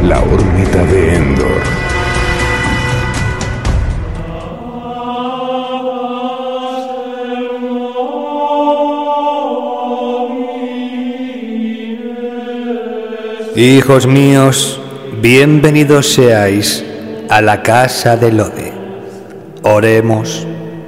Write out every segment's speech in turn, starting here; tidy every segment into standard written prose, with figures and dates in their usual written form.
La órbita de Endor. Hijos míos, bienvenidos seáis a la casa de Lode. Oremos.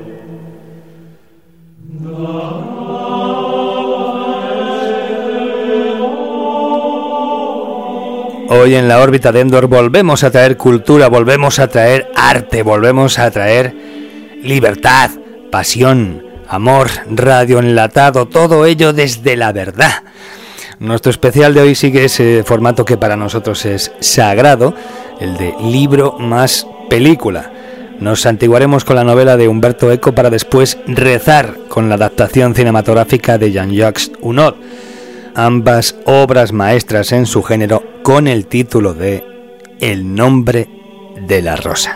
Hoy en la órbita de Endor volvemos a traer cultura, volvemos a traer arte, volvemos a traer libertad, pasión, amor, radio enlatado, todo ello desde la verdad. Nuestro especial de hoy sigue ese formato que para nosotros es sagrado, el de libro más película. Nos santiguaremos con la novela de Umberto Eco para después rezar con la adaptación cinematográfica de Jean-Jacques Gounod. Ambas obras maestras en su género con el título de El nombre de la rosa.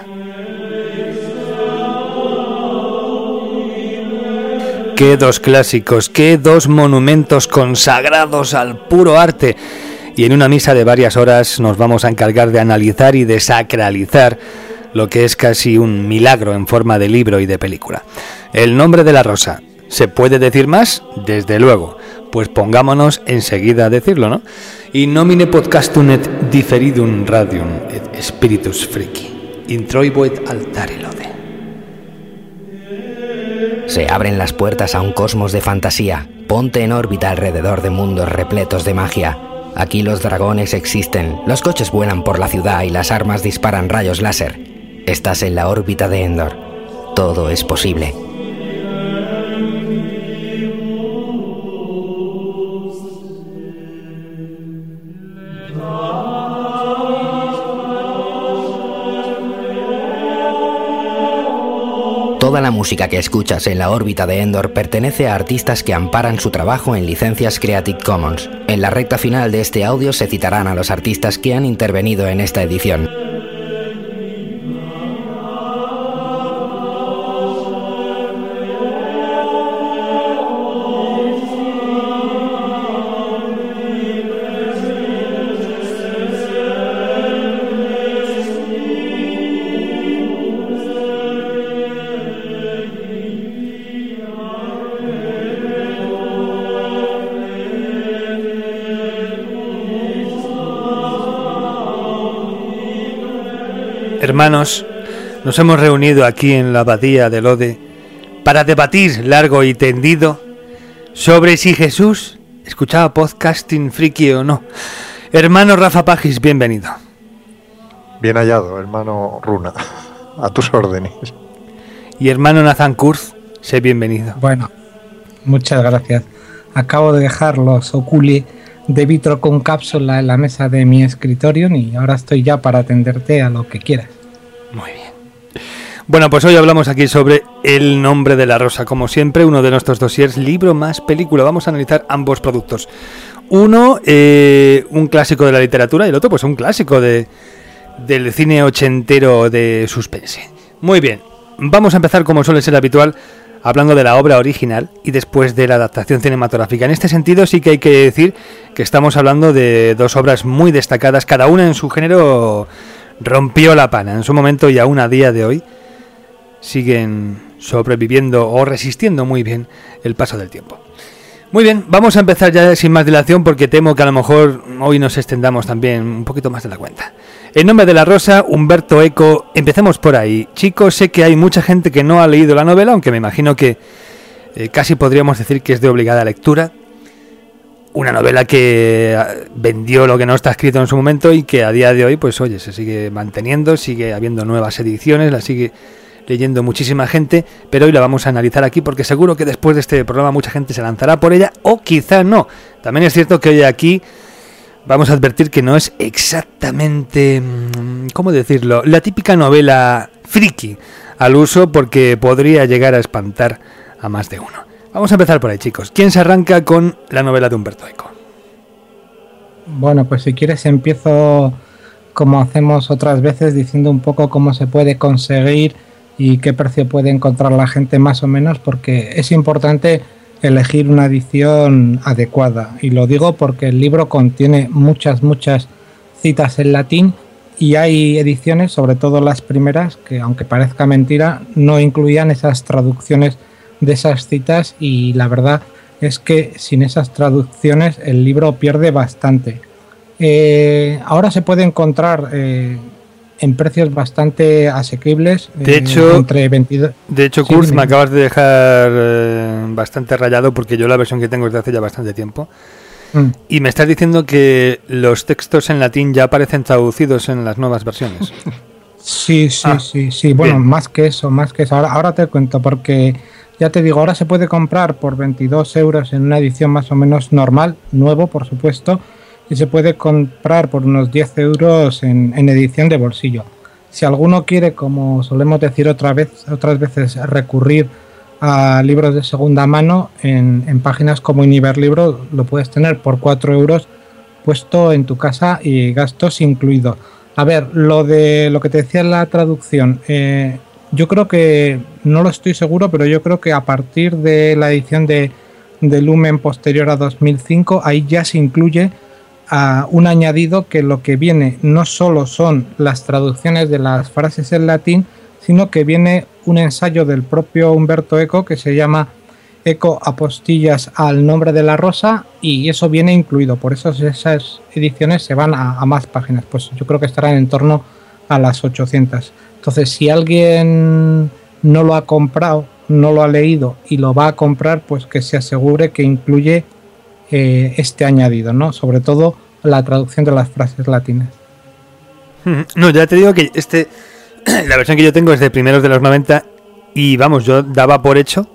Qué dos clásicos, qué dos monumentos consagrados al puro arte. Y en una misa de varias horas nos vamos a encargar de analizar y de sacralizar lo que es casi un milagro en forma de libro y de película. El nombre de la rosa. ¿Se puede decir más? Desde luego. Pues pongámonos enseguida a decirlo, ¿no? In nomine podcastum et differidum radium et spiritus friki. Introibuet altare Lode. Se abren las puertas a un cosmos de fantasía. Ponte en órbita alrededor de mundos repletos de magia. Aquí los dragones existen, los coches vuelan por la ciudad y las armas disparan rayos láser. Estás en la órbita de Endor. Todo es posible. Toda la música que escuchas en la órbita de Endor pertenece a artistas que amparan su trabajo en licencias Creative Commons. En la recta final de este audio se citarán a los artistas que han intervenido en esta edición. Hermanos, nos hemos reunido aquí en la abadía de Lode para debatir largo y tendido sobre si Jesús escuchaba podcasting friki o no. Hermano Rafa Pagis, bienvenido. Bien hallado, hermano Runa, a tus órdenes. Y hermano Nathan Kurz, sé bienvenido. Bueno, muchas gracias. Acabo de dejar los Oculi de vitro con cápsula en la mesa de mi escritorio y ahora estoy ya para atenderte a lo que quieras. Muy bien. Bueno, pues hoy hablamos aquí sobre El nombre de la rosa, como siempre, uno de nuestros dossiers, libro más película. Vamos a analizar ambos productos. Uno, un clásico de la literatura, y el otro, pues un clásico del cine ochentero de suspense. Muy bien, vamos a empezar, como suele ser habitual, hablando de la obra original y después de la adaptación cinematográfica. En este sentido sí que hay que decir que estamos hablando de dos obras muy destacadas, cada una en su género rompió la pana en su momento y aún a día de hoy siguen sobreviviendo o resistiendo muy bien el paso del tiempo. Muy bien, vamos a empezar ya sin más dilación porque temo que a lo mejor hoy nos extendamos también un poquito más de la cuenta. El nombre de la rosa, Umberto Eco, empecemos por ahí. Chicos, sé que hay mucha gente que no ha leído la novela, aunque me imagino que casi podríamos decir que es de obligada lectura. Una novela que vendió lo que no está escrito en su momento y que a día de hoy, pues oye, se sigue manteniendo, sigue habiendo nuevas ediciones, la sigue leyendo muchísima gente, pero hoy la vamos a analizar aquí porque seguro que después de este programa mucha gente se lanzará por ella o quizá no. También es cierto que hoy aquí vamos a advertir que no es exactamente, ¿cómo decirlo?, la típica novela friki al uso porque podría llegar a espantar a más de uno. Vamos a empezar por ahí, chicos. ¿Quién se arranca con la novela de Umberto Eco? Bueno, pues si quieres empiezo como hacemos otras veces diciendo un poco cómo se puede conseguir y qué precio puede encontrar la gente más o menos, porque es importante elegir una edición adecuada. Y lo digo porque el libro contiene muchas citas en latín, y hay ediciones, sobre todo las primeras, que aunque parezca mentira, no incluían esas traducciones de esas citas, y la verdad es que sin esas traducciones el libro pierde bastante. Ahora se puede encontrar en precios bastante asequibles. De hecho, entre 22... de hecho, sí, Kurz, me acabas de dejar bastante rayado, porque yo la versión que tengo es de hace ya bastante tiempo. Y me estás diciendo que los textos en latín ya aparecen traducidos en las nuevas versiones. Sí. Bueno, bien. más que eso. Ahora te cuento, porque ya te digo, ahora se puede comprar por 22 euros en una edición más o menos normal, nuevo, por supuesto, y se puede comprar por unos 10 euros en edición de bolsillo. Si alguno quiere, como solemos decir otras veces, recurrir a libros de segunda mano, en páginas como Iniverlibro lo puedes tener por 4 euros puesto en tu casa y gastos incluidos. A ver, lo que te decía en la traducción, yo creo que, no lo estoy seguro, pero yo creo que a partir de la edición de Lumen posterior a 2005, ahí ya se incluye un añadido, que lo que viene no solo son las traducciones de las frases en latín, sino que viene un ensayo del propio Umberto Eco que se llama Eco apostillas al nombre de la rosa, y eso viene incluido. Por eso esas ediciones se van a más páginas, pues yo creo que estarán en torno a las 800. Entonces, si alguien no lo ha comprado, no lo ha leído y lo va a comprar, pues que se asegure que incluye este añadido, ¿no? Sobre todo la traducción de las frases latinas. No, ya te digo que la versión que yo tengo es de primeros de los 90, y vamos, yo daba por hecho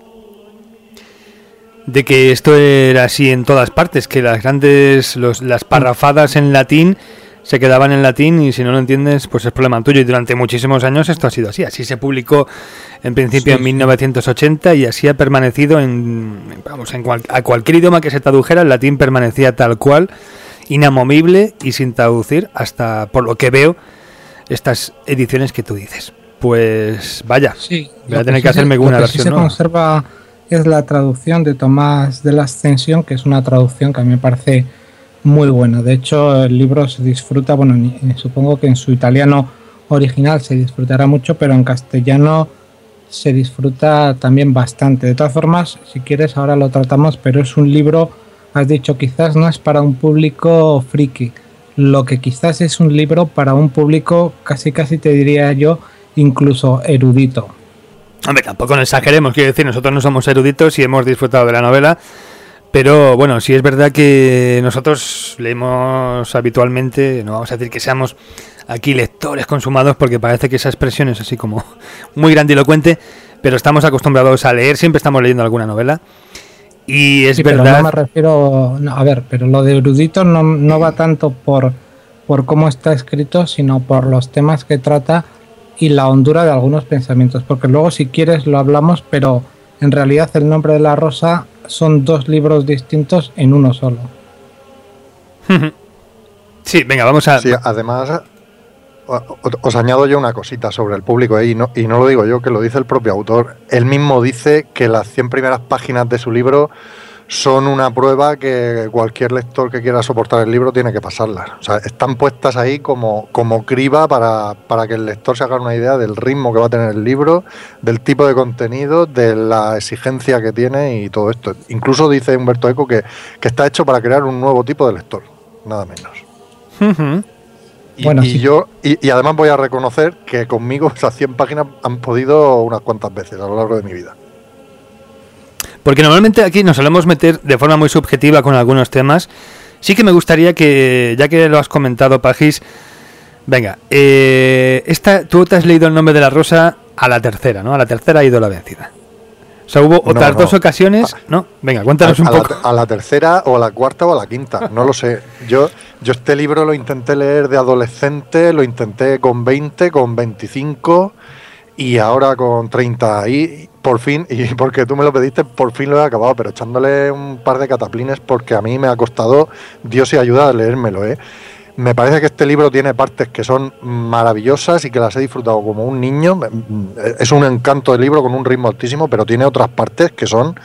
de que esto era así en todas partes, que las parrafadas en latín se quedaban en latín, y si no lo entiendes, pues es problema tuyo. Y durante muchísimos años esto ha sido así. Así se publicó en principio en 1980, y así ha permanecido a cualquier idioma que se tradujera, el latín permanecía tal cual, inamovible y sin traducir, hasta, por lo que veo, estas ediciones que tú dices. Pues vaya, voy a tener que hacerme una versión nueva. Lo que sí se conserva es la traducción de Tomás de la Ascensión, que es una traducción que a mí me parece muy buena. De hecho, el libro se disfruta, bueno, supongo que en su italiano original se disfrutará mucho, pero en castellano se disfruta también bastante. De todas formas, si quieres ahora lo tratamos, pero es un libro, has dicho, quizás no es para un público friki, lo que quizás es un libro para un público casi te diría yo, incluso erudito. Hombre, tampoco nos exageremos, quiero decir, nosotros no somos eruditos y hemos disfrutado de la novela, pero bueno, sí es verdad que nosotros leemos habitualmente, no vamos a decir que seamos aquí lectores consumados, porque parece que esa expresión es así como muy grandilocuente, pero estamos acostumbrados a leer, siempre estamos leyendo alguna novela. Y es verdad. Pero no me refiero, a ver, pero lo de erudito no va tanto por cómo está escrito, sino por los temas que trata y la hondura de algunos pensamientos, porque luego si quieres lo hablamos, pero en realidad El nombre de la rosa son dos libros distintos en uno solo. Sí, venga, vamos a... Sí, además, os añado yo una cosita sobre el público, y no lo digo yo, que lo dice el propio autor. Él mismo dice que las 100 primeras páginas de su libro son una prueba que cualquier lector que quiera soportar el libro tiene que pasarlas. O sea, están puestas ahí como criba para que el lector se haga una idea del ritmo que va a tener el libro, del tipo de contenido, de la exigencia que tiene y todo esto. Incluso dice Umberto Eco que está hecho para crear un nuevo tipo de lector, nada menos. Y además voy a reconocer que conmigo esas 100 páginas han podido unas cuantas veces a lo largo de mi vida. Porque normalmente aquí nos solemos meter de forma muy subjetiva con algunos temas. Sí que me gustaría que, ya que lo has comentado, Pajis, venga, tú te has leído El nombre de la rosa a la tercera, ¿no? A la tercera ha ido la vencida. O sea, hubo otras dos ocasiones, ¿no? Venga, cuéntanos un poco. A la tercera, o a la cuarta, o a la quinta, no lo sé. Yo este libro lo intenté leer de adolescente, lo intenté con 20, con 25... y ahora con 30, y por fin, y porque tú me lo pediste, por fin lo he acabado, pero echándole un par de cataplines, porque a mí me ha costado Dios y ayuda a leérmelo, Me parece que este libro tiene partes que son maravillosas y que las he disfrutado como un niño. Es un encanto de libro con un ritmo altísimo, pero tiene otras partes que son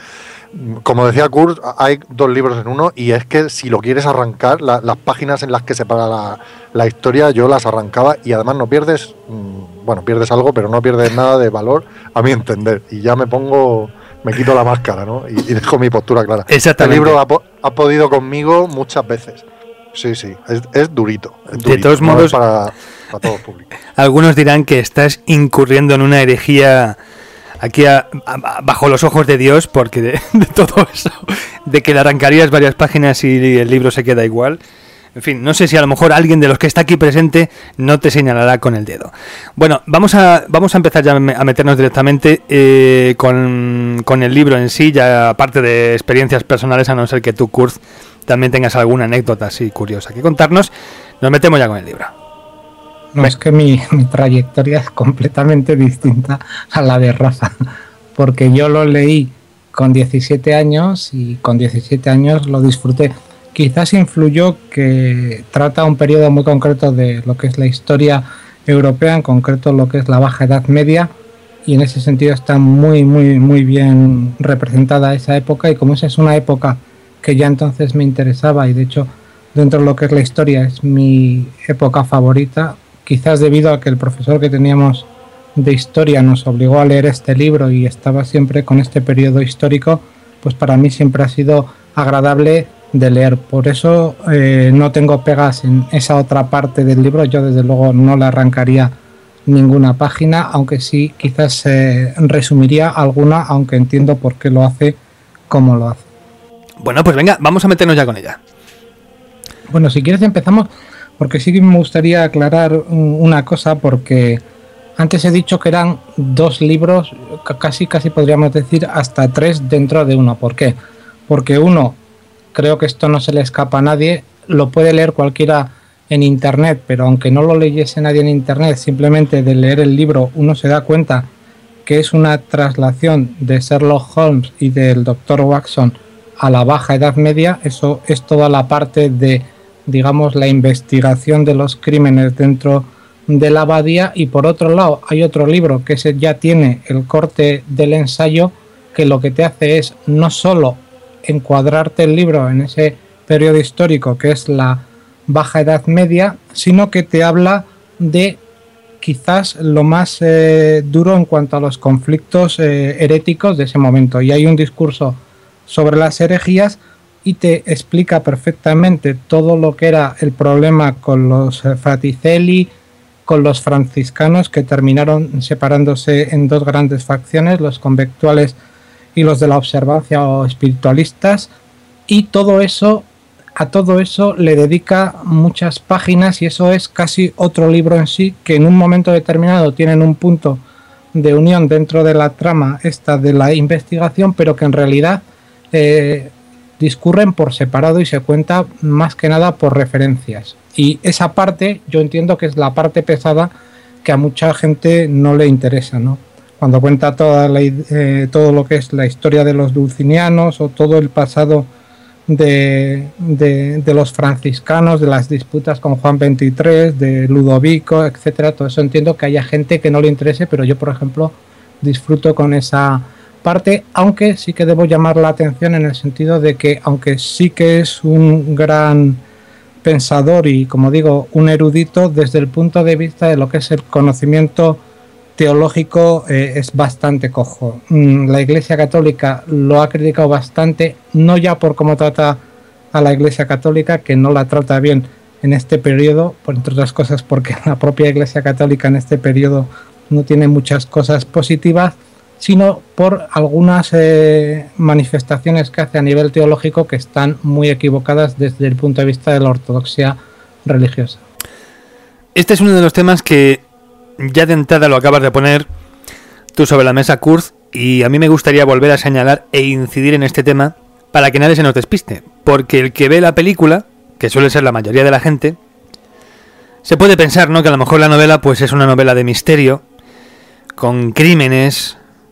Como decía Kurt, hay 2 libros en uno y es que si lo quieres arrancar, las páginas en las que separa la historia yo las arrancaba y además no pierdes, pierdes algo, pero no pierdes nada de valor a mi entender. Y ya me quito la máscara, ¿no? Y dejo mi postura clara. Exactamente. El libro ha podido conmigo muchas veces. Sí, es durito. De todos modos, para todo el público. Algunos dirán que estás incurriendo en una herejía aquí bajo los ojos de Dios, porque de todo eso, de que le arrancarías varias páginas y el libro se queda igual. En fin, no sé si a lo mejor alguien de los que está aquí presente no te señalará con el dedo. Bueno, vamos a empezar ya a meternos directamente con el libro en sí, ya aparte de experiencias personales, a no ser que tú, Kurt, también tengas alguna anécdota así curiosa que contarnos. Nos metemos ya con el libro. No, es que mi trayectoria es completamente distinta a la de Rafa, porque yo lo leí con 17 años y con 17 años lo disfruté. Quizás influyó que trata un periodo muy concreto de lo que es la historia europea, en concreto lo que es la Baja Edad Media, y en ese sentido está muy, muy, muy bien representada esa época, y como esa es una época que ya entonces me interesaba y de hecho dentro de lo que es la historia es mi época favorita, quizás debido a que el profesor que teníamos de historia nos obligó a leer este libro y estaba siempre con este periodo histórico, pues para mí siempre ha sido agradable de leer. Por eso no tengo pegas en esa otra parte del libro. Yo desde luego no le arrancaría ninguna página, aunque sí quizás resumiría alguna, aunque entiendo por qué lo hace como lo hace. Bueno, pues venga, vamos a meternos ya con ella. Bueno, si quieres empezamos, porque sí que me gustaría aclarar una cosa, porque antes he dicho que eran 2 libros, casi podríamos decir hasta 3 dentro de uno. ¿Por qué? Porque uno, creo que esto no se le escapa a nadie, lo puede leer cualquiera en internet, pero aunque no lo leyese nadie en internet, simplemente de leer el libro uno se da cuenta que es una traslación de Sherlock Holmes y del Dr. Watson a la Baja Edad Media. Eso es toda la parte de, digamos, la investigación de los crímenes dentro de la abadía. Y por otro lado hay otro libro que ese ya tiene el corte del ensayo, que lo que te hace es no solo encuadrarte el libro en ese periodo histórico que es la Baja Edad Media, sino que te habla de quizás lo más duro en cuanto a los conflictos heréticos de ese momento. Y hay un discurso sobre las herejías y te explica perfectamente todo lo que era el problema con los Fraticelli, con los franciscanos, que terminaron separándose en 2 grandes facciones, los conventuales y los de la observancia o espiritualistas, y todo eso, a todo eso le dedica muchas páginas, y eso es casi otro libro en sí, que en un momento determinado tienen un punto de unión dentro de la trama esta de la investigación, pero que en realidad discurren por separado y se cuenta más que nada por referencias. Y esa parte yo entiendo que es la parte pesada que a mucha gente no le interesa, ¿no? Cuando cuenta todo lo que es la historia de los dulcinianos o todo el pasado de los franciscanos, de las disputas con Juan XXIII, de Ludovico, etcétera, todo eso entiendo que haya gente que no le interese, pero yo, por ejemplo, disfruto con esa parte, aunque sí que debo llamar la atención en el sentido de que, aunque sí que es un gran pensador y, como digo, un erudito, desde el punto de vista de lo que es el conocimiento teológico es bastante cojo. La Iglesia Católica lo ha criticado bastante, no ya por cómo trata a la Iglesia Católica, que no la trata bien en este periodo, por entre otras cosas porque la propia Iglesia Católica en este periodo no tiene muchas cosas positivas, sino por algunas manifestaciones que hace a nivel teológico que están muy equivocadas desde el punto de vista de la ortodoxia religiosa. Este es uno de los temas que ya de entrada lo acabas de poner tú sobre la mesa, Kurt, y a mí me gustaría volver a señalar e incidir en este tema para que nadie se nos despiste, porque el que ve la película, que suele ser la mayoría de la gente, se puede pensar, ¿no?, que a lo mejor la novela pues es una novela de misterio, con crímenes,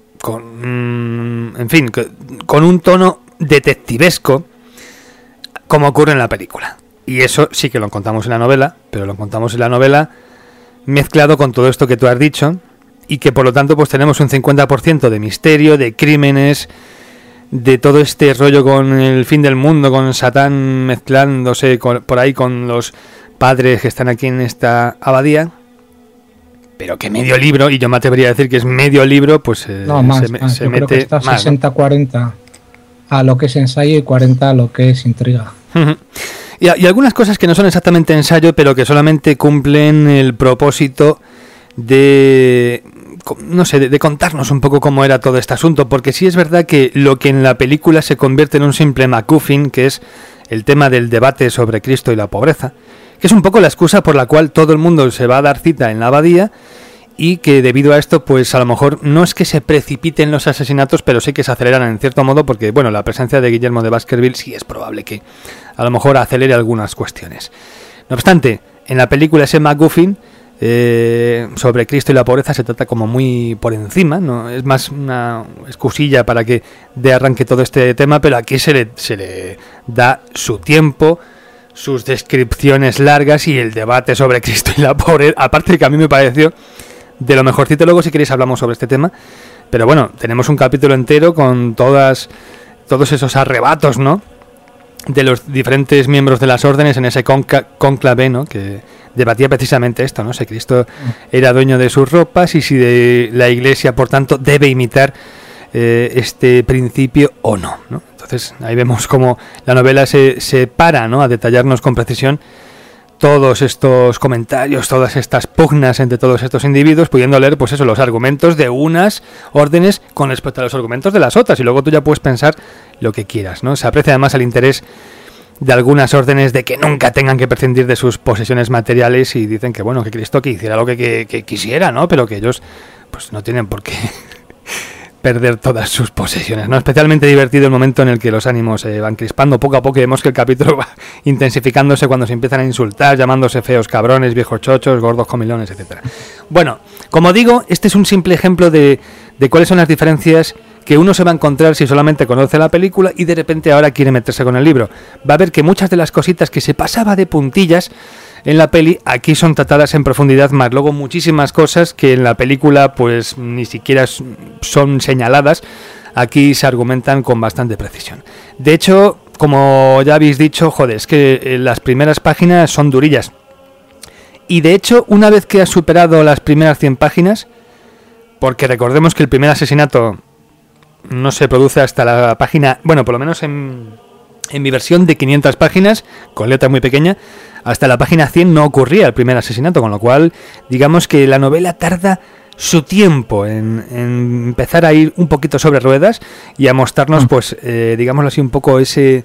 en fin, con un tono detectivesco, como ocurre en la película. Y eso sí que lo encontramos en la novela, pero lo encontramos en la novela mezclado con todo esto que tú has dicho, y que por lo tanto pues tenemos un 50% de misterio, de crímenes, de todo este rollo con el fin del mundo, con Satán mezclándose por ahí con los padres que están aquí en esta abadía. Pero que medio libro, y yo me atrevería a decir que es medio libro, pues no, más, se yo mete creo que está más, 60-40 a lo que es ensayo y 40 a lo que es intriga. Y algunas cosas que no son exactamente ensayo, pero que solamente cumplen el propósito de, no sé, de contarnos un poco cómo era todo este asunto, porque sí es verdad que lo que en la película se convierte en un simple MacGuffin, que es el tema del debate sobre Cristo y la pobreza, que es un poco la excusa por la cual todo el mundo se va a dar cita en la abadía, y que debido a esto, pues a lo mejor no es que se precipiten los asesinatos, pero sí que se aceleran en cierto modo, porque bueno, la presencia de Guillermo de Baskerville sí es probable que a lo mejor acelere algunas cuestiones. No obstante, en la película ese MacGuffin sobre Cristo y la pobreza se trata como muy por encima, ¿no? Es más una excusilla para que dé arranque todo este tema, pero aquí se le da su tiempo, sus descripciones largas y el debate sobre Cristo y la pobreza, aparte de que a mí me pareció de lo mejorcito. Luego si queréis hablamos sobre este tema, pero bueno, tenemos un capítulo entero con todos esos arrebatos, ¿no?, de los diferentes miembros de las órdenes en ese cónclave, ¿no?, que debatía precisamente esto, ¿no?, si Cristo era dueño de sus ropas y si de la Iglesia, por tanto, debe imitar este principio o no, ¿no? Entonces ahí vemos cómo la novela se para, ¿no?, a detallarnos con precisión todos estos comentarios, todas estas pugnas entre todos estos individuos, pudiendo leer, pues eso, los argumentos de unas órdenes con respecto a los argumentos de las otras, y luego tú ya puedes pensar lo que quieras, ¿no? Se aprecia además el interés de algunas órdenes de que nunca tengan que prescindir de sus posesiones materiales, y dicen que bueno, que Cristo que hiciera lo que quisiera, ¿no?, pero que ellos pues no tienen por qué perder todas sus posesiones, ¿no? Especialmente divertido el momento en el que los ánimos se van crispando poco a poco, y vemos que el capítulo va intensificándose cuando se empiezan a insultar, llamándose feos cabrones, viejos chochos, gordos comilones, etcétera. Bueno, como digo, este es un simple ejemplo de cuáles son las diferencias que uno se va a encontrar si solamente conoce la película y de repente ahora quiere meterse con el libro. Va a ver que muchas de las cositas que se pasaba de puntillas en la peli, aquí son tratadas en profundidad más. Luego muchísimas cosas que en la película pues ni siquiera son señaladas, aquí se argumentan con bastante precisión. De hecho, como ya habéis dicho, joder, es que las primeras páginas son durillas. Y de hecho, una vez que has superado las primeras 100 páginas, porque recordemos que el primer asesinato no se produce hasta la página, bueno, por lo menos en mi versión de 500 páginas, con letra muy pequeña, hasta la página 100 no ocurría el primer asesinato, con lo cual, digamos que la novela tarda su tiempo en empezar a ir un poquito sobre ruedas y a mostrarnos, pues, digámoslo así, un poco esas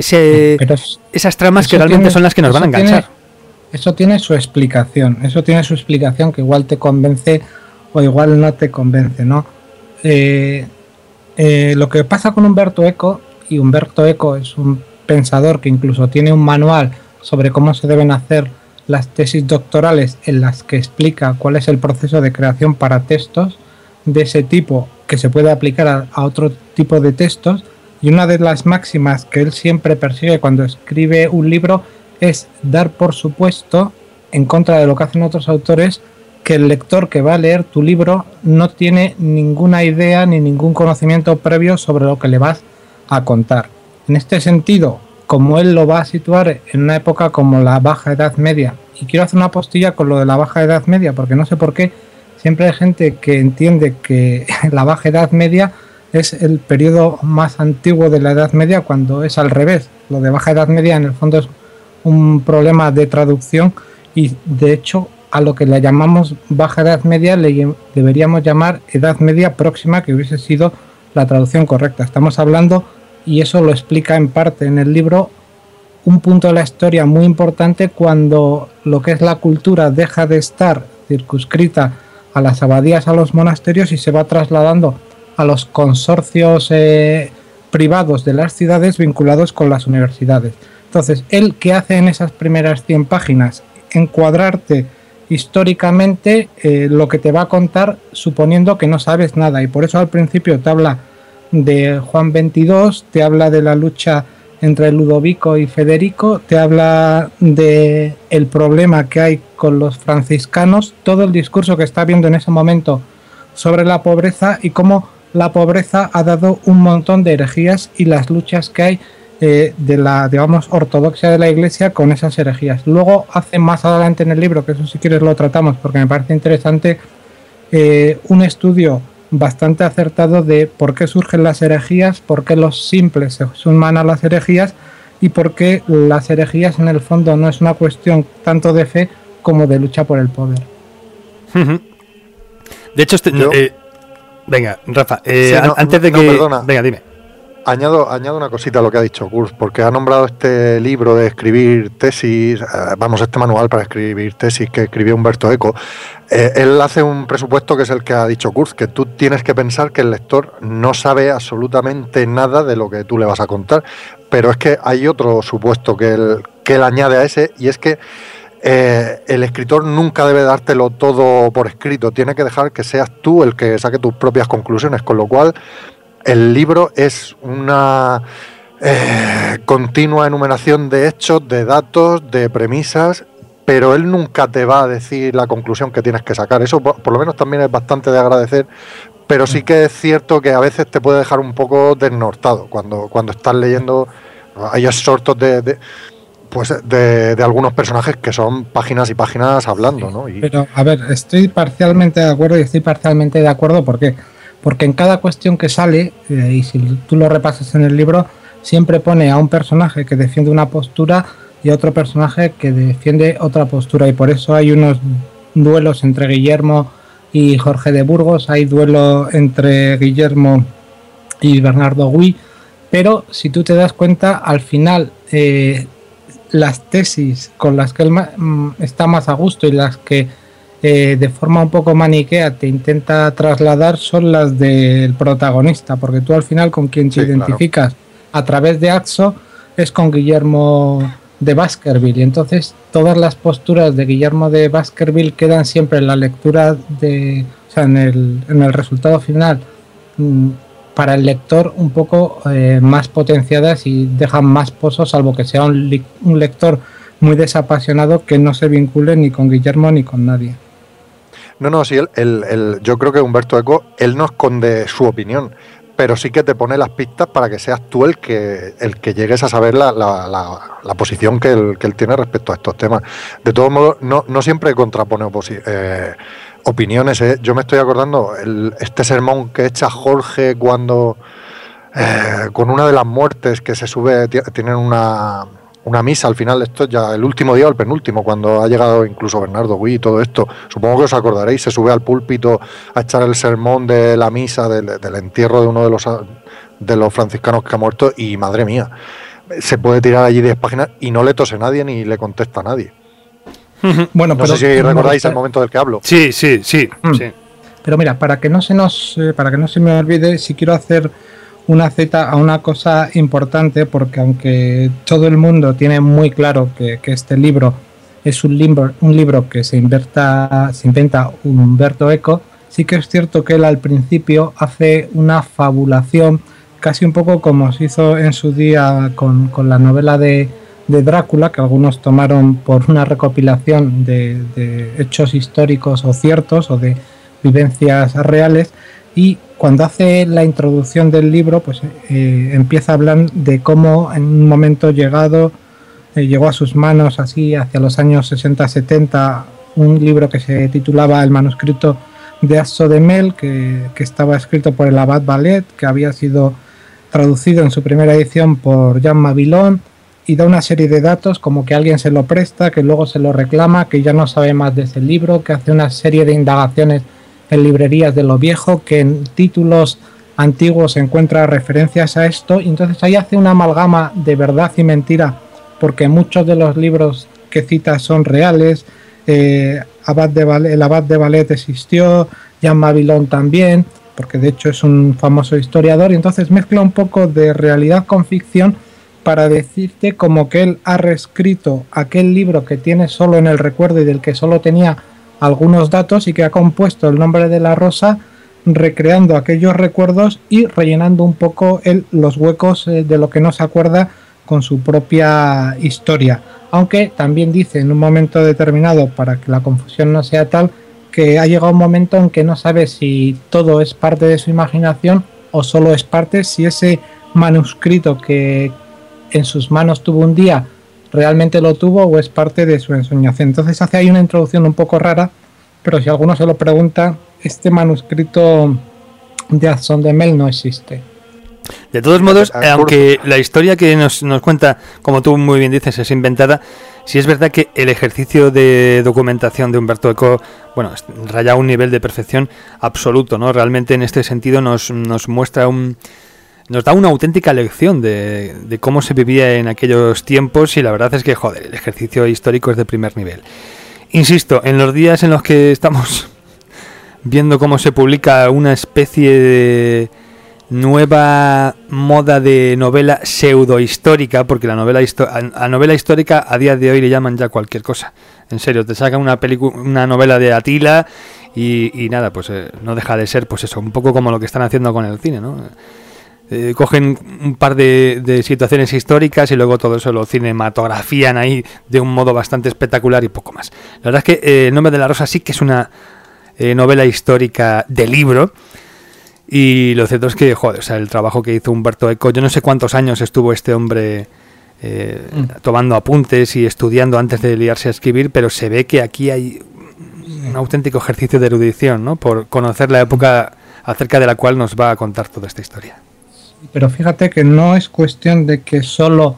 tramas que realmente son las que nos van a enganchar. Eso tiene su explicación, que igual te convence o igual no te convence, ¿no? Lo que pasa con Umberto Eco, y Umberto Eco es un pensador que incluso tiene un manual sobre cómo se deben hacer las tesis doctorales, en las que explica cuál es el proceso de creación para textos de ese tipo que se puede aplicar a otro tipo de textos, y una de las máximas que él siempre persigue cuando escribe un libro es dar por supuesto, en contra de lo que hacen otros autores, que el lector que va a leer tu libro no tiene ninguna idea ni ningún conocimiento previo sobre lo que le vas a contar. En este sentido, como él lo va a situar en una época como la Baja Edad Media, y quiero hacer una postilla con lo de la Baja Edad Media, porque no sé por qué siempre hay gente que entiende que la Baja Edad Media es el periodo más antiguo de la Edad Media, cuando es al revés. Lo de Baja Edad Media en el fondo es un problema de traducción, y de hecho a lo que le llamamos Baja Edad Media le deberíamos llamar Edad Media Próxima, que hubiese sido la traducción correcta. Estamos hablando, y eso lo explica en parte en el libro, un punto de la historia muy importante cuando lo que es la cultura deja de estar circunscrita a las abadías, a los monasterios, y se va trasladando a los consorcios privados de las ciudades vinculados con las universidades. Entonces, él, ¿qué hace en esas primeras 100 páginas? Encuadrarte históricamente lo que te va a contar, suponiendo que no sabes nada, y por eso al principio te habla de Juan XXII, te habla de la lucha entre Ludovico y Federico, te habla de el problema que hay con los franciscanos, todo el discurso que está viendo en ese momento sobre la pobreza, y cómo la pobreza ha dado un montón de herejías y las luchas que hay de la, digamos, ortodoxia de la Iglesia con esas herejías. Luego hace más adelante en el libro, que eso si quieres lo tratamos porque me parece interesante, un estudio bastante acertado de por qué surgen las herejías, por qué los simples se suman a las herejías y por qué las herejías en el fondo no es una cuestión tanto de fe como de lucha por el poder. De hecho, venga, Rafa, Sí, antes de que... perdona. Venga, dime. Añado una cosita a lo que ha dicho Kurz, porque ha nombrado este libro de escribir tesis, este manual para escribir tesis que escribió Umberto Eco. Él hace un presupuesto que es el que ha dicho Kurz, que tú tienes que pensar que el lector no sabe absolutamente nada de lo que tú le vas a contar, pero es que hay otro supuesto que él añade a ese, y es que el escritor nunca debe dártelo todo por escrito, tiene que dejar que seas tú el que saque tus propias conclusiones, con lo cual el libro es una continua enumeración de hechos, de datos, de premisas, pero él nunca te va a decir la conclusión que tienes que sacar. Eso por lo menos también es bastante de agradecer, pero sí que es cierto que a veces te puede dejar un poco desnortado cuando estás leyendo. Hay exhortos de algunos personajes que son páginas y páginas hablando, ¿no? Pero, a ver, estoy parcialmente de acuerdo y estoy parcialmente de acuerdo, ¿por qué? Porque en cada cuestión que sale, y si tú lo repasas en el libro, siempre pone a un personaje que defiende una postura y a otro personaje que defiende otra postura. Y por eso hay unos duelos entre Guillermo y Jorge de Burgos, hay duelo entre Guillermo y Bernardo Gui. Pero si tú te das cuenta, al final las tesis con las que él está más a gusto y las que de forma un poco maniquea te intenta trasladar son las del protagonista, porque tú al final con quien te identificas a través de Axo es con Guillermo de Baskerville, y entonces todas las posturas de Guillermo de Baskerville quedan siempre en la lectura en el resultado final para el lector un poco más potenciadas y dejan más pozos, salvo que sea un lector muy desapasionado que no se vincule ni con Guillermo ni con nadie. No, sí, yo creo que Umberto Eco, él no esconde su opinión, pero sí que te pone las pistas para que seas tú el que llegues a saber la posición que él tiene respecto a estos temas. De todos modos, no siempre contrapone opiniones. Yo me estoy acordando, este sermón que echa Jorge cuando, con una de las muertes que se sube, tienen una misa al final, esto ya el último día o el penúltimo, cuando ha llegado incluso Bernardo Gui y todo esto, supongo que os acordaréis, se sube al púlpito a echar el sermón de la misa del entierro de uno de los franciscanos que ha muerto, y madre mía, se puede tirar allí 10 páginas y no le tose nadie ni le contesta a nadie. Bueno, no sé si recordáis el momento del que hablo. Sí. Pero mira, para que no se me olvide, si quiero hacer una cita a una cosa importante, porque aunque todo el mundo tiene muy claro que este libro es un libro que se inventa Umberto Eco, sí que es cierto que él al principio hace una fabulación, casi un poco como se hizo en su día con la novela de Drácula, que algunos tomaron por una recopilación de hechos históricos o ciertos o de vivencias reales. Y cuando hace la introducción del libro, pues empieza a hablar de cómo en un momento llegó a sus manos, así hacia los años 60-70, un libro que se titulaba El manuscrito de Axo de Mel, que estaba escrito por el abad Ballet, que había sido traducido en su primera edición por Jean Mabillon, y da una serie de datos como que alguien se lo presta, que luego se lo reclama, que ya no sabe más de ese libro, que hace una serie de indagaciones en librerías de lo viejo, que en títulos antiguos se encuentra referencias a esto, y entonces ahí hace una amalgama de verdad y mentira, porque muchos de los libros que cita son reales. El abad de Ballet existió, Jean Mabillon también, porque de hecho es un famoso historiador, y entonces mezcla un poco de realidad con ficción para decirte como que él ha reescrito aquel libro que tiene solo en el recuerdo y del que solo tenía algunos datos, y que ha compuesto El nombre de la rosa recreando aquellos recuerdos y rellenando un poco los huecos de lo que no se acuerda con su propia historia. Aunque también dice en un momento determinado, para que la confusión no sea tal, que ha llegado un momento en que no sabe si todo es parte de su imaginación o solo es parte, si ese manuscrito que en sus manos tuvo un día realmente lo tuvo o es parte de su ensoñación. Entonces hace ahí una introducción un poco rara, pero si alguno se lo pregunta, este manuscrito de Hudson de Mel no existe. De todos modos, aunque la historia que nos cuenta, como tú muy bien dices, es inventada, sí es verdad que el ejercicio de documentación de Umberto Eco, bueno, raya un nivel de perfección absoluto, ¿no? Realmente en este sentido nos muestra nos da una auténtica lección de cómo se vivía en aquellos tiempos, y la verdad es que, joder, el ejercicio histórico es de primer nivel. Insisto, en los días en los que estamos viendo cómo se publica una especie de nueva moda de novela pseudohistórica, porque a novela histórica a día de hoy le llaman ya cualquier cosa. En serio, te sacan una novela de Atila y nada, pues no deja de ser, pues eso, un poco como lo que están haciendo con el cine, ¿no? Cogen un par de situaciones históricas y luego todo eso lo cinematografían ahí de un modo bastante espectacular y poco más. La verdad es que El nombre de la rosa sí que es una novela histórica de libro, y lo cierto es que, joder, o sea, el trabajo que hizo Umberto Eco, yo no sé cuántos años estuvo este hombre tomando apuntes y estudiando antes de liarse a escribir, pero se ve que aquí hay un auténtico ejercicio de erudición, ¿no? Por conocer la época acerca de la cual nos va a contar toda esta historia. Pero fíjate que no es cuestión de que solo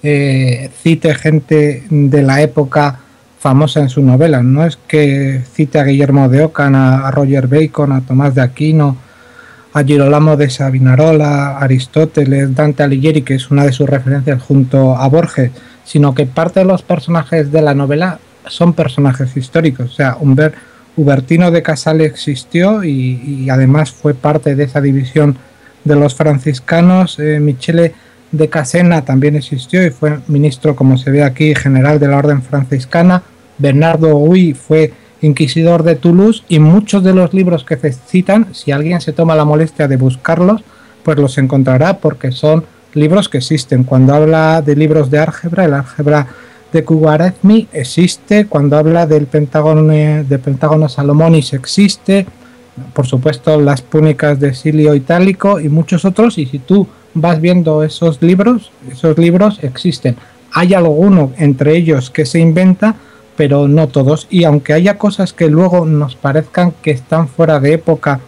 cite gente de la época famosa en su novela, no es que cite a Guillermo de Ockham, a Roger Bacon, a Tomás de Aquino, a Girolamo de Savonarola, a Aristóteles, Dante Alighieri, que es una de sus referencias junto a Borges, sino que parte de los personajes de la novela son personajes históricos. O sea, Ubertino de Casale existió y además fue parte de esa división de los franciscanos. Michele de Casena también existió y fue ministro, como se ve aquí, general de la orden franciscana. Bernardo Huy fue inquisidor de Toulouse, y muchos de los libros que se citan, si alguien se toma la molestia de buscarlos, pues los encontrará, porque son libros que existen. Cuando habla de libros de álgebra, el álgebra de Khwarizmi existe. Cuando habla del pentágono Salomonis existe. Por supuesto, las púnicas de Silio Itálico y muchos otros, y si tú vas viendo esos libros existen. Hay alguno entre ellos que se inventa, pero no todos, y aunque haya cosas que luego nos parezcan que están fuera de época,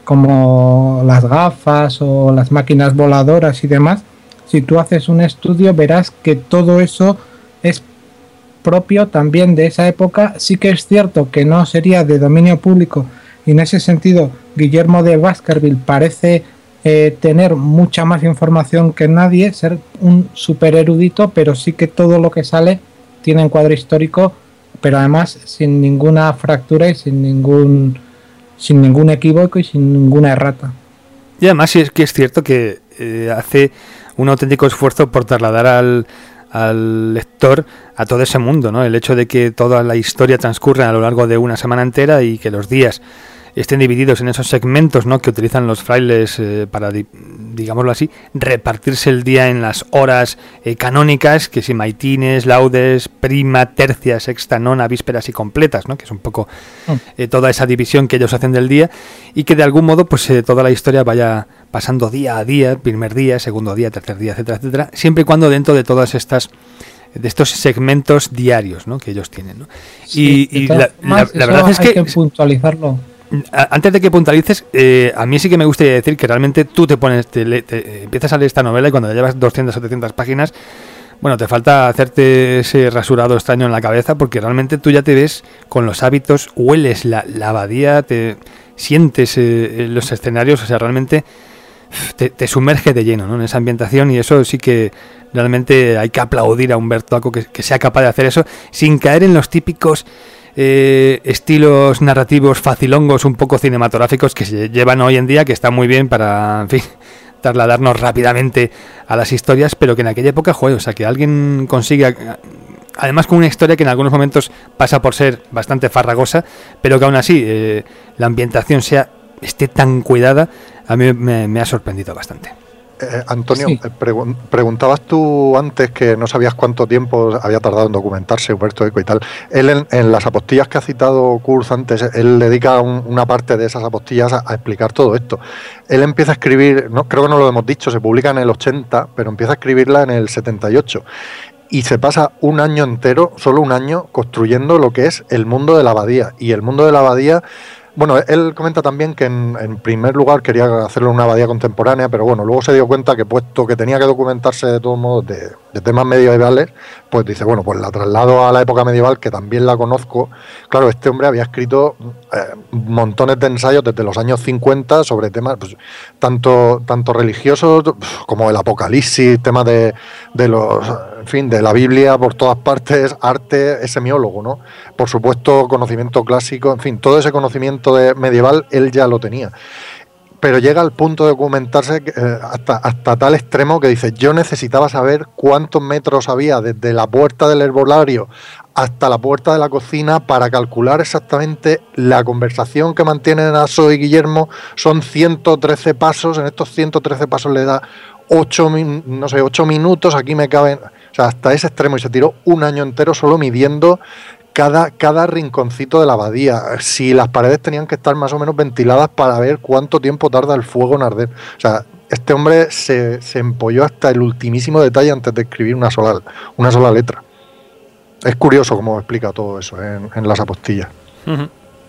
como las gafas o las máquinas voladoras y demás, si tú haces un estudio verás que todo eso es propio también de esa época. Sí que es cierto que no sería de dominio público, y en ese sentido Guillermo de Baskerville parece tener mucha más información que nadie, ser un super erudito, pero sí que todo lo que sale tiene encuadre histórico, pero además sin ninguna fractura y sin ningún equívoco y sin ninguna errata. Y además sí es que es cierto que hace un auténtico esfuerzo por trasladar al lector a todo ese mundo, ¿no? El hecho de que toda la historia transcurra a lo largo de una semana entera y que los días estén divididos en esos segmentos, ¿no?, que utilizan los frailes para, digámoslo así, repartirse el día en las horas canónicas, que si maitines, laudes, prima, tercia, sexta, nona, vísperas y completas, ¿no?, que es un poco toda esa división que ellos hacen del día, y que de algún modo pues toda la historia vaya pasando día a día, primer día, segundo día, tercer día, etcétera, etcétera, siempre y cuando dentro de todas estas de estos segmentos diarios, ¿no?, que ellos tienen, ¿no? Sí, y la verdad es que puntualizarlo. Antes de que puntualices, a mí sí que me gustaría decir que realmente tú te empiezas a leer esta novela y cuando ya llevas 200 o 300 páginas, bueno, te falta hacerte ese rasurado extraño en la cabeza, porque realmente tú ya te ves con los hábitos, hueles la abadía, te sientes los escenarios, o sea, realmente te sumerge de lleno, ¿no?, en esa ambientación, y eso sí que realmente hay que aplaudir a Umberto Eco que sea capaz de hacer eso sin caer en los típicos estilos narrativos facilongos un poco cinematográficos que se llevan hoy en día, que están muy bien para, en fin, trasladarnos rápidamente a las historias, pero que en aquella época, joder, o sea, que alguien consiga, además con una historia que en algunos momentos pasa por ser bastante farragosa, pero que aún así la ambientación esté tan cuidada, a mí me ha sorprendido bastante. Antonio, Sí. Preguntabas tú antes que no sabías cuánto tiempo había tardado en documentarse Humberto Eco y tal. Él en las apostillas que ha citado Kurz antes, él dedica una parte de esas apostillas a explicar todo esto. Él empieza a escribir, no, creo que no lo hemos dicho, se publica en el 80, pero empieza a escribirla en el 78. Y se pasa un año entero, solo un año, construyendo lo que es el mundo de la abadía. Y el mundo de la abadía... Bueno, él comenta también que en primer lugar quería hacerlo en una abadía contemporánea, pero bueno, luego se dio cuenta que puesto que tenía que documentarse de todos modos de temas medievales, pues dice, bueno, pues la traslado a la época medieval, que también la conozco. Claro, este hombre había escrito montones de ensayos desde los años 50 sobre temas pues, tanto religiosos como el apocalipsis, temas de los, en fin, de la Biblia por todas partes, arte, es semiólogo, ¿no? Por supuesto, conocimiento clásico, en fin, todo ese conocimiento medieval él ya lo tenía. Pero llega al punto de documentarse hasta tal extremo que dice, yo necesitaba saber cuántos metros había desde la puerta del herbolario hasta la puerta de la cocina para calcular exactamente la conversación que mantienen Atso y Guillermo. Son 113 pasos, en estos 113 pasos le da 8 minutos, aquí me caben... O sea, hasta ese extremo, y se tiró un año entero solo midiendo cada rinconcito de la abadía, si las paredes tenían que estar más o menos ventiladas para ver cuánto tiempo tarda el fuego en arder. O sea, este hombre se empolló hasta el ultimísimo detalle antes de escribir una sola letra. Es curioso cómo explica todo eso en las apostillas. Uh-huh.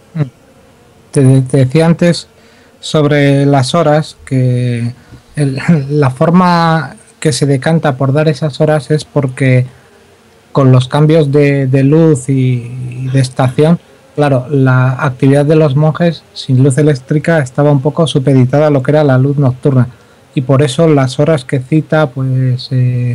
Te decía antes sobre las horas, que la forma que se decanta por dar esas horas es porque con los cambios de luz y de estación, claro, la actividad de los monjes sin luz eléctrica estaba un poco supeditada a lo que era la luz nocturna, y por eso las horas que cita pues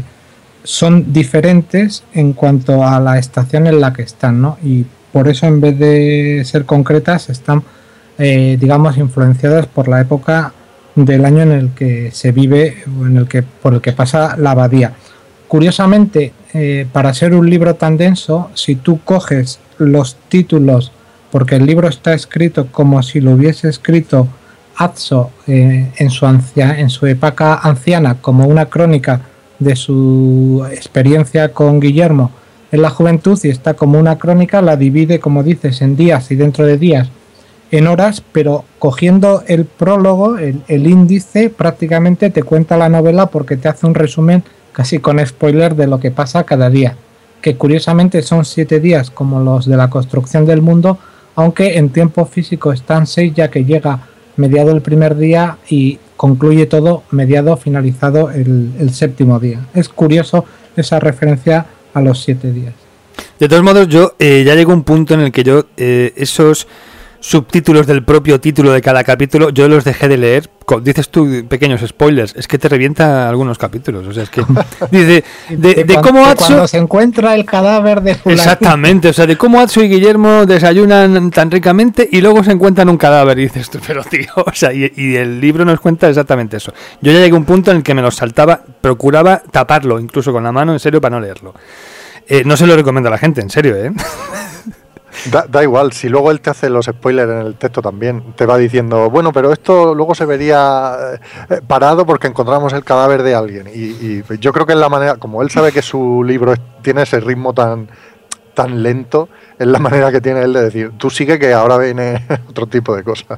son diferentes en cuanto a la estación en la que están, ¿no? Y por eso, en vez de ser concretas, están digamos influenciadas por la época del año en el que se vive o por el que pasa la abadía. Curiosamente, para ser un libro tan denso, si tú coges los títulos, porque el libro está escrito como si lo hubiese escrito Atso en su época anciana, como una crónica de su experiencia con Guillermo en la juventud, y está como una crónica, la divide, como dices, en días y dentro de días en horas, pero cogiendo el prólogo, el índice, prácticamente te cuenta la novela porque te hace un resumen casi con spoiler de lo que pasa cada día, que curiosamente son 7 días como los de la construcción del mundo, aunque en tiempo físico están 6, ya que llega mediado el primer día y concluye todo finalizado el séptimo día. Es curioso esa referencia a los 7 días. De todos modos, yo ya llegó un punto en el que yo esos subtítulos del propio título de cada capítulo yo los dejé de leer. Dices tú pequeños spoilers, es que te revienta algunos capítulos, o sea, es que dice de cómo Atso, cuando se encuentra el cadáver de fulano. Exactamente, o sea, de cómo Atso y Guillermo desayunan tan ricamente y luego se encuentran un cadáver, y dices tú, pero tío, o sea, y el libro nos cuenta exactamente eso. Yo ya llegué a un punto en el que me los saltaba, procuraba taparlo incluso con la mano, en serio, para no leerlo. No se lo recomiendo a la gente, en serio, Da igual, si luego él te hace los spoilers en el texto también, te va diciendo, bueno, pero esto luego se vería parado porque encontramos el cadáver de alguien. Y yo creo que es la manera, como él sabe que su libro tiene ese ritmo tan lento, es la manera que tiene él de decir, tú sigue que ahora viene otro tipo de cosas.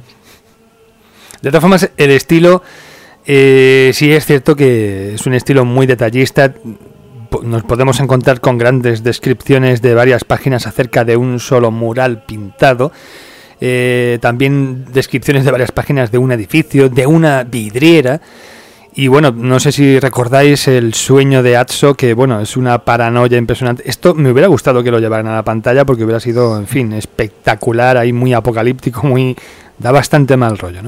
De todas formas, el estilo, sí es cierto que es un estilo muy detallista. Nos podemos encontrar con grandes descripciones de varias páginas acerca de un solo mural pintado, también descripciones de varias páginas de un edificio, de una vidriera, y bueno, no sé si recordáis el sueño de Atso, que bueno, es una paranoia impresionante. Esto me hubiera gustado que lo llevaran a la pantalla porque hubiera sido, en fin, espectacular, ahí muy apocalíptico, da bastante mal rollo, ¿no?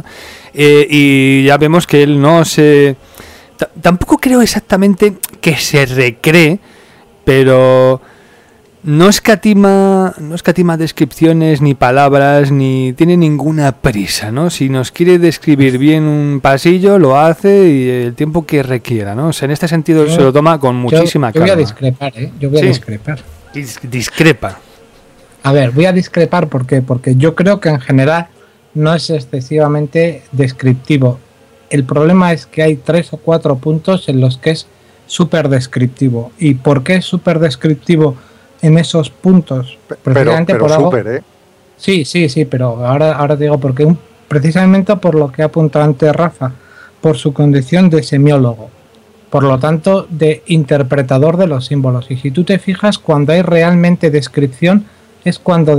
Y ya vemos que él no se... Tampoco creo exactamente que se recree, pero no escatima descripciones ni palabras, ni tiene ninguna prisa, ¿no? Si nos quiere describir bien un pasillo, lo hace y el tiempo que requiera, ¿no? O sea, en este sentido se lo toma con muchísima calma. Yo voy a discrepar, Yo voy a discrepar. Discrepa. A ver, voy a discrepar porque yo creo que en general no es excesivamente descriptivo. El problema es que hay 3 o 4 puntos en los que es súper descriptivo. ¿Y por qué es súper descriptivo en esos puntos? Precisamente pero por algo... súper, ¿eh? Sí, pero ahora digo porque precisamente por lo que ha apuntado antes Rafa, por su condición de semiólogo, por lo tanto de interpretador de los símbolos. Y si tú te fijas, cuando hay realmente descripción es cuando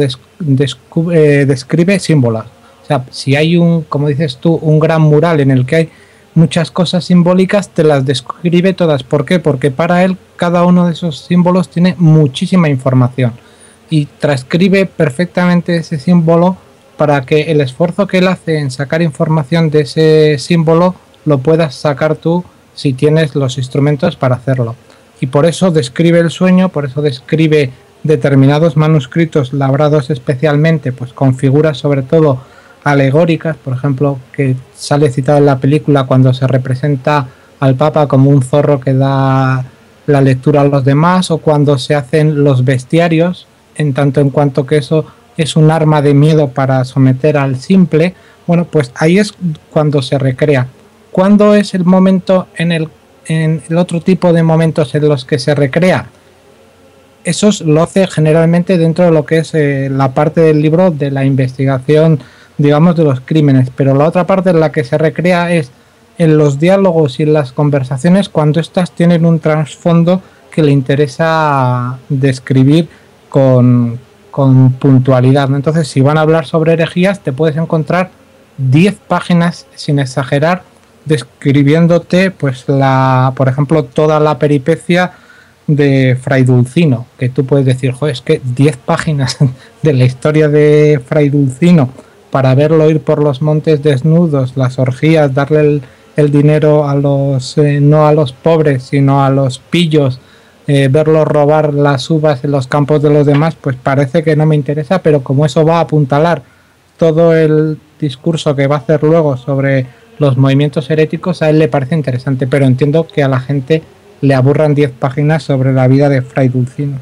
describe símbolos. O sea, si hay como dices tú, un gran mural en el que hay muchas cosas simbólicas, te las describe todas. ¿Por qué? Porque para él cada uno de esos símbolos tiene muchísima información y transcribe perfectamente ese símbolo para que el esfuerzo que él hace en sacar información de ese símbolo lo puedas sacar tú si tienes los instrumentos para hacerlo. Y por eso describe el sueño, por eso describe determinados manuscritos labrados especialmente, pues con figuras sobre todo alegóricas, por ejemplo, que sale citado en la película cuando se representa al Papa como un zorro que da la lectura a los demás, o cuando se hacen los bestiarios, en tanto en cuanto que eso es un arma de miedo para someter al simple. Bueno, pues ahí es cuando se recrea. ¿Cuándo es el momento en el otro tipo de momentos en los que se recrea? Eso lo hace generalmente dentro de lo que es la parte del libro de la investigación, digamos, de los crímenes, pero la otra parte en la que se recrea es en los diálogos y en las conversaciones cuando éstas tienen un trasfondo que le interesa describir con puntualidad, ¿no? Entonces, si van a hablar sobre herejías, te puedes encontrar 10 páginas, sin exagerar, describiéndote, pues, por ejemplo, toda la peripecia de Fray Dulcino, que tú puedes decir, joder, es que 10 páginas de la historia de Fray Dulcino para verlo ir por los montes desnudos, las orgías, darle el dinero a los no a los pobres, sino a los pillos, verlo robar las uvas en los campos de los demás, pues parece que no me interesa, pero como eso va a apuntalar todo el discurso que va a hacer luego sobre los movimientos heréticos, a él le parece interesante, pero entiendo que a la gente le aburran 10 páginas sobre la vida de Fray Dulcino.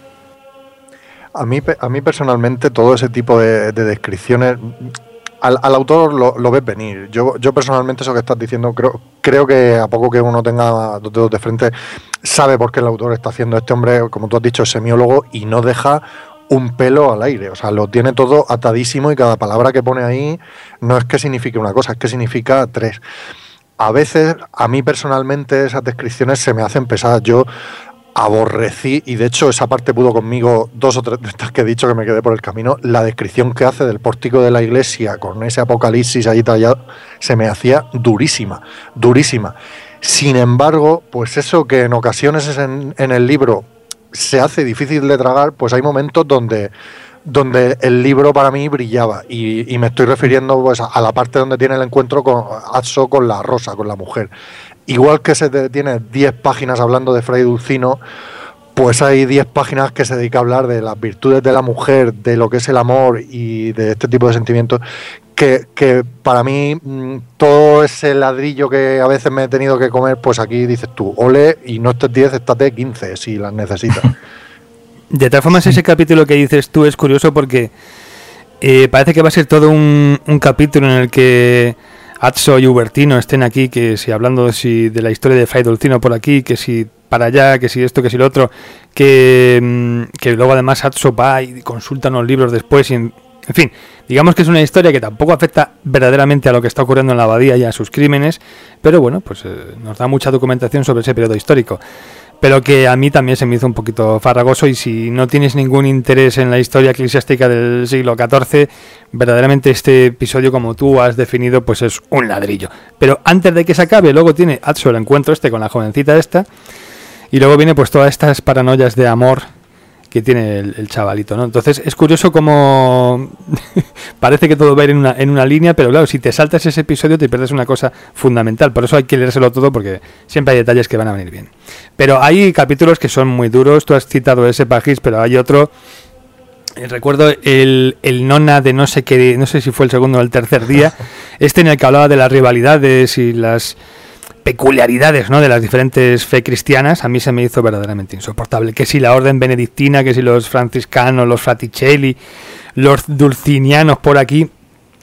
A mí personalmente todo ese tipo de descripciones al autor lo ves venir. Yo personalmente eso que estás diciendo creo que a poco que uno tenga dos dedos de frente sabe por qué el autor está haciendo. Este hombre, como tú has dicho, es semiólogo y no deja un pelo al aire, o sea, lo tiene todo atadísimo y cada palabra que pone ahí no es que signifique una cosa, es que significa 3. A veces, a mí personalmente, esas descripciones se me hacen pesadas. Yo aborrecí, y de hecho esa parte pudo conmigo 2 o 3 de estas que he dicho que me quedé por el camino, la descripción que hace del pórtico de la iglesia con ese apocalipsis ahí tallado, se me hacía durísima. Sin embargo, pues eso que en ocasiones es en el libro se hace difícil de tragar, pues hay momentos donde el libro para mí brillaba, y me estoy refiriendo pues a la parte donde tiene el encuentro con Atso, con la Rosa, con la mujer. Igual que se tiene 10 páginas hablando de Fray Dulcino, pues hay 10 páginas que se dedica a hablar de las virtudes de la mujer, de lo que es el amor y de este tipo de sentimientos, que para mí todo ese ladrillo que a veces me he tenido que comer, pues aquí dices tú, ole, y no estés 10, estate 15 si las necesitas. De todas formas, ese capítulo que dices tú es curioso porque parece que va a ser todo un capítulo en el que Atso y Ubertino estén aquí, que si hablando de la historia de Fray Dulcino por aquí, que si para allá, que si esto, que si lo otro, que luego además Atso va y consulta unos libros después, y en fin, digamos que es una historia que tampoco afecta verdaderamente a lo que está ocurriendo en la abadía y a sus crímenes, pero bueno, pues nos da mucha documentación sobre ese periodo histórico. Pero que a mí también se me hizo un poquito farragoso, y si no tienes ningún interés en la historia eclesiástica del siglo XIV, verdaderamente este episodio, como tú has definido, pues es un ladrillo. Pero antes de que se acabe, luego tiene Atso el encuentro con la jovencita esta, y luego viene pues todas estas paranoias de amor que tiene el chavalito, ¿no? Entonces es curioso cómo parece que todo va a ir en una línea, pero claro, si te saltas ese episodio te pierdes una cosa fundamental. Por eso hay que leérselo todo, porque siempre hay detalles que van a venir bien. Pero hay capítulos que son muy duros. Tú has citado ese Pagis, pero hay otro. Recuerdo el nona de no sé qué, no sé si fue el segundo o el tercer día, en el que hablaba de las rivalidades y las peculiaridades, ¿no?, de las diferentes fe cristianas. A mí se me hizo verdaderamente insoportable. Que si la orden benedictina, que si los franciscanos, los fraticelli, los dulcinianos por aquí.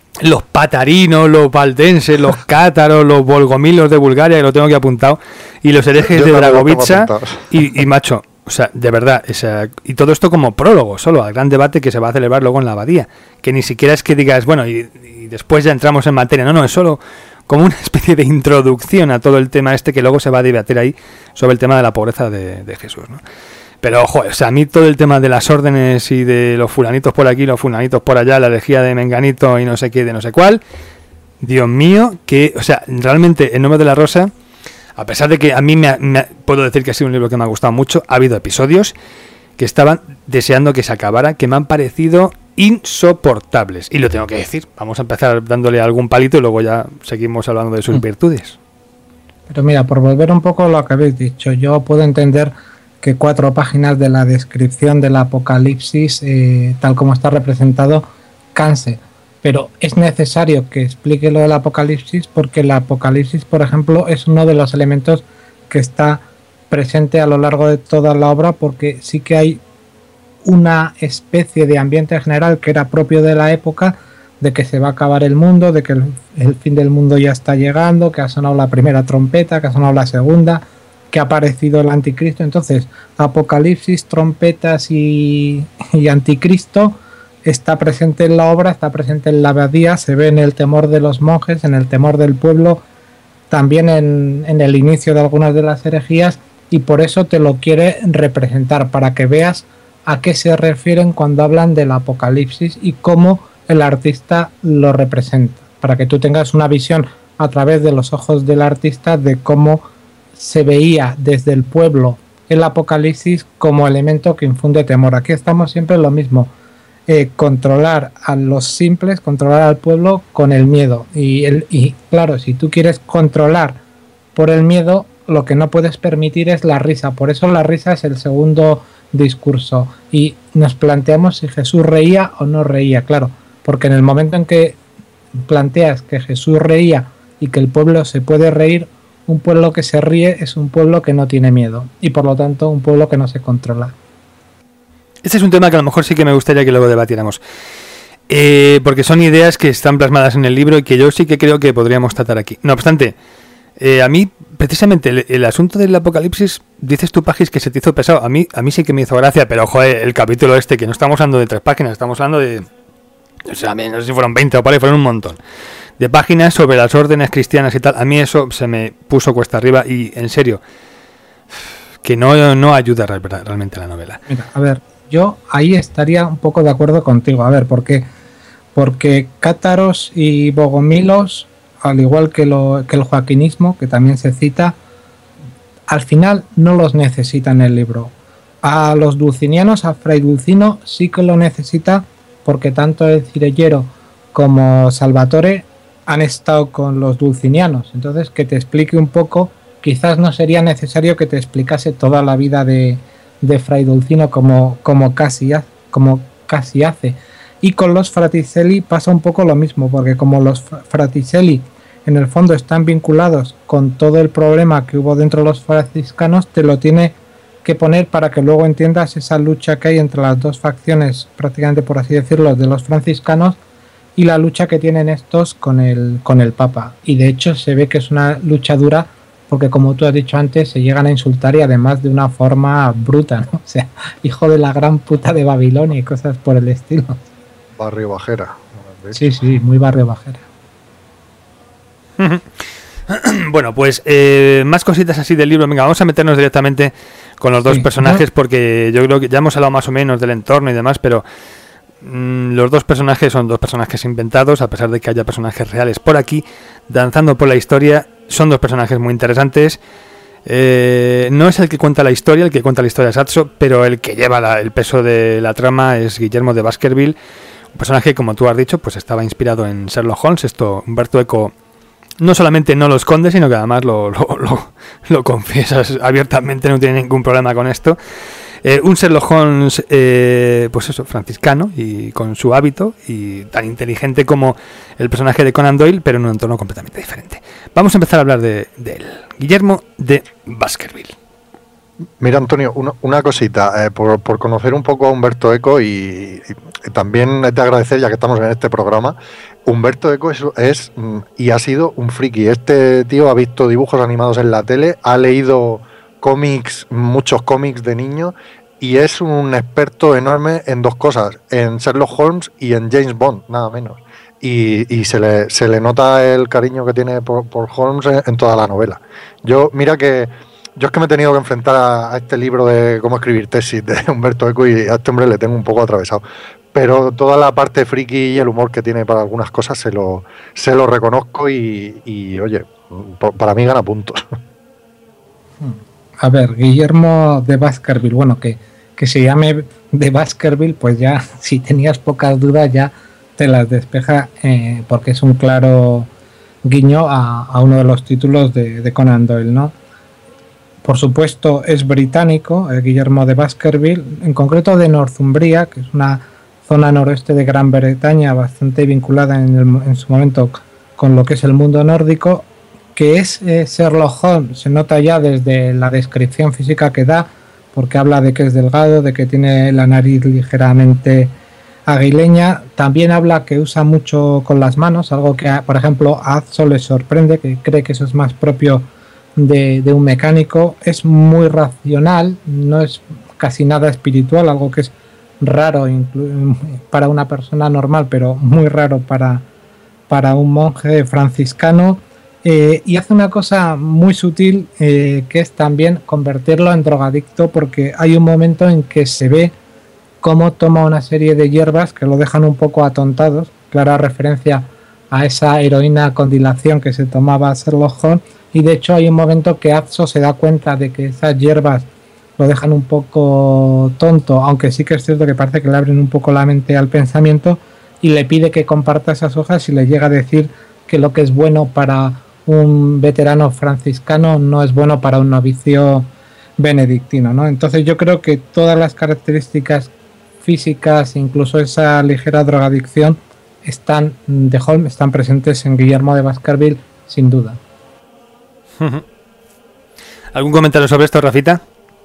los patarinos, los valdenses, los cátaros, los volgomilos de Bulgaria, que lo tengo aquí apuntado, y los herejes de Dragovitcha, y macho, o sea, de verdad, y todo esto como prólogo, solo al gran debate que se va a celebrar luego en la abadía, que ni siquiera es que digas, bueno, y después ya entramos en materia, no, es solo como una especie de introducción a todo el tema este que luego se va a debatir ahí sobre el tema de la pobreza de Jesús, ¿no? Pero, ojo, o sea, a mí todo el tema de las órdenes y de los fulanitos por aquí, los fulanitos por allá, la herejía de Menganito y no sé qué, de no sé cuál, Dios mío, que, o sea, realmente El nombre de la rosa, a pesar de que a mí puedo decir que ha sido un libro que me ha gustado mucho, ha habido episodios que estaban deseando que se acabara, que me han parecido insoportables. Y lo tengo que decir, vamos a empezar dándole algún palito y luego ya seguimos hablando de sus virtudes. Pero mira, por volver un poco a lo que habéis dicho, yo puedo entender que 4 páginas de la descripción del Apocalipsis, tal como está representado, canse. Pero es necesario que explique lo del Apocalipsis porque el Apocalipsis, por ejemplo, es uno de los elementos que está presente a lo largo de toda la obra, porque sí que hay una especie de ambiente general que era propio de la época, de que se va a acabar el mundo, de que el fin del mundo ya está llegando, que ha sonado la primera trompeta, que ha sonado la segunda, que ha aparecido el anticristo. Entonces, Apocalipsis, trompetas y anticristo está presente en la obra, está presente en la abadía, se ve en el temor de los monjes, en el temor del pueblo, también en el inicio de algunas de las herejías, y por eso te lo quiere representar, para que veas a qué se refieren cuando hablan del Apocalipsis y cómo el artista lo representa, para que tú tengas una visión a través de los ojos del artista de cómo se veía desde el pueblo el Apocalipsis como elemento que infunde temor. Aquí estamos siempre en lo mismo, controlar a los simples, controlar al pueblo con el miedo. Y claro, si tú quieres controlar por el miedo, lo que no puedes permitir es la risa. Por eso la risa es el segundo discurso. Y nos planteamos si Jesús reía o no reía, claro, porque en el momento en que planteas que Jesús reía y que el pueblo se puede reír, un pueblo que se ríe es un pueblo que no tiene miedo y por lo tanto un pueblo que no se controla. Este es un tema que a lo mejor sí que me gustaría que luego debatiéramos, porque son ideas que están plasmadas en el libro y que yo sí que creo que podríamos tratar aquí. No obstante, a mí precisamente el asunto del Apocalipsis, dices tú, Pagis, que se te hizo pesado. A mí sí que me hizo gracia, pero joder, el capítulo este, que no estamos hablando de 3 páginas, estamos hablando de, o sea, no sé si fueron 20 o por ahí, fueron un montón de páginas sobre las órdenes cristianas y tal. A mí eso se me puso cuesta arriba y, en serio, que no ayuda realmente a la novela. Mira, a ver, yo ahí estaría un poco de acuerdo contigo. A ver, ¿por qué? Porque cátaros y bogomilos, al igual que el joaquinismo, que también se cita, al final no los necesita en el libro. A los dulcinianos, a Fray Dulcino, sí que lo necesita, porque tanto el Cirellero como Salvatore han estado con los dulcinianos. Entonces, que te explique un poco, quizás no sería necesario que te explicase toda la vida de Fray Dulcino como casi hace. Y con los Fraticelli pasa un poco lo mismo, porque como los Fraticelli en el fondo están vinculados con todo el problema que hubo dentro de los franciscanos, te lo tiene que poner para que luego entiendas esa lucha que hay entre las dos facciones, prácticamente por así decirlo, de los franciscanos, y la lucha que tienen estos con el Papa. Y de hecho se ve que es una lucha dura, porque como tú has dicho antes, se llegan a insultar y además de una forma bruta, ¿no? O sea, hijo de la gran puta de Babilonia y cosas por el estilo. Barrio Bajera. Sí, muy barrio Bajera. Bueno, pues más cositas así del libro. Venga, vamos a meternos directamente con los dos personajes, porque yo creo que ya hemos hablado más o menos del entorno y demás, pero los dos personajes son dos personajes inventados, a pesar de que haya personajes reales por aquí, danzando por la historia. Son dos personajes muy interesantes. No es el que cuenta la historia, el que cuenta la historia es Atso, pero el que lleva el peso de la trama es Guillermo de Baskerville, un personaje, como tú has dicho, pues estaba inspirado en Sherlock Holmes. Esto Humberto Eco no solamente no lo esconde, sino que además lo confiesas abiertamente, no tiene ningún problema con esto. Un Sherlock Holmes, pues eso, franciscano y con su hábito, y tan inteligente como el personaje de Conan Doyle, pero en un entorno completamente diferente. Vamos a empezar a hablar de él, Guillermo de Baskerville. Mira, Antonio, una cosita, por conocer un poco a Humberto Eco y también te agradecer, ya que estamos en este programa. Humberto Eco es y ha sido un friki. Este tío ha visto dibujos animados en la tele, ha leído cómics, muchos cómics de niño, y es un experto enorme en dos cosas, en Sherlock Holmes y en James Bond, nada menos. Y se le nota el cariño que tiene por Holmes en toda la novela. Mira que yo es que me he tenido que enfrentar a este libro de cómo escribir tesis de Humberto Eco y a este hombre le tengo un poco atravesado. Pero toda la parte friki y el humor que tiene para algunas cosas se lo reconozco y oye, para mí gana puntos. A ver, Guillermo de Baskerville, bueno, que se llame de Baskerville, pues ya, si tenías pocas dudas, ya te las despeja, porque es un claro guiño a uno de los títulos de Conan Doyle, ¿no? Por supuesto, es británico, Guillermo de Baskerville, en concreto de Northumbria, que es una zona noroeste de Gran Bretaña bastante vinculada en su momento con lo que es el mundo nórdico, que es Sherlock Holmes. Se nota ya desde la descripción física que da, porque habla de que es delgado, de que tiene la nariz ligeramente aguileña. También habla que usa mucho con las manos, algo que, por ejemplo, a Azzo le sorprende, que cree que eso es más propio de un mecánico. Es muy racional, no es casi nada espiritual, algo que es raro para una persona normal, pero muy raro para un monje franciscano. Y hace una cosa muy sutil, que es también convertirlo en drogadicto, porque hay un momento en que se ve cómo toma una serie de hierbas que lo dejan un poco atontados, clara referencia a esa heroína con dilación que se tomaba Sherlock Holmes, y de hecho hay un momento que Azzo se da cuenta de que esas hierbas lo dejan un poco tonto, aunque sí que es cierto que parece que le abren un poco la mente al pensamiento, y le pide que comparta esas hojas y le llega a decir que lo que es bueno para un veterano franciscano no es bueno para un novicio benedictino, ¿no? Entonces yo creo que todas las características físicas, incluso esa ligera drogadicción, de Holmes están presentes en Guillermo de Baskerville, sin duda. ¿Algún comentario sobre esto, Rafita?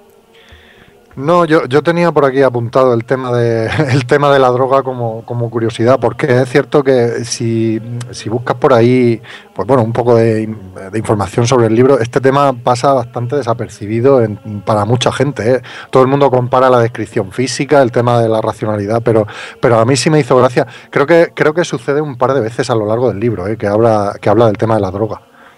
No, yo tenía por aquí apuntado el tema de la droga como curiosidad, porque es cierto que si buscas por ahí, pues bueno, un poco de información sobre el libro, este tema pasa bastante desapercibido para mucha gente, ¿eh? Todo el mundo compara la descripción física, el tema de la racionalidad, pero a mí sí me hizo gracia. Creo que sucede un par de veces a lo largo del libro, que habla del tema de la droga.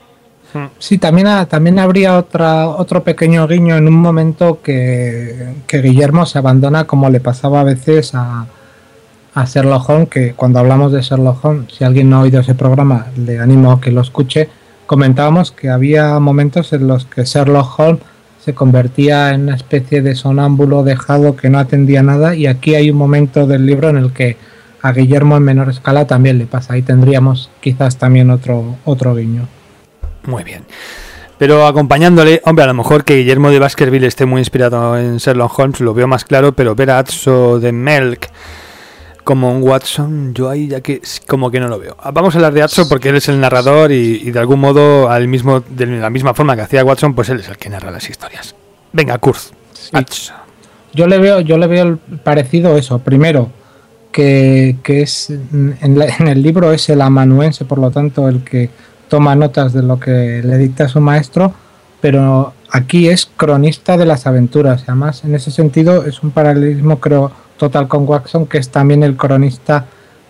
Sí, también habría otro pequeño guiño en un momento que Guillermo se abandona, como le pasaba a veces a Sherlock Holmes, que cuando hablamos de Sherlock Holmes, si alguien no ha oído ese programa, le animo a que lo escuche. Comentábamos que había momentos en los que Sherlock Holmes se convertía en una especie de sonámbulo dejado que no atendía nada, y aquí hay un momento del libro en el que a Guillermo en menor escala también le pasa. Ahí tendríamos quizás también otro guiño. Muy bien. Pero acompañándole, hombre, a lo mejor que Guillermo de Baskerville esté muy inspirado en Sherlock Holmes, lo veo más claro, pero ver a Azzo de Melk como un Watson, yo ahí ya que como que no lo veo. Vamos a hablar de Azzo porque él es el narrador y de algún modo de la misma forma que hacía Watson, pues él es el que narra las historias. Venga, Kurt. Sí. Azzo. Yo le veo el parecido eso. Primero, que es en el libro es el amanuense, por lo tanto, el que toma notas de lo que le dicta su maestro, pero aquí es cronista de las aventuras. Además, en ese sentido es un paralelismo, creo, total con Watson, que es también el cronista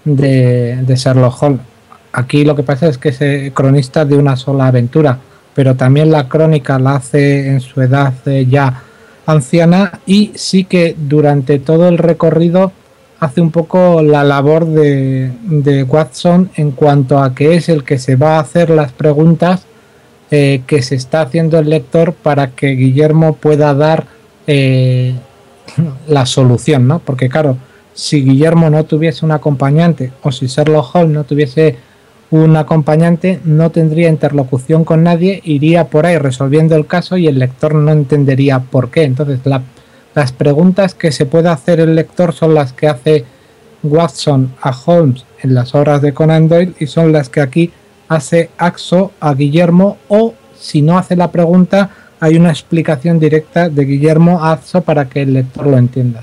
de Sherlock Holmes. Aquí lo que pasa es que es cronista de una sola aventura, pero también la crónica la hace en su edad ya anciana, y sí que durante todo el recorrido hace un poco la labor de Watson en cuanto a que es el que se va a hacer las preguntas que se está haciendo el lector para que Guillermo pueda dar la solución, ¿no? Porque claro, si Guillermo no tuviese un acompañante, o si Sherlock Holmes no tuviese un acompañante, no tendría interlocución con nadie, iría por ahí resolviendo el caso y el lector no entendería por qué. Entonces las preguntas que se puede hacer el lector son las que hace Watson a Holmes en las obras de Conan Doyle, y son las que aquí hace Azzo a Guillermo, o si no hace la pregunta, hay una explicación directa de Guillermo a Azzo para que el lector lo entienda.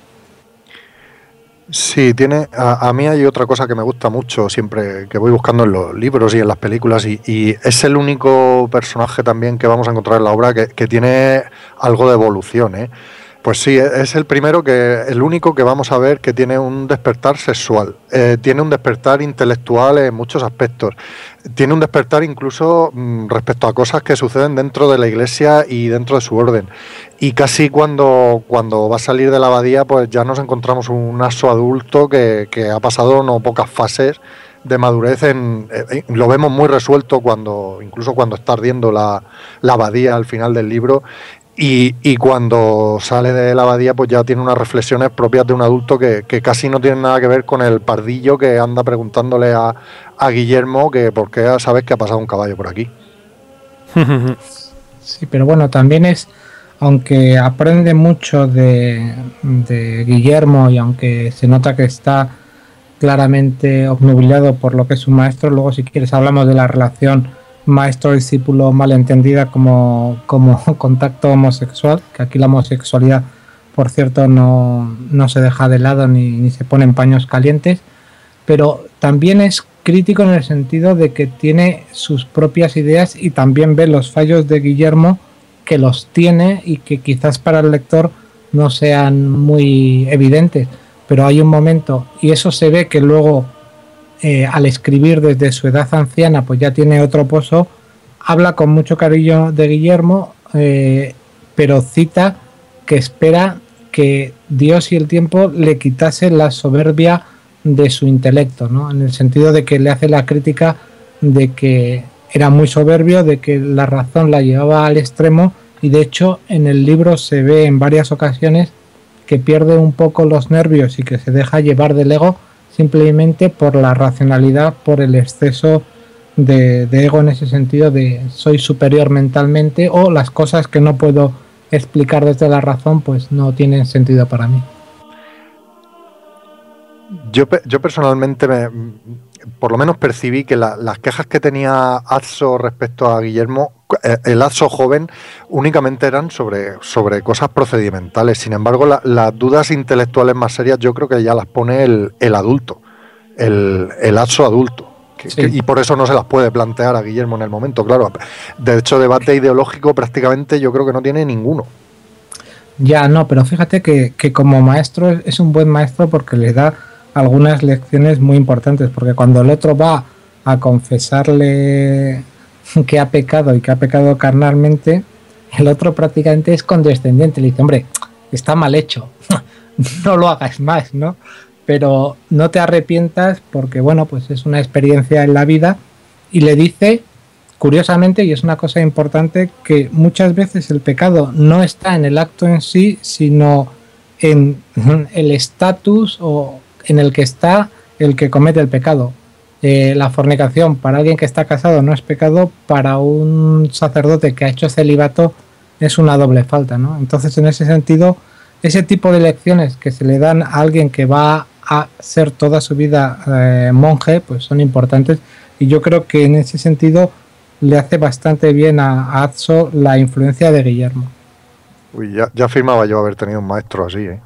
Sí, a mí hay otra cosa que me gusta mucho siempre que voy buscando en los libros y en las películas y es el único personaje también que vamos a encontrar en la obra que tiene algo de evolución, ¿eh? Pues sí, es el único que vamos a ver que tiene un despertar sexual, tiene un despertar intelectual en muchos aspectos, tiene un despertar incluso respecto a cosas que suceden dentro de la iglesia y dentro de su orden. Y casi cuando va a salir de la abadía, pues ya nos encontramos un Azzo adulto que ha pasado no pocas fases de madurez. Lo vemos muy resuelto incluso cuando está ardiendo la abadía al final del libro. Y cuando sale de la abadía, pues ya tiene unas reflexiones propias de un adulto que casi no tienen nada que ver con el pardillo que anda preguntándole a Guillermo que por qué sabes que ha pasado un caballo por aquí. Sí, pero bueno, también aunque aprende mucho de Guillermo y aunque se nota que está claramente obnubilado por lo que es su maestro, luego si quieres hablamos de la relación maestro-discípulo malentendida como contacto homosexual, que aquí la homosexualidad, por cierto, no se deja de lado ni se pone en paños calientes, pero también es crítico en el sentido de que tiene sus propias ideas y también ve los fallos de Guillermo, que los tiene y que quizás para el lector no sean muy evidentes, pero hay un momento, y eso se ve que luego al escribir desde su edad anciana pues ya tiene otro pozo, habla con mucho cariño de Guillermo, pero cita que espera que Dios y el tiempo le quitase la soberbia de su intelecto, ¿no? En el sentido de que le hace la crítica de que era muy soberbio, de que la razón la llevaba al extremo y de hecho en el libro se ve en varias ocasiones que pierde un poco los nervios y que se deja llevar del ego simplemente por la racionalidad, por el exceso de ego en ese sentido de soy superior mentalmente o las cosas que no puedo explicar desde la razón pues no tienen sentido para mí. Yo personalmente por lo menos percibí que las quejas que tenía Azzo respecto a Guillermo, el Azzo joven, únicamente eran sobre cosas procedimentales. Sin embargo, las dudas intelectuales más serias yo creo que ya las pone el adulto, el Azzo adulto. Sí. Y por eso no se las puede plantear a Guillermo en el momento, claro. De hecho, debate ideológico prácticamente yo creo que no tiene ninguno. Ya, no, pero fíjate que como maestro es un buen maestro porque le da algunas lecciones muy importantes, porque cuando el otro va a confesarle que ha pecado y que ha pecado carnalmente, el otro prácticamente es condescendiente, le dice, hombre, está mal hecho, no lo hagas más, ¿no? Pero no te arrepientas porque, bueno, pues es una experiencia en la vida y le dice, curiosamente, y es una cosa importante, que muchas veces el pecado no está en el acto en sí, sino en el estatus o en el que está el que comete el pecado. La fornicación para alguien que está casado no es pecado, para un sacerdote que ha hecho celibato es una doble falta, ¿no? Entonces, en ese sentido, ese tipo de lecciones que se le dan a alguien que va a ser toda su vida monje, pues son importantes y yo creo que en ese sentido le hace bastante bien a Azzo la influencia de Guillermo. Uy, ya afirmaba yo haber tenido un maestro así, ¿eh?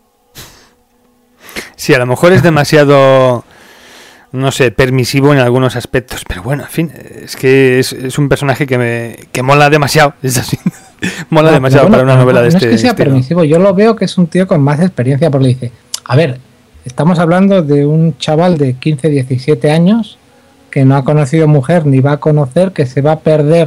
Sí, a lo mejor es demasiado, no sé, permisivo en algunos aspectos, pero bueno, en fin, es que es un personaje que mola demasiado, es así, mola demasiado bueno, para una novela de este estilo. No es que sea permisivo, yo lo veo que es un tío con más experiencia, porque le dice, a ver, estamos hablando de un chaval de 15, 17 años que no ha conocido mujer ni va a conocer, que se va a perder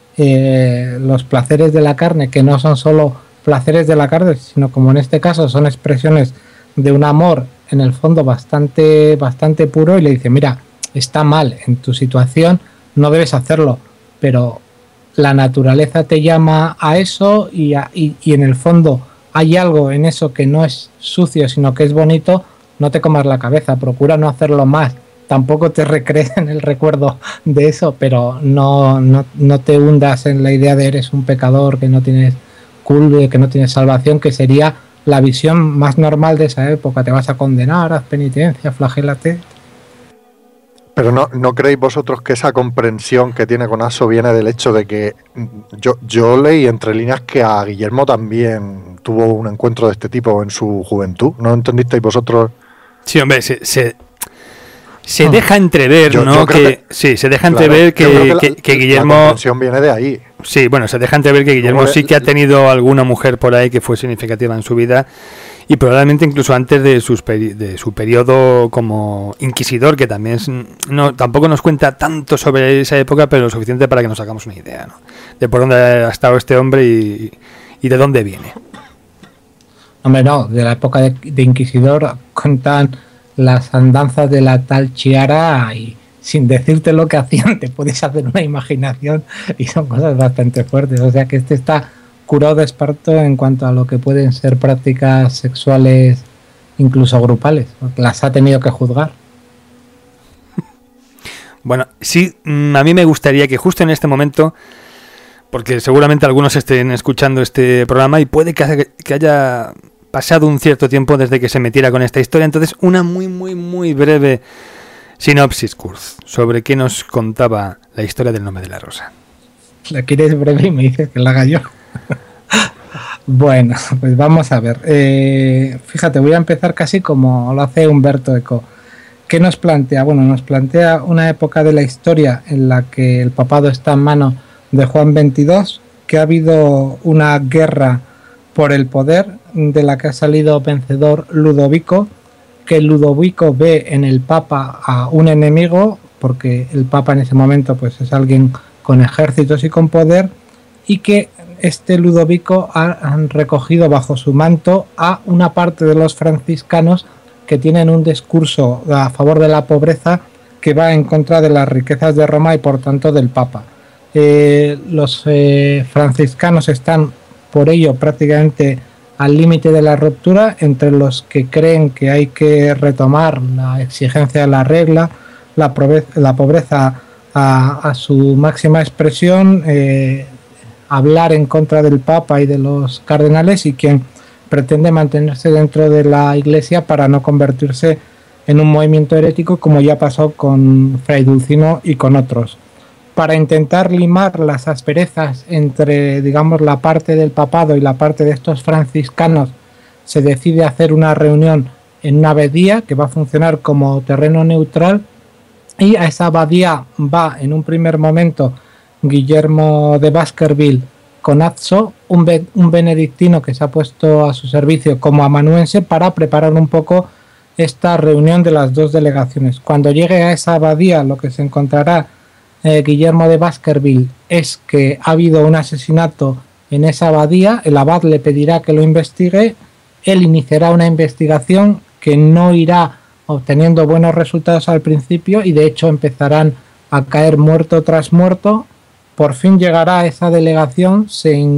los placeres de la carne, que no son solo placeres de la carne, sino como en este caso son expresiones de un amor en el fondo bastante puro, y le dice, mira, está mal en tu situación, no debes hacerlo, pero la naturaleza te llama a eso y en el fondo hay algo en eso que no es sucio sino que es bonito, no te comas la cabeza, procura no hacerlo más, tampoco te recrees en el recuerdo de eso, pero no te hundas en la idea de eres un pecador, que no tienes culpa, que no tienes salvación, que sería la visión más normal de esa época. Te vas a condenar, haz penitencia, flagélate. Pero ¿no creéis vosotros que esa comprensión que tiene con Aso viene del hecho de que yo leí entre líneas que a Guillermo también tuvo un encuentro de este tipo en su juventud? ¿No entendisteis vosotros? Sí, hombre, se deja entrever, ¿no? Yo creo que sí, se deja entrever que Guillermo... La comprensión viene de ahí. Sí, bueno, se deja entrever que Guillermo sí que ha tenido alguna mujer por ahí que fue significativa en su vida, y probablemente incluso antes de su periodo como inquisidor, que también tampoco nos cuenta tanto sobre esa época, pero lo suficiente para que nos hagamos una idea, ¿no? De por dónde ha estado este hombre y de dónde viene. Hombre, no, de la época de inquisidor cuentan las andanzas de la tal Chiara y sin decirte lo que hacían te puedes hacer una imaginación y son cosas bastante fuertes. O sea que este está curado de esparto en cuanto a lo que pueden ser prácticas sexuales incluso grupales, porque las ha tenido que juzgar. Bueno, sí, a mí me gustaría que justo en este momento, porque seguramente algunos estén escuchando este programa y puede que haya pasado un cierto tiempo desde que se metiera con esta historia, entonces una muy, muy, muy breve sinopsis, Kurz, sobre qué nos contaba la historia del nombre de la rosa. ¿La quieres breve y me dices que la haga yo? Bueno, pues vamos a ver. Fíjate, voy a empezar casi como lo hace Umberto Eco. ¿Qué nos plantea? Bueno, nos plantea una época de la historia en la que el papado está en manos de Juan XXII, que ha habido una guerra por el poder de la que ha salido vencedor Ludovico, que Ludovico ve en el Papa a un enemigo, porque el Papa en ese momento pues es alguien con ejércitos y con poder, y que este Ludovico han recogido bajo su manto a una parte de los franciscanos que tienen un discurso a favor de la pobreza que va en contra de las riquezas de Roma y por tanto del Papa. Los franciscanos están por ello prácticamente al límite de la ruptura, entre los que creen que hay que retomar la exigencia de la regla, la pobreza a su máxima expresión, hablar en contra del Papa y de los cardenales, y quien pretende mantenerse dentro de la Iglesia para no convertirse en un movimiento herético, como ya pasó con Fray Dulcino y con otros. Para intentar limar las asperezas entre, digamos, la parte del papado y la parte de estos franciscanos, se decide hacer una reunión en una abadía que va a funcionar como terreno neutral, y a esa abadía va en un primer momento Guillermo de Baskerville con Azzo, un benedictino que se ha puesto a su servicio como amanuense, para preparar un poco esta reunión de las dos delegaciones. Cuando llegue a esa abadía, lo que se encontrará Guillermo de Baskerville es que ha habido un asesinato en esa abadía. El abad le pedirá que lo investigue, él iniciará una investigación que no irá obteniendo buenos resultados al principio, y de hecho empezarán a caer muerto tras muerto. Por fin llegará a esa delegación,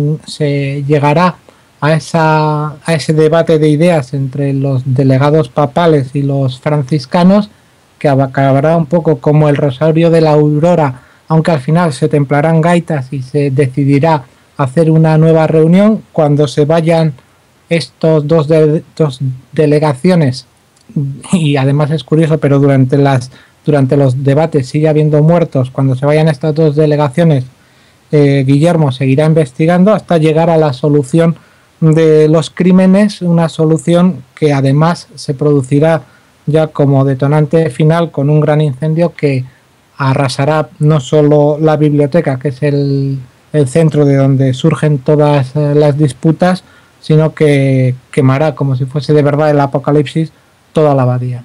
se llegará a ese debate de ideas entre los delegados papales y los franciscanos, que acabará un poco como el Rosario de la Aurora, aunque al final se templarán gaitas y se decidirá hacer una nueva reunión. Cuando se vayan estos dos delegaciones, y además es curioso, pero durante los debates sigue habiendo muertos, cuando se vayan estas dos delegaciones, Guillermo seguirá investigando hasta llegar a la solución de los crímenes, una solución que además se producirá ya como detonante final con un gran incendio que arrasará no solo la biblioteca, que es el centro de donde surgen todas las disputas, sino que quemará, como si fuese de verdad el apocalipsis, toda la abadía.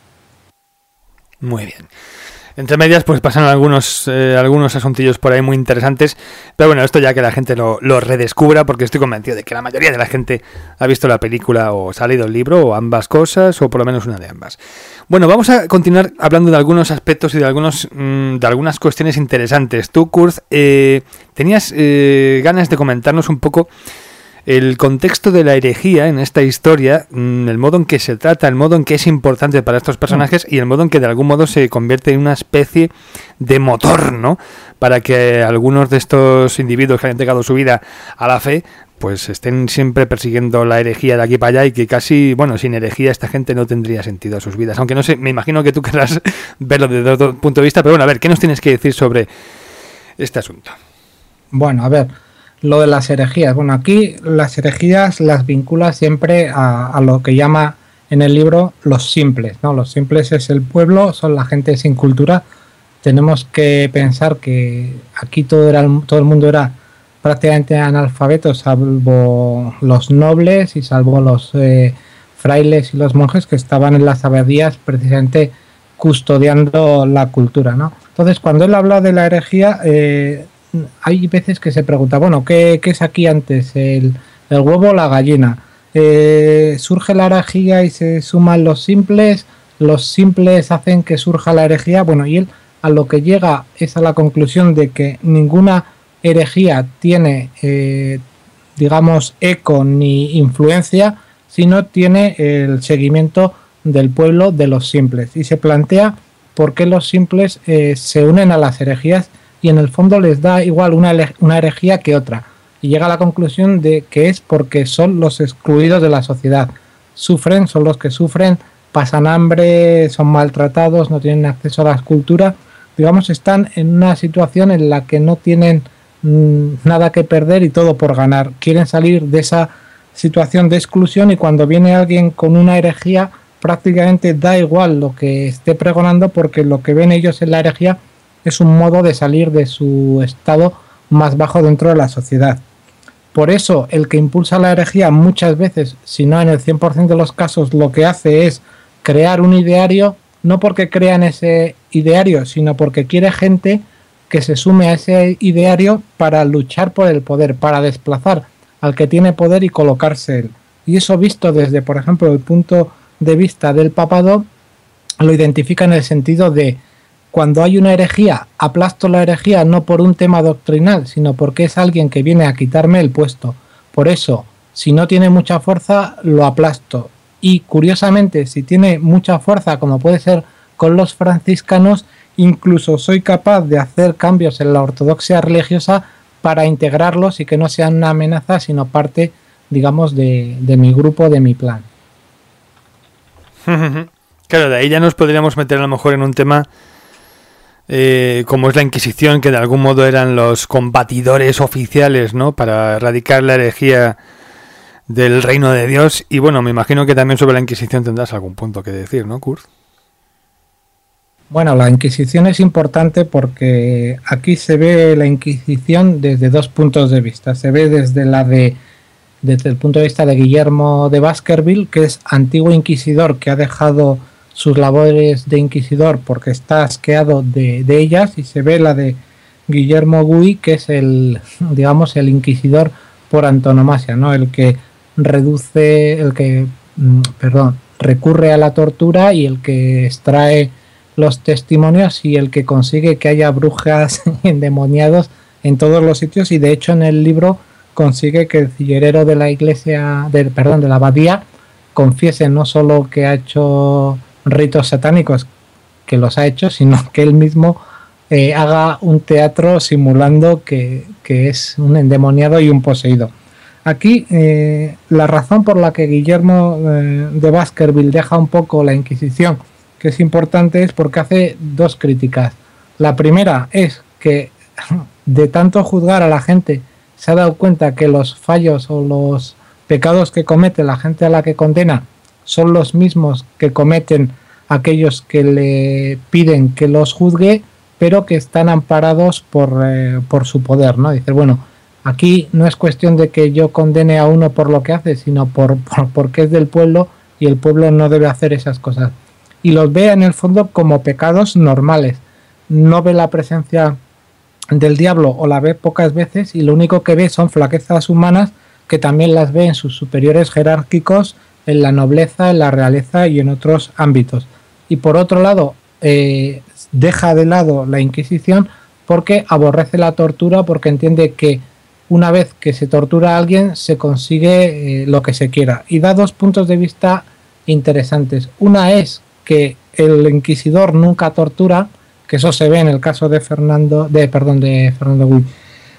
Muy bien. Entre medias pues pasan algunos asuntillos por ahí muy interesantes, pero bueno, esto ya que la gente lo redescubra, porque estoy convencido de que la mayoría de la gente ha visto la película o se ha leído el libro, o ambas cosas, o por lo menos una de ambas. Bueno, vamos a continuar hablando de algunos aspectos y de algunas cuestiones interesantes. Tú, Kurz, tenías ganas de comentarnos un poco el contexto de la herejía en esta historia, el modo en que se trata, el modo en que es importante para estos personajes y el modo en que de algún modo se convierte en una especie de motor, ¿no?, para que algunos de estos individuos que han entregado su vida a la fe pues estén siempre persiguiendo la herejía de aquí para allá y que casi, bueno, sin herejía esta gente no tendría sentido a sus vidas. Aunque no sé, me imagino que tú querrás verlo desde otro punto de vista, pero bueno, a ver, ¿qué nos tienes que decir sobre este asunto? Bueno, a ver, lo de las herejías. Bueno, aquí las herejías las vincula siempre a lo que llama en el libro los simples, ¿no? Los simples es el pueblo, son la gente sin cultura. Tenemos que pensar que aquí todo el mundo era prácticamente analfabetos, salvo los nobles y salvo los frailes y los monjes que estaban en las abadías precisamente custodiando la cultura, ¿no? Entonces, cuando él habla de la herejía, hay veces que se pregunta, bueno, ¿qué es aquí antes? ¿El huevo o la gallina? ¿Surge la herejía y se suman los simples hacen que surja la herejía? Bueno, y él a lo que llega es a la conclusión de que ninguna herejía tiene, digamos, eco ni influencia, sino tiene el seguimiento del pueblo de los simples. Y se plantea por qué los simples se unen a las herejías y en el fondo les da igual una herejía que otra. Y llega a la conclusión de que es porque son los excluidos de la sociedad. Son los que sufren, pasan hambre, son maltratados, no tienen acceso a la cultura. Digamos, están en una situación en la que no tienen nada que perder y todo por ganar. Quieren salir de esa situación de exclusión y cuando viene alguien con una herejía prácticamente da igual lo que esté pregonando porque lo que ven ellos en la herejía es un modo de salir de su estado más bajo dentro de la sociedad. Por eso el que impulsa la herejía muchas veces, si no en el 100% de los casos, lo que hace es crear un ideario, no porque crean ese ideario, sino porque quiere gente que se sume a ese ideario para luchar por el poder, para desplazar al que tiene poder y colocarse él. Y eso visto desde, por ejemplo, el punto de vista del papado, lo identifica en el sentido de cuando hay una herejía, aplasto la herejía no por un tema doctrinal, sino porque es alguien que viene a quitarme el puesto. Por eso, si no tiene mucha fuerza, lo aplasto. Y curiosamente, si tiene mucha fuerza, como puede ser con los franciscanos, incluso soy capaz de hacer cambios en la ortodoxia religiosa para integrarlos y que no sean una amenaza, sino parte, digamos, de mi grupo, de mi plan. Claro, de ahí ya nos podríamos meter a lo mejor en un tema como es la Inquisición, que de algún modo eran los combatidores oficiales, ¿no?, para erradicar la herejía del reino de Dios. Y bueno, me imagino que también sobre la Inquisición tendrás algún punto que decir, ¿no, Kurt? Bueno, la Inquisición es importante porque aquí se ve la Inquisición desde dos puntos de vista. Se ve desde el punto de vista de Guillermo de Baskerville, que es antiguo inquisidor que ha dejado sus labores de inquisidor porque está asqueado de ellas, y se ve la de Guillermo Gui, que es el inquisidor por antonomasia, ¿no? El que recurre a la tortura y el que extrae los testimonios y el que consigue que haya brujas y endemoniados en todos los sitios. Y de hecho en el libro consigue que el cillerero de la iglesia, de la abadía, confiese no solo que ha hecho ritos satánicos, que los ha hecho, sino que él mismo haga un teatro simulando que es un endemoniado y un poseído. Aquí la razón por la que Guillermo de Baskerville deja un poco la Inquisición, que es importante, es porque hace dos críticas. La primera es que de tanto juzgar a la gente se ha dado cuenta que los fallos o los pecados que comete la gente a la que condena son los mismos que cometen aquellos que le piden que los juzgue, pero que están amparados por su poder, ¿no? Dice, bueno, aquí no es cuestión de que yo condene a uno por lo que hace, sino porque es del pueblo y el pueblo no debe hacer esas cosas. Y los ve en el fondo como pecados normales. No ve la presencia del diablo o la ve pocas veces y lo único que ve son flaquezas humanas que también las ve en sus superiores jerárquicos, en la nobleza, en la realeza y en otros ámbitos. Y por otro lado, deja de lado la Inquisición porque aborrece la tortura, porque entiende que una vez que se tortura a alguien se consigue lo que se quiera. Y da dos puntos de vista interesantes. Una es que el inquisidor nunca tortura, que eso se ve en el caso de Fernando Gui.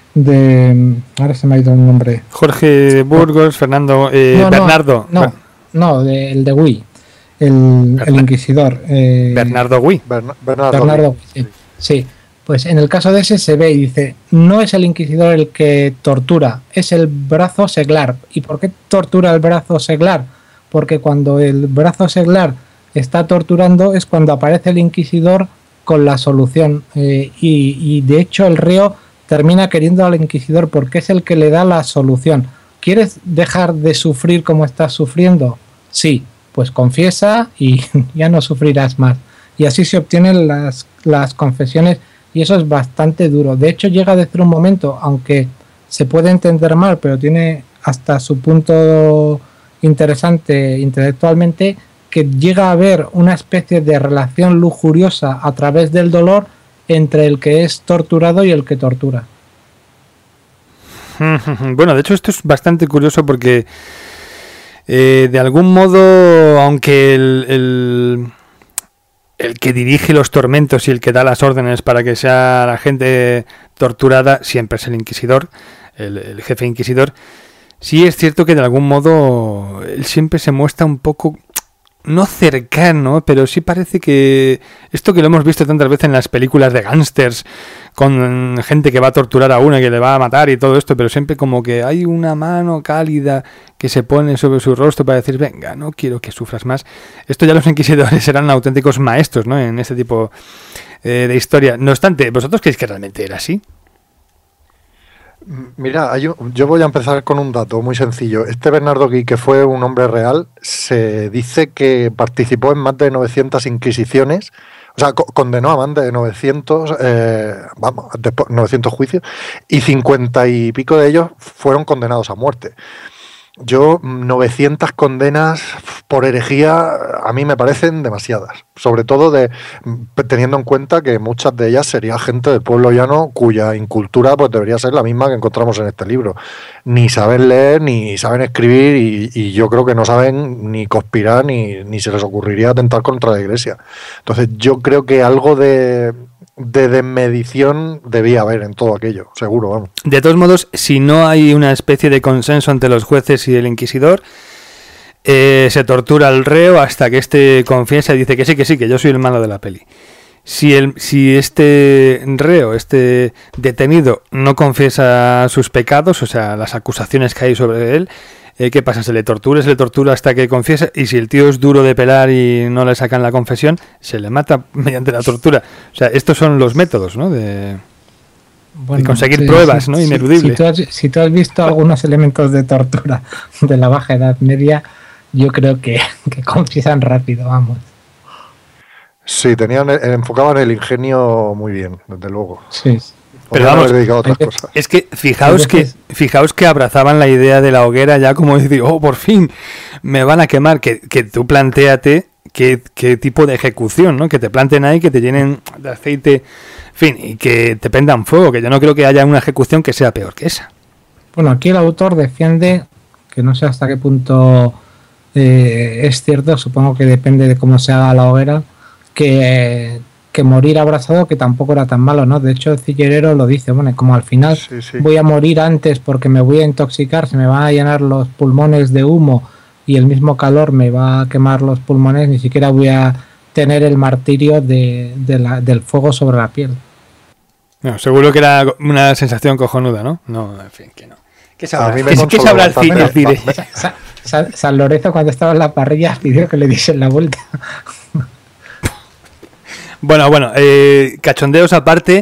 ahora se me ha ido el nombre. Jorge Burgos, Fernando, Bernardo. El de Wii, el Inquisidor. Bernardo Wii. Bernardo Wii, sí. Pues en el caso de ese se ve y dice, no es el Inquisidor el que tortura, es el brazo seglar. ¿Y por qué tortura el brazo seglar? Porque cuando el brazo seglar está torturando es cuando aparece el Inquisidor con la solución. Y de hecho el reo termina queriendo al Inquisidor porque es el que le da la solución. ¿Quieres dejar de sufrir como estás sufriendo? Sí, pues confiesa y ya no sufrirás más. Y así se obtienen las confesiones. Y eso es bastante duro. De hecho, llega a decir un momento, aunque se puede entender mal, pero tiene hasta su punto interesante intelectualmente, que llega a haber una especie de relación lujuriosa a través del dolor entre el que es torturado y el que tortura. Bueno, de hecho esto es bastante curioso porque de algún modo, aunque el que dirige los tormentos y el que da las órdenes para que sea la gente torturada siempre es el inquisidor, el jefe inquisidor, sí es cierto que de algún modo él siempre se muestra un poco, no cercano, pero sí parece que esto que lo hemos visto tantas veces en las películas de gángsters, con gente que va a torturar a una y que le va a matar y todo esto, pero siempre como que hay una mano cálida que se pone sobre su rostro para decir, venga, no quiero que sufras más. Esto ya los inquisidores eran auténticos maestros, ¿no?, en este tipo de historia. No obstante, ¿vosotros creéis que realmente era así? Mira, yo voy a empezar con un dato muy sencillo. Este Bernardo Gui, que fue un hombre real, se dice que participó en más de 900 inquisiciones, o sea, condenó a más de 900, 900 juicios, y 50 y pico de ellos fueron condenados a muerte. 900 condenas por herejía a mí me parecen demasiadas, sobre todo teniendo en cuenta que muchas de ellas sería gente del pueblo llano cuya incultura pues debería ser la misma que encontramos en este libro. Ni saben leer, ni saben escribir y yo creo que no saben ni conspirar ni se les ocurriría atentar contra la iglesia. Entonces yo creo que algo de desmedición debía haber en todo aquello, seguro, vamos. De todos modos, si no hay una especie de consenso entre los jueces y el inquisidor, se tortura al reo hasta que éste confiesa y dice que sí, que yo soy el malo de la peli. Si este reo, este detenido, no confiesa sus pecados, o sea, las acusaciones que hay sobre él, ¿qué pasa? Se le tortura hasta que confiesa, y si el tío es duro de pelar y no le sacan la confesión, se le mata mediante la tortura. O sea, estos son los métodos, ¿no?, de conseguir pruebas, ¿no?, ineludibles. Si tú has visto algunos elementos de tortura de la Baja Edad Media, yo creo que confiesan rápido, vamos. Sí, enfocaban el ingenio muy bien, desde luego. Sí. Pero vamos, es que fijaos que abrazaban la idea de la hoguera ya como decir, oh, por fin me van a quemar, que tú plantéate qué tipo de ejecución, ¿no?, que te planten ahí, que te llenen de aceite, en fin, y que te prendan fuego, que yo no creo que haya una ejecución que sea peor que esa. Bueno, aquí el autor defiende, que no sé hasta qué punto es cierto, supongo que depende de cómo se haga la hoguera, que morir abrazado, que tampoco era tan malo, ¿no? De hecho, el Cillerero lo dice, bueno, como al final sí. Voy a morir antes porque me voy a intoxicar, se me van a llenar los pulmones de humo y el mismo calor me va a quemar los pulmones, ni siquiera voy a tener el martirio del fuego sobre la piel. No, seguro que era una sensación cojonuda, ¿no? No, en fin, que no. ¿Qué sabrá el cine? San Lorenzo, cuando estaba en la parrilla, pidió que le diesen la vuelta. Bueno, cachondeos aparte,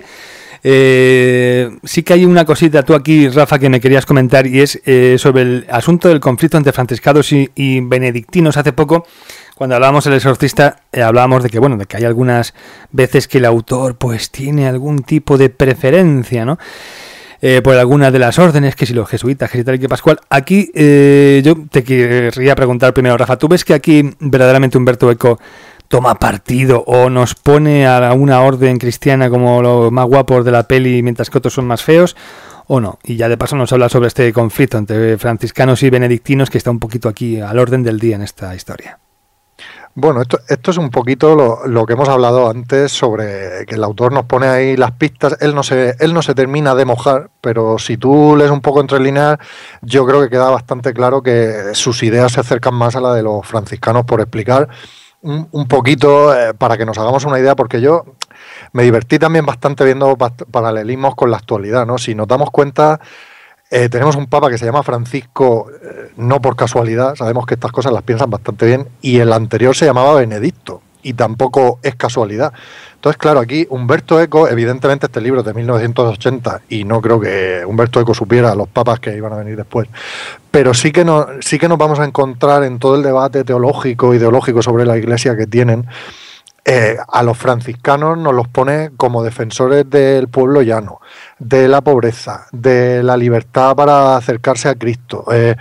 sí que hay una cosita tú aquí, Rafa, que me querías comentar, y es sobre el asunto del conflicto entre franciscanos y benedictinos. Hace poco, cuando hablábamos del Exorcista, hablábamos de que, bueno, de que hay algunas veces que el autor pues tiene algún tipo de preferencia, ¿no?, por alguna de las órdenes, que si los jesuitas, que si tal y que Pascual. Aquí yo te querría preguntar primero, Rafa, ¿tú ves que aquí verdaderamente Humberto Eco toma partido o nos pone a una orden cristiana como los más guapos de la peli mientras que otros son más feos, o no? Y ya de paso nos habla sobre este conflicto entre franciscanos y benedictinos que está un poquito aquí al orden del día en esta historia. Bueno, esto es un poquito lo que hemos hablado antes sobre que el autor nos pone ahí las pistas. Él no se termina de mojar, pero si tú lees un poco entre líneas, yo creo que queda bastante claro que sus ideas se acercan más a la de los franciscanos, por explicar un poquito para que nos hagamos una idea, porque yo me divertí también bastante viendo paralelismos con la actualidad, ¿no? Si nos damos cuenta, tenemos un papa que se llama Francisco, no por casualidad, sabemos que estas cosas las piensan bastante bien, y el anterior se llamaba Benedicto, y tampoco es casualidad. Entonces, claro, aquí Umberto Eco, evidentemente este libro es de 1980, y no creo que Umberto Eco supiera a los papas que iban a venir después, pero sí que nos vamos a encontrar en todo el debate teológico, ideológico sobre la Iglesia que tienen, a los franciscanos nos los pone como defensores del pueblo llano, de la pobreza, de la libertad para acercarse a Cristo. De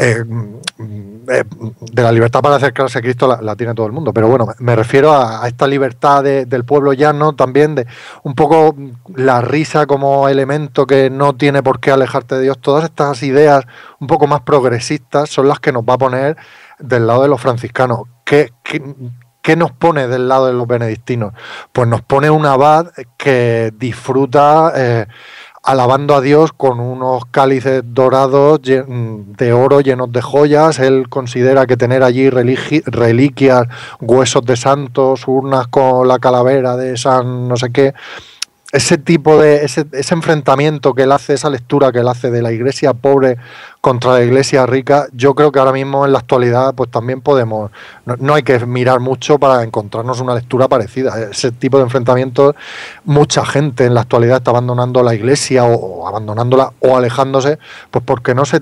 la libertad para acercarse a Cristo la tiene todo el mundo, pero bueno, me refiero a esta libertad del pueblo llano, también de un poco la risa como elemento que no tiene por qué alejarte de Dios. Todas estas ideas un poco más progresistas son las que nos va a poner del lado de los franciscanos. ¿Qué nos pone del lado de los benedictinos? Pues nos pone un abad que disfruta alabando a Dios con unos cálices dorados de oro llenos de joyas. Él considera que tener allí reliquias, huesos de santos, urnas con la calavera de San no sé qué, ese tipo de ese enfrentamiento que él hace, esa lectura que él hace de la iglesia pobre contra la iglesia rica, yo creo que ahora mismo en la actualidad pues también podemos, no hay que mirar mucho para encontrarnos una lectura parecida. Ese tipo de enfrentamientos, mucha gente en la actualidad está abandonando la iglesia o abandonándola o alejándose, pues porque no se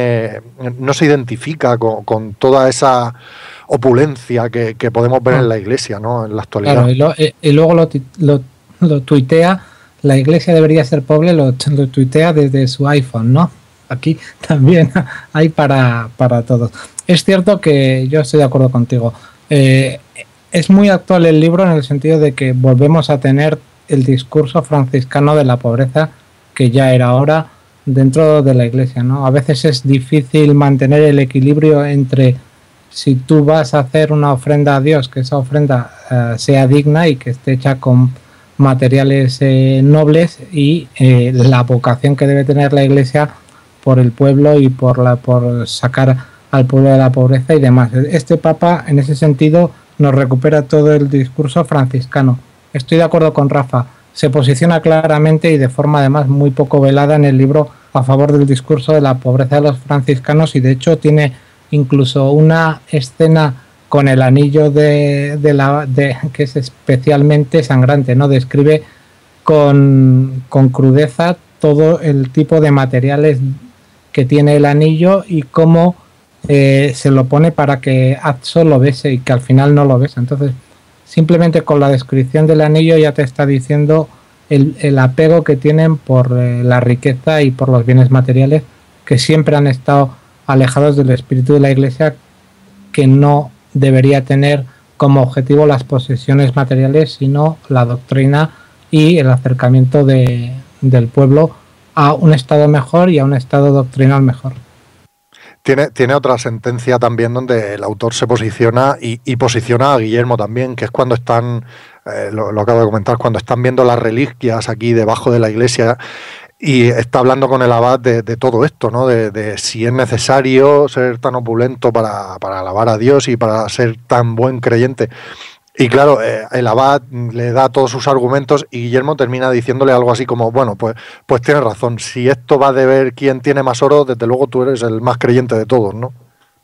identifica con toda esa opulencia que podemos ver en la iglesia, ¿no? En la actualidad. Claro, y luego lo tuitea, la iglesia debería ser pobre, lo tuitea desde su iPhone, ¿no? Aquí también hay para todos. Es cierto que yo estoy de acuerdo contigo. Es muy actual el libro en el sentido de que volvemos a tener el discurso franciscano de la pobreza que ya era hora dentro de la iglesia, ¿no? A veces es difícil mantener el equilibrio entre si tú vas a hacer una ofrenda a Dios, que esa ofrenda sea digna y que esté hecha con materiales nobles, y la vocación que debe tener la iglesia por el pueblo y por sacar al pueblo de la pobreza y demás. Este papa en ese sentido nos recupera todo el discurso franciscano. Estoy de acuerdo con Rafa, se posiciona claramente y de forma además muy poco velada en el libro a favor del discurso de la pobreza de los franciscanos, y de hecho tiene incluso una escena con el anillo que es especialmente sangrante, ¿no? Describe con crudeza todo el tipo de materiales que tiene el anillo y cómo se lo pone para que Azzo lo bese y que al final no lo besa. Entonces, simplemente con la descripción del anillo ya te está diciendo el apego que tienen por la riqueza y por los bienes materiales, que siempre han estado alejados del espíritu de la Iglesia, que no debería tener como objetivo las posesiones materiales, sino la doctrina y el acercamiento del pueblo a un estado mejor y a un estado doctrinal mejor. Tiene otra sentencia también donde el autor se posiciona y posiciona a Guillermo también, que es cuando están, lo acabo de comentar, cuando están viendo las reliquias aquí debajo de la iglesia, y está hablando con el abad de todo esto, ¿no? De si es necesario ser tan opulento para alabar a Dios y para ser tan buen creyente. Y claro, el abad le da todos sus argumentos y Guillermo termina diciéndole algo así como, bueno, pues tienes razón, si esto va de ver quién tiene más oro, desde luego tú eres el más creyente de todos, ¿no?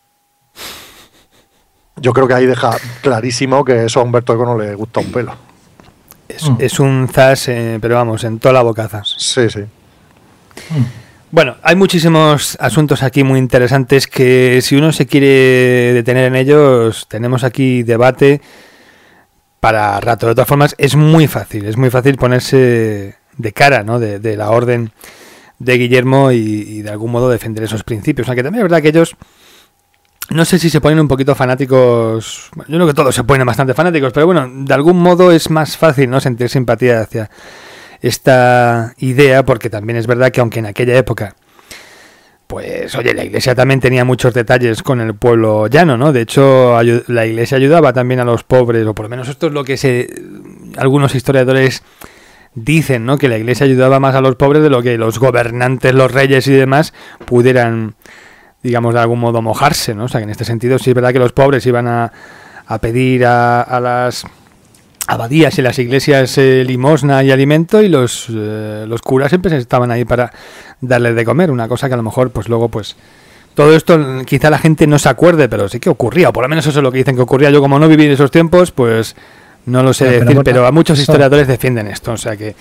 Yo creo que ahí deja clarísimo que eso a Umberto Eco no le gusta un pelo. Es un zas, pero vamos, en toda la bocaza. Sí. Bueno, hay muchísimos asuntos aquí muy interesantes que si uno se quiere detener en ellos, tenemos aquí debate para rato. De todas formas, es muy fácil ponerse de cara, ¿no? de la orden de Guillermo y de algún modo defender esos principios. Aunque también es verdad que ellos, no sé si se ponen un poquito fanáticos. Yo creo que todos se ponen bastante fanáticos, pero bueno, de algún modo es más fácil, ¿no? Sentir simpatía hacia esta idea, porque también es verdad que aunque en aquella época pues oye, la Iglesia también tenía muchos detalles con el pueblo llano, ¿no? De hecho, la Iglesia ayudaba también a los pobres, o por lo menos esto es lo que algunos historiadores dicen, ¿no? Que la Iglesia ayudaba más a los pobres de lo que los gobernantes, los reyes y demás pudieran, digamos, de algún modo mojarse, ¿no? O sea, que en este sentido sí es verdad que los pobres iban a pedir a las abadías y las iglesias limosna y alimento, y los curas siempre estaban ahí para darles de comer, una cosa que a lo mejor pues luego pues todo esto quizá la gente no se acuerde, pero sí que ocurría, o por lo menos eso es lo que dicen que ocurría. Yo como no viví en esos tiempos, pues no lo sé decir, pero a muchos historiadores defienden esto, o sea que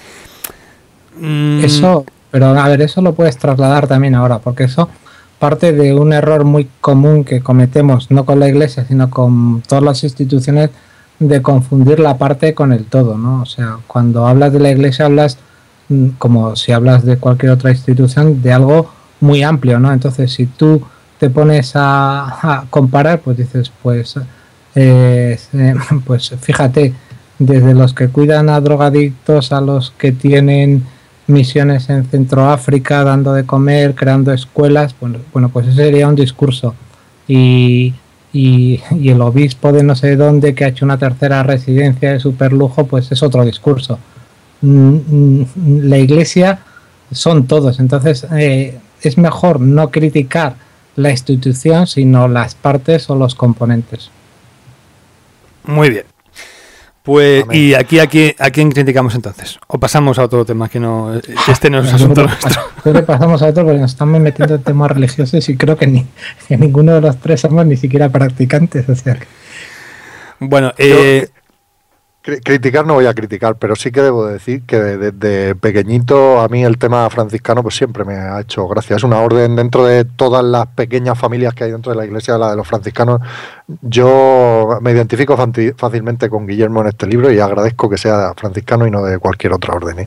eso, pero a ver, eso lo puedes trasladar también ahora, porque eso parte de un error muy común que cometemos, no con la Iglesia, sino con todas las instituciones, de confundir la parte con el todo, ¿no? O sea, cuando hablas de la Iglesia hablas, como si hablas de cualquier otra institución, de algo muy amplio, ¿no? Entonces, si tú te pones a comparar, pues dices, pues fíjate, desde los que cuidan a drogadictos a los que tienen misiones en Centroáfrica, dando de comer, creando escuelas, bueno, pues ese sería un discurso. Y el obispo de no sé dónde que ha hecho una tercera residencia de superlujo, pues es otro discurso. La Iglesia son todos, entonces es mejor no criticar la institución, sino las partes o los componentes. Muy bien. Pues, amén. ¿Y aquí a quién criticamos entonces? ¿O pasamos a otro tema que no este no es asunto nuestro? Creo que pasamos a otro porque nos estamos metiendo en temas religiosos y creo que ninguno de los tres somos ni siquiera practicantes. O sea. Bueno, criticar no voy a criticar, pero sí que debo decir que desde pequeñito a mí el tema franciscano pues siempre me ha hecho gracia. Es una orden dentro de todas las pequeñas familias que hay dentro de la Iglesia, la de los franciscanos. Yo me identifico fácilmente con Guillermo en este libro y agradezco que sea franciscano y no de cualquier otra orden, ¿eh?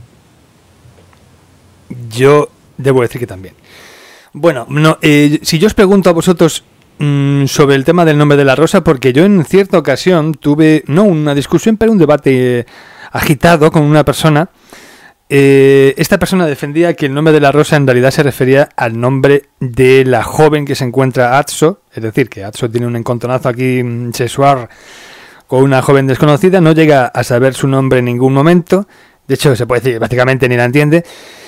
Yo debo decir que también. Bueno, no, si yo os pregunto a vosotros sobre el tema del nombre de la rosa, porque yo en cierta ocasión tuve, no una discusión, pero un debate agitado con una persona. Esta persona defendía que el nombre de la rosa en realidad se refería al nombre de la joven que se encuentra Atso, es decir, que Atso tiene un encontronazo aquí sexual con una joven desconocida, no llega a saber su nombre en ningún momento, de hecho se puede decir que prácticamente ni la entiende,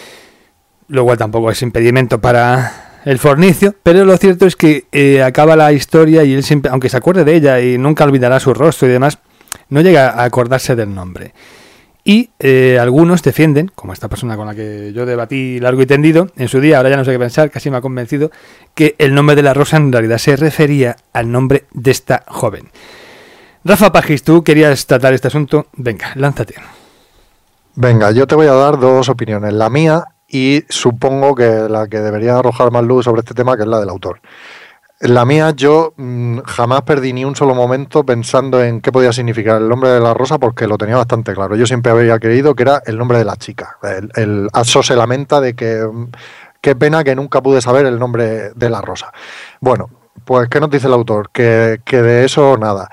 lo cual tampoco es impedimento para el fornicio, pero lo cierto es que acaba la historia y él siempre, aunque se acuerde de ella y nunca olvidará su rostro y demás, no llega a acordarse del nombre. Y algunos defienden, como esta persona con la que yo debatí largo y tendido en su día, ahora ya no sé qué pensar, casi me ha convencido, que el nombre de la rosa en realidad se refería al nombre de esta joven. Rafa Pagis, tú querías tratar este asunto, venga, lánzate. Venga, yo te voy a dar dos opiniones, la mía y supongo que la que debería arrojar más luz sobre este tema, que es la del autor. La mía, yo jamás perdí ni un solo momento pensando en qué podía significar el nombre de la rosa, porque lo tenía bastante claro. Yo siempre había creído que era el nombre de la chica. El Atso se lamenta de que qué pena que nunca pude saber el nombre de la rosa. Bueno, pues ¿qué nos dice el autor? Que de eso nada.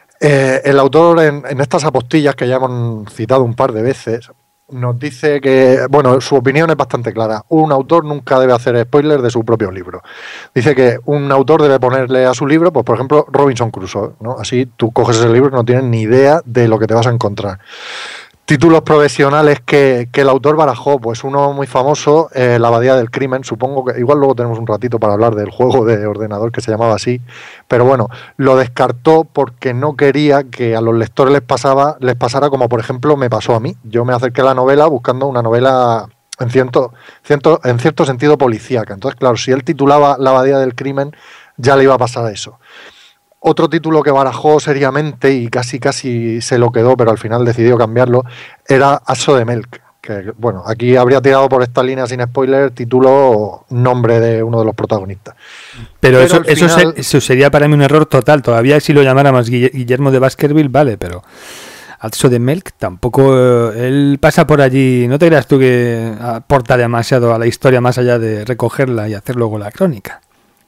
El autor en estas apostillas que ya hemos citado un par de veces nos dice que, bueno, su opinión es bastante clara. Un autor nunca debe hacer spoilers de su propio libro. Dice que un autor debe ponerle a su libro, pues por ejemplo, Robinson Crusoe, ¿no? Así tú coges ese libro y no tienes ni idea de lo que te vas a encontrar. Títulos profesionales que el autor barajó, pues uno muy famoso, La Abadía del Crimen, supongo que igual luego tenemos un ratito para hablar del juego de ordenador que se llamaba así, pero bueno, lo descartó porque no quería que a los lectores les pasara como por ejemplo me pasó a mí. Yo me acerqué a la novela buscando una novela en cierto sentido policíaca, entonces claro, si él titulaba La Abadía del Crimen ya le iba a pasar eso. Otro título que barajó seriamente y casi se lo quedó, pero al final decidió cambiarlo, era Atso de Melk, que bueno, aquí habría tirado por esta línea sin spoiler, título o nombre de uno de los protagonistas. Pero eso sería para mí un error total, todavía si lo llamáramos Guillermo de Baskerville, vale, pero Atso de Melk tampoco, él pasa por allí, no te creas tú que aporta demasiado a la historia más allá de recogerla y hacer luego la crónica.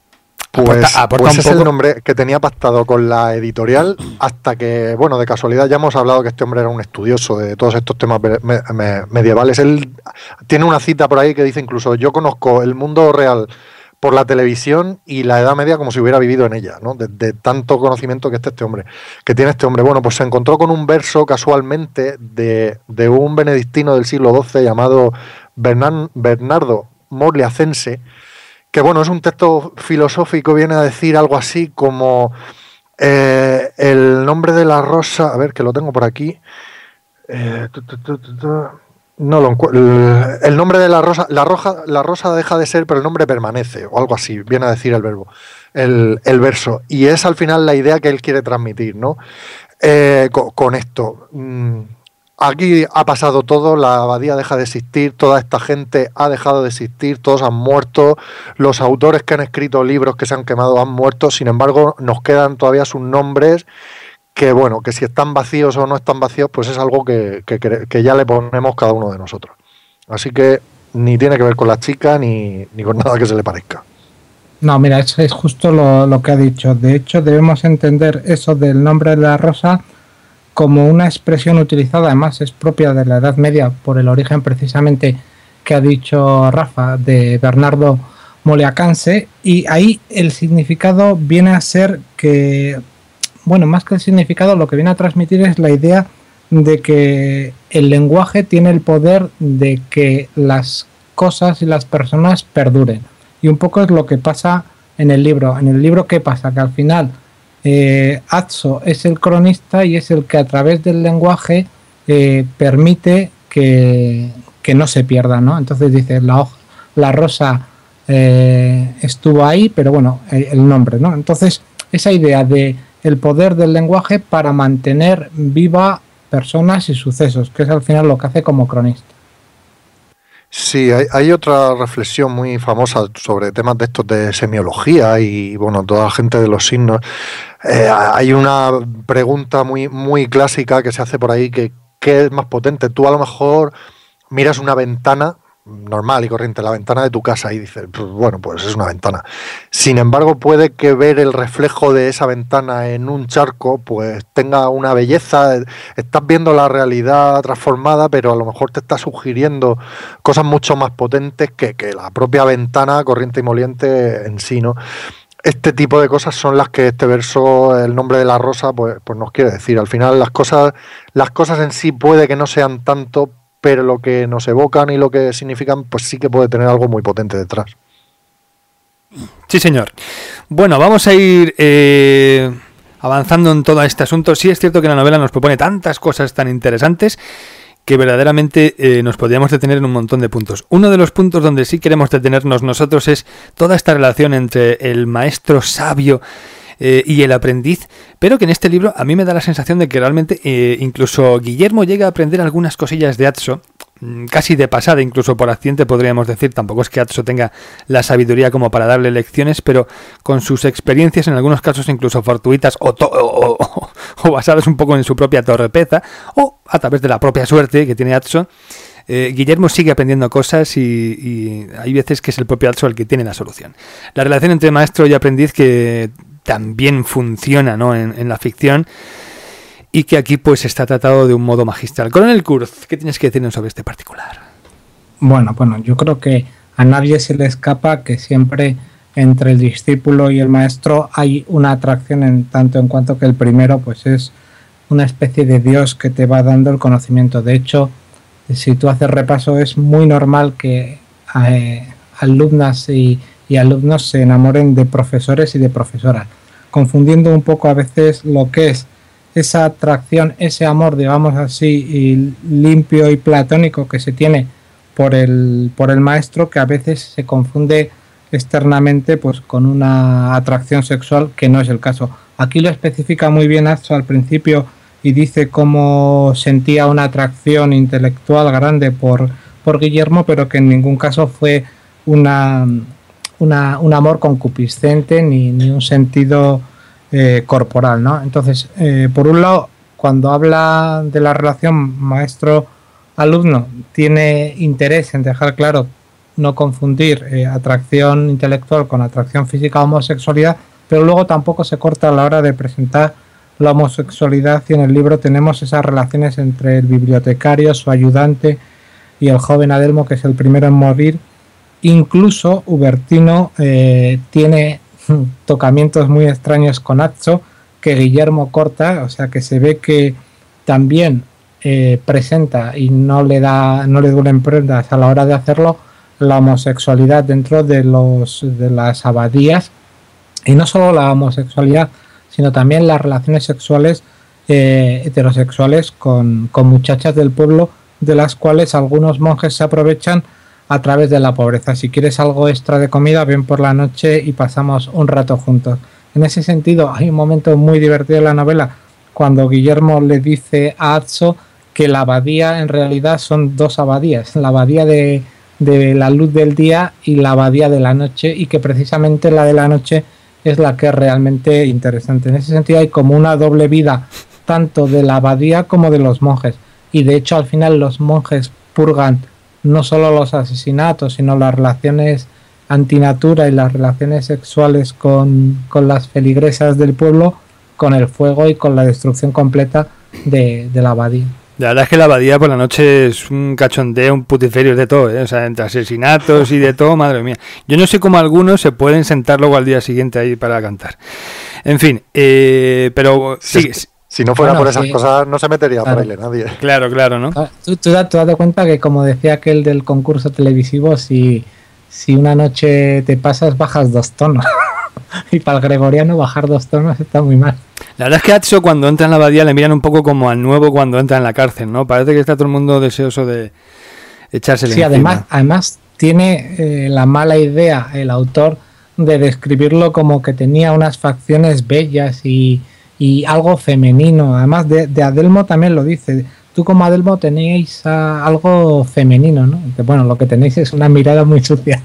Pues es el nombre que tenía pactado con la editorial hasta que, bueno, de casualidad ya hemos hablado que este hombre era un estudioso de todos estos temas medievales. Él tiene una cita por ahí que dice incluso, yo conozco el mundo real por la televisión y la Edad Media como si hubiera vivido en ella, ¿no? De tanto conocimiento que tiene este hombre. Bueno, pues se encontró con un verso casualmente de un benedictino del siglo XII llamado Bernardo Moliacense, que bueno, es un texto filosófico, viene a decir algo así como el nombre de la rosa, a ver que lo tengo por aquí, no lo encuentro, el nombre de la rosa deja de ser, pero el nombre permanece, o algo así, viene a decir el verso, y es al final la idea que él quiere transmitir, ¿no? Con esto. Aquí ha pasado todo, la abadía deja de existir, toda esta gente ha dejado de existir, todos han muerto, los autores que han escrito libros que se han quemado han muerto, sin embargo nos quedan todavía sus nombres, que bueno, que si están vacíos o no están vacíos, pues es algo que ya le ponemos cada uno de nosotros. Así que ni tiene que ver con la chica ni con nada que se le parezca. No, mira, eso es justo lo que ha dicho. De hecho, debemos entender eso del nombre de la rosa como una expresión utilizada, además es propia de la Edad Media por el origen precisamente que ha dicho Rafa, de Bernardo Moliacense, y ahí el significado viene a ser que, bueno, más que el significado, lo que viene a transmitir es la idea de que el lenguaje tiene el poder de que las cosas y las personas perduren, y un poco es lo que pasa en el libro. En el libro, ¿qué pasa? Que al final Azzo es el cronista y es el que a través del lenguaje permite que no se pierda, ¿no? Entonces dice, la rosa estuvo ahí, pero bueno, el nombre, ¿no? Entonces esa idea de el poder del lenguaje para mantener viva personas y sucesos, que es al final lo que hace como cronista. Sí, hay otra reflexión muy famosa sobre temas de estos de semiología y bueno, toda la gente de los signos. Hay una pregunta muy, muy clásica que se hace por ahí, que ¿qué es más potente? Tú a lo mejor miras una ventana normal y corriente, la ventana de tu casa, y dices, pues, bueno, pues es una ventana. Sin embargo, puede que ver el reflejo de esa ventana en un charco pues tenga una belleza, estás viendo la realidad transformada, pero a lo mejor te está sugiriendo cosas mucho más potentes que la propia ventana corriente y moliente en sí, ¿no? Este tipo de cosas son las que este verso, el nombre de la rosa, pues nos quiere decir. Al final las cosas en sí puede que no sean tanto, pero lo que nos evocan y lo que significan, pues sí que puede tener algo muy potente detrás. Sí, señor. Bueno, vamos a ir avanzando en todo este asunto. Sí es cierto que la novela nos propone tantas cosas tan interesantes que verdaderamente nos podríamos detener en un montón de puntos. Uno de los puntos donde sí queremos detenernos nosotros es toda esta relación entre el maestro sabio y el aprendiz, pero que en este libro a mí me da la sensación de que realmente incluso Guillermo llega a aprender algunas cosillas de Azzo, casi de pasada, incluso por accidente podríamos decir. Tampoco es que Azzo tenga la sabiduría como para darle lecciones, pero con sus experiencias, en algunos casos incluso fortuitas o basadas un poco en su propia torpeza, o a través de la propia suerte que tiene Azzo, Guillermo sigue aprendiendo cosas y hay veces que es el propio Azzo el que tiene la solución. La relación entre maestro y aprendiz que también funciona, ¿no?, en la ficción, y que aquí pues está tratado de un modo magistral. Coronel Kurz, ¿qué tienes que decirnos sobre este particular? Bueno, yo creo que a nadie se le escapa que siempre entre el discípulo y el maestro hay una atracción, en tanto en cuanto que el primero pues es una especie de Dios que te va dando el conocimiento. De hecho, si tú haces repaso, es muy normal que alumnas y alumnos se enamoren de profesores y de profesoras, confundiendo un poco a veces lo que es esa atracción, ese amor, digamos así, y limpio y platónico que se tiene por el maestro, que a veces se confunde externamente pues con una atracción sexual, que no es el caso. Aquí lo especifica muy bien Azzo al principio y dice cómo sentía una atracción intelectual grande por Guillermo, pero que en ningún caso fue un amor concupiscente ni un sentido corporal, ¿no? Entonces, por un lado, cuando habla de la relación maestro-alumno, tiene interés en dejar claro, no confundir atracción intelectual con atracción física o homosexualidad, pero luego tampoco se corta a la hora de presentar la homosexualidad, y en el libro tenemos esas relaciones entre el bibliotecario, su ayudante, y el joven Adelmo, que es el primero en morir, Incluso Ubertino tiene tocamientos muy extraños con Azzo que Guillermo corta, o sea que se ve que también presenta y no le duelen prendas a la hora de hacerlo la homosexualidad dentro de las abadías, y no solo la homosexualidad, sino también las relaciones sexuales heterosexuales con muchachas del pueblo, de las cuales algunos monjes se aprovechan a través de la pobreza. Si quieres algo extra de comida, ven por la noche y pasamos un rato juntos. En ese sentido, hay un momento muy divertido en la novela cuando Guillermo le dice a Azzo que la abadía en realidad son dos abadías, la abadía de la luz del día y la abadía de la noche, y que precisamente la de la noche es la que es realmente interesante. En ese sentido hay como una doble vida tanto de la abadía como de los monjes, y de hecho al final los monjes purgan no solo los asesinatos, sino las relaciones antinatura y las relaciones sexuales con las feligresas del pueblo, con el fuego y con la destrucción completa de la abadía. La verdad es que la abadía por la noche es un cachondeo, un putiferio de todo, ¿eh? O sea, entre asesinatos y de todo, madre mía. Yo no sé cómo algunos se pueden sentar luego al día siguiente ahí para cantar. En fin, pero sí. Si no fuera por esas cosas, no se metería a fraile nadie. Claro, ¿no? Tú date cuenta que, como decía aquel del concurso televisivo, si una noche te pasas, bajas 2 tonos. Y para el gregoriano bajar 2 tonos está muy mal. La verdad es que a Azzo, cuando entra en la abadía, le miran un poco como al nuevo cuando entra en la cárcel, ¿no? Parece que está todo el mundo deseoso de echársele encima. Sí, además tiene la mala idea el autor de describirlo como que tenía unas facciones bellas y algo femenino. Además de Adelmo también lo dice. Tú como Adelmo tenéis algo femenino, ¿no? Que bueno, lo que tenéis es una mirada muy sucia.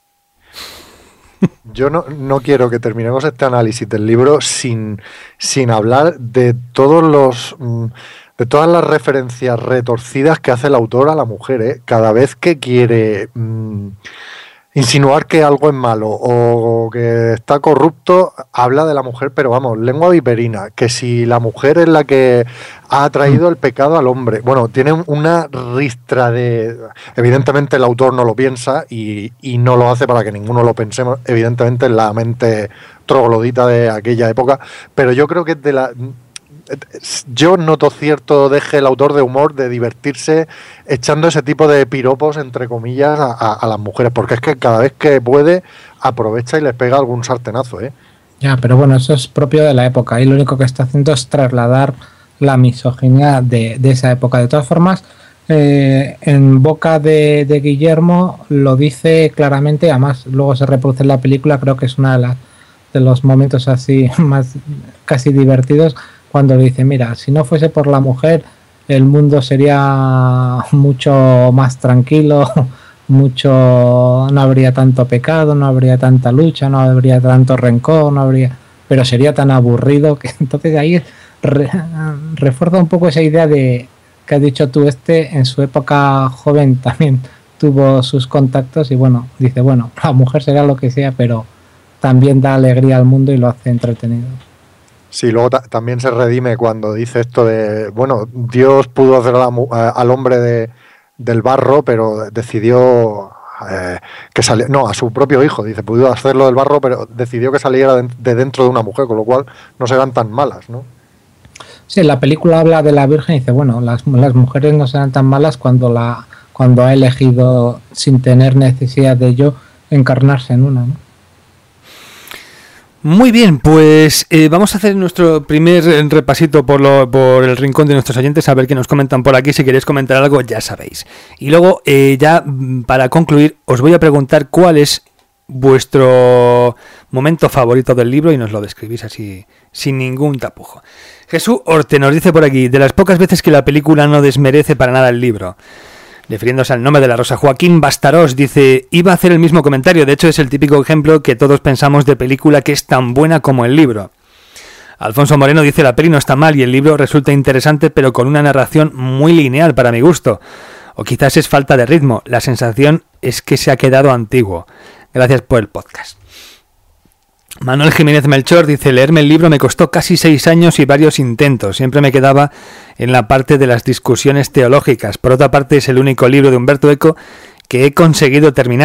Yo no quiero que terminemos este análisis del libro sin hablar de todas las referencias retorcidas que hace el autor a la mujer, ¿eh? Cada vez que quiere insinuar que algo es malo o que está corrupto, habla de la mujer, pero vamos, lengua viperina, que si la mujer es la que ha traído el pecado al hombre. Bueno, tiene una ristra de... Evidentemente el autor no lo piensa y no lo hace para que ninguno lo pensemos, evidentemente en la mente troglodita de aquella época, pero yo creo que es de la... Yo noto cierto deje el autor de humor de divertirse echando ese tipo de piropos, entre comillas, a las mujeres, porque es que cada vez que puede aprovecha y les pega algún sartenazo, ¿eh? Ya, pero bueno, eso es propio de la época y lo único que está haciendo es trasladar la misoginia de esa época. De todas formas, en boca de Guillermo lo dice claramente, además luego se reproduce en la película, creo que es uno de los momentos así más casi divertidos, cuando le dice, mira, si no fuese por la mujer, el mundo sería mucho más tranquilo, no habría tanto pecado, no habría tanta lucha, no habría tanto rencor, pero sería tan aburrido que entonces ahí refuerza un poco esa idea de que has dicho tú, en su época joven también tuvo sus contactos y bueno, dice, bueno, la mujer será lo que sea, pero también da alegría al mundo y lo hace entretenido. Sí, luego también se redime cuando dice esto de, bueno, Dios pudo hacer al hombre del barro, pero decidió que saliera, no, a su propio hijo, dice, pudo hacerlo del barro, pero decidió que saliera de dentro de una mujer, con lo cual no serán tan malas, ¿no? Sí, la película habla de la Virgen y dice, bueno, las mujeres no serán tan malas cuando ha elegido, sin tener necesidad de ello, encarnarse en una, ¿no? Muy bien, pues vamos a hacer nuestro primer repasito por el rincón de nuestros oyentes, a ver qué nos comentan por aquí. Si queréis comentar algo, ya sabéis. Y luego, ya para concluir, os voy a preguntar cuál es vuestro momento favorito del libro y nos lo describís así, sin ningún tapujo. Jesús Orte nos dice por aquí, de las pocas veces que la película no desmerece para nada el libro. Refiriéndose al nombre de la rosa. Joaquín Bastarós dice, iba a hacer el mismo comentario, de hecho es el típico ejemplo que todos pensamos de película que es tan buena como el libro. Alfonso Moreno dice, la peli no está mal y el libro resulta interesante pero con una narración muy lineal para mi gusto. O quizás es falta de ritmo, la sensación es que se ha quedado antiguo. Gracias por el podcast. Manuel Jiménez Melchor dice, leerme el libro me costó casi 6 años y varios intentos. Siempre me quedaba en la parte de las discusiones teológicas. Por otra parte, es el único libro de Umberto Eco que he conseguido terminar.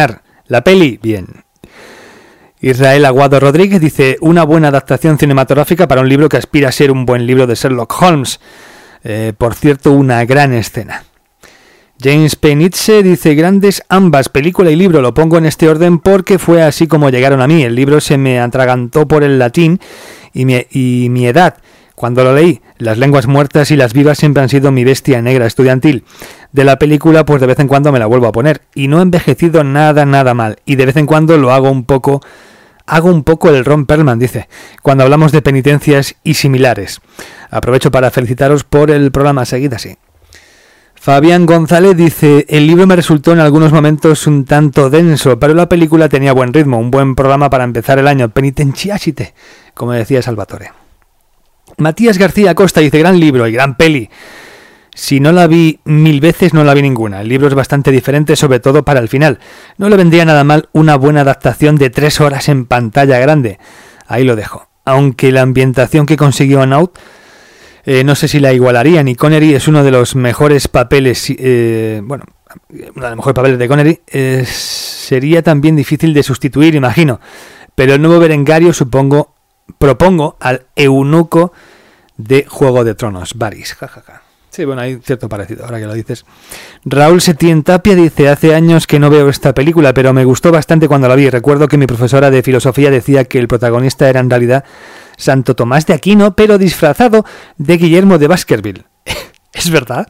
La peli, bien. Israel Aguado Rodríguez dice, una buena adaptación cinematográfica para un libro que aspira a ser un buen libro de Sherlock Holmes. Por cierto, una gran escena. James Penitze dice, grandes ambas, película y libro. Lo pongo en este orden porque fue así como llegaron a mí. El libro se me atragantó por el latín y mi edad. Cuando lo leí, las lenguas muertas y las vivas siempre han sido mi bestia negra estudiantil. De la película, pues de vez en cuando me la vuelvo a poner. Y no he envejecido nada mal. Y de vez en cuando lo hago un poco el Ron Perlman, dice, cuando hablamos de penitencias y similares. Aprovecho para felicitaros por el programa, seguid así. Fabián González dice, el libro me resultó en algunos momentos un tanto denso, pero la película tenía buen ritmo, un buen programa para empezar el año, penitenciasite, como decía Salvatore. Matías García Costa dice, gran libro y gran peli. Si no la vi 1000 veces, no la vi ninguna. El libro es bastante diferente, sobre todo para el final. No le vendría nada mal una buena adaptación de 3 horas en pantalla grande. Ahí lo dejo. Aunque la ambientación que consiguió Anaut, no sé si la igualarían, y Connery es uno de los mejores papeles, uno de los mejores papeles de Connery, sería también difícil de sustituir, imagino. Pero el nuevo Berengario, propongo al eunuco de Juego de Tronos, Varys, jajaja. Sí, bueno, hay cierto parecido, ahora que lo dices. Raúl Setién Tapia dice, hace años que no veo esta película, pero me gustó bastante cuando la vi. Recuerdo que mi profesora de filosofía decía que el protagonista era en realidad Santo Tomás de Aquino, pero disfrazado de Guillermo de Baskerville. ¿Es verdad?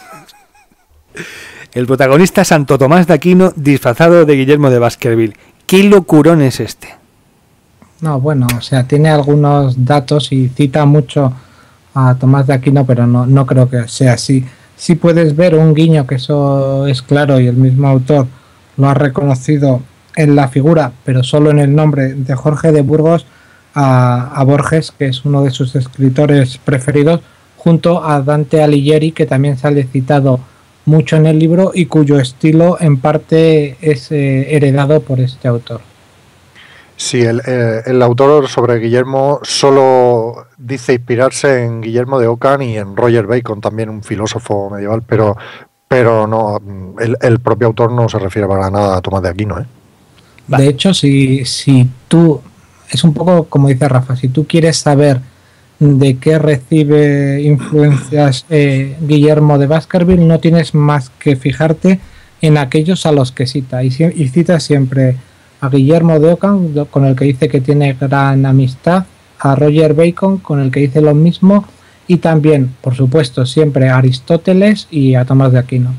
El protagonista Santo Tomás de Aquino disfrazado de Guillermo de Baskerville. ¿Qué locurón es este? No, bueno, o sea, tiene algunos datos y cita mucho a Tomás de Aquino, pero no creo que sea así. Sí puedes ver un guiño, que eso es claro, y el mismo autor lo ha reconocido en la figura, pero solo en el nombre de Jorge de Burgos, a Borges, que es uno de sus escritores preferidos, junto a Dante Alighieri, que también sale citado mucho en el libro y cuyo estilo en parte es heredado por este autor. Sí, el autor sobre Guillermo solo dice inspirarse en Guillermo de Ockham y en Roger Bacon, también un filósofo medieval, pero no, el propio autor no se refiere para nada a Tomás de Aquino, ¿eh? De hecho, si tú, es un poco como dice Rafa, si tú quieres saber de qué recibe influencias Guillermo de Baskerville, no tienes más que fijarte en aquellos a los que cita, y cita siempre a Guillermo de Ockham, con el que dice que tiene gran amistad, a Roger Bacon, con el que dice lo mismo, y también, por supuesto, siempre a Aristóteles y a Tomás de Aquino.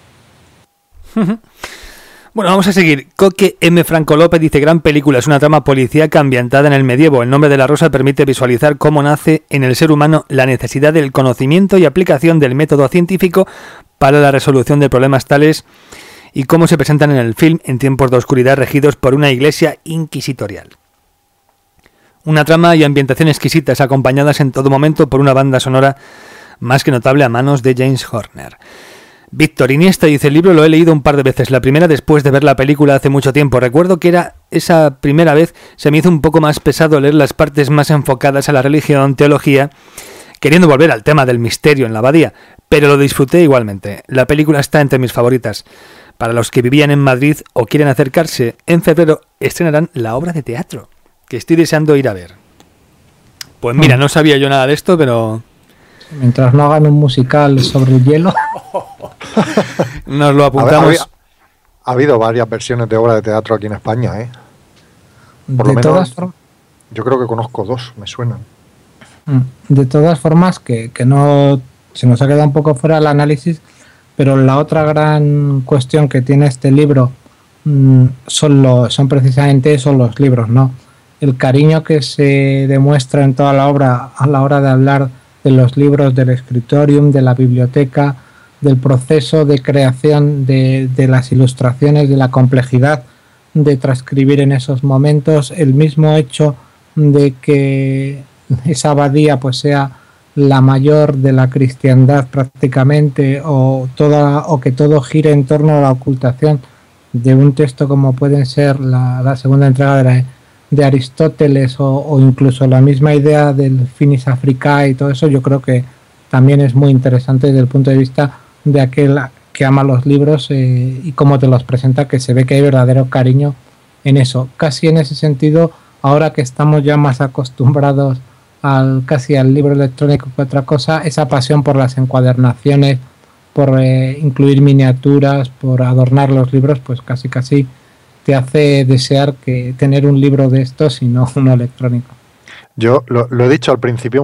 Bueno, vamos a seguir. Coque M. Franco López dice, gran película, es una trama policíaca ambientada en el medievo. El nombre de la rosa permite visualizar cómo nace en el ser humano la necesidad del conocimiento y aplicación del método científico para la resolución de problemas tales y cómo se presentan en el film en tiempos de oscuridad regidos por una iglesia inquisitorial. Una trama y ambientación exquisitas, acompañadas en todo momento por una banda sonora más que notable a manos de James Horner. Víctor Iniesta dice, el libro lo he leído un par de veces, la primera después de ver la película hace mucho tiempo. Recuerdo que era esa primera vez se me hizo un poco más pesado leer las partes más enfocadas a la religión, teología, queriendo volver al tema del misterio en la abadía, pero lo disfruté igualmente. La película está entre mis favoritas. Para los que vivían en Madrid o quieren acercarse, en febrero estrenarán la obra de teatro, que estoy deseando ir a ver. Pues mira, no sabía yo nada de esto, pero... Mientras no hagan un musical sobre el hielo... Nos lo apuntamos. Ha habido varias versiones de obra de teatro aquí en España, ¿eh? Por lo menos, yo creo que conozco 2, me suenan. De todas formas, que no se nos ha quedado un poco fuera el análisis, pero la otra gran cuestión que tiene este libro son precisamente esos los libros, ¿no? El cariño que se demuestra en toda la obra a la hora de hablar de los libros, del scriptorium, de la biblioteca, del proceso de creación de las ilustraciones, de la complejidad de transcribir en esos momentos, el mismo hecho de que esa abadía pues sea la mayor de la cristiandad prácticamente, o que todo gire en torno a la ocultación de un texto como pueden ser la segunda entrega de Aristóteles o incluso la misma idea del Finis Africae y todo eso. Yo creo que también es muy interesante desde el punto de vista de aquel que ama los libros y cómo te los presenta, que se ve que hay verdadero cariño en eso. Casi en ese sentido, ahora que estamos ya más acostumbrados casi al libro electrónico que otra cosa, esa pasión por las encuadernaciones, por incluir miniaturas, por adornar los libros, pues casi te hace desear que tener un libro de estos y no uno electrónico. Yo lo he dicho al principio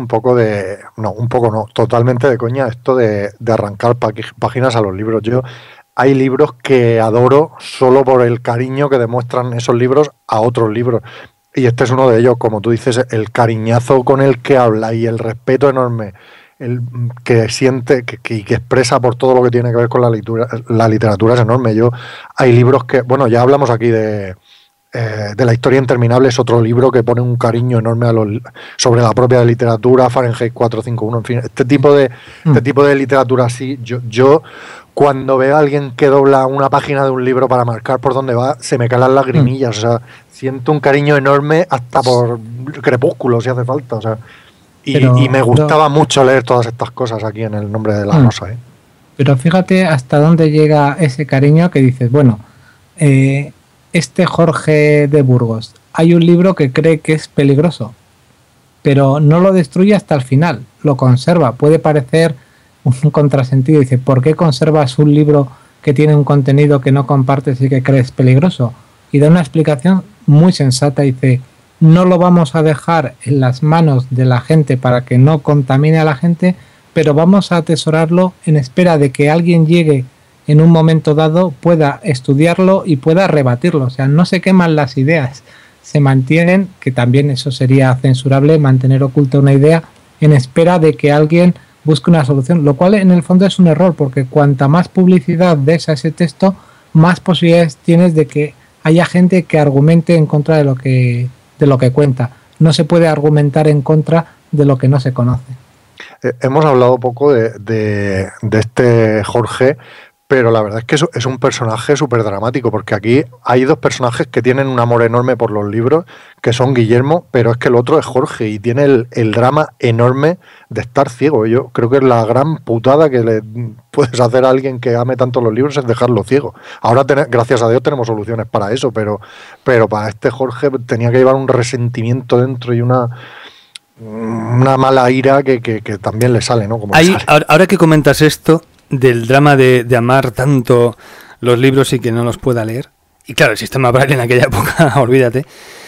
totalmente de coña, esto de arrancar páginas a los libros. Hay libros que adoro solo por el cariño que demuestran esos libros a otros libros. Y este es uno de ellos, como tú dices, el cariñazo con el que habla y el respeto enorme el que siente que expresa por todo lo que tiene que ver con la literatura es enorme. Hay libros que, bueno, ya hablamos aquí de La historia interminable, es otro libro que pone un cariño enorme sobre la propia literatura, Fahrenheit 451, en fin, este tipo de literatura así. Yo cuando veo a alguien que dobla una página de un libro para marcar por dónde va, se me caen las lagrimillas, o sea, siento un cariño enorme hasta por Crepúsculo si hace falta, o sea, y me gustaba mucho leer todas estas cosas aquí en El nombre de la rosa. Pero fíjate hasta dónde llega ese cariño que dices, bueno, este Jorge de Burgos, hay un libro que cree que es peligroso, pero no lo destruye hasta el final, lo conserva. Puede parecer un contrasentido, dice, ¿por qué conservas un libro que tiene un contenido que no compartes y que crees peligroso? Y da una explicación muy sensata, dice, no lo vamos a dejar en las manos de la gente para que no contamine a la gente, pero vamos a atesorarlo en espera de que alguien llegue en un momento dado, pueda estudiarlo y pueda rebatirlo. O sea, no se queman las ideas, se mantienen, que también eso sería censurable, mantener oculta una idea en espera de que alguien busque una solución, lo cual en el fondo es un error, porque cuanta más publicidad des a ese texto, más posibilidades tienes de que haya gente que argumente en contra de lo que cuenta. No se puede argumentar en contra de lo que no se conoce. Hemos hablado poco de este Jorge, pero la verdad es que es un personaje súper dramático, porque aquí hay dos personajes que tienen un amor enorme por los libros, que son Guillermo, pero es que el otro es Jorge, y tiene el drama enorme de estar ciego. Yo creo que la gran putada que le puedes hacer a alguien que ame tanto los libros es dejarlo ciego. Ahora, gracias a Dios, tenemos soluciones para eso, pero para este Jorge tenía que llevar un resentimiento dentro y una mala ira que también le sale, ¿no? Como sale. Ahora que comentas esto del drama de amar tanto los libros y que no los pueda leer, y claro, el sistema Braille en aquella época, olvídate,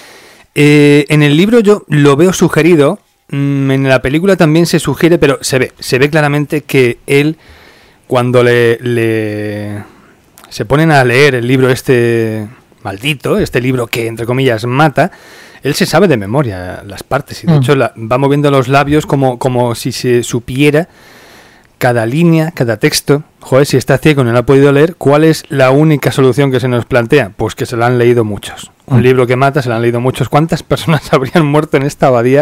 en el libro yo lo veo sugerido, en la película también se sugiere, pero se ve claramente que él, cuando se ponen a leer el libro este maldito, este libro que entre comillas mata, él se sabe de memoria las partes, y de hecho va moviendo los labios como si se supiera cada línea, cada texto. Joder, si está ciego y no lo ha podido leer, ¿cuál es la única solución que se nos plantea? Pues que se lo han leído muchos. Un libro que mata, se lo han leído muchos. ¿Cuántas personas habrían muerto en esta abadía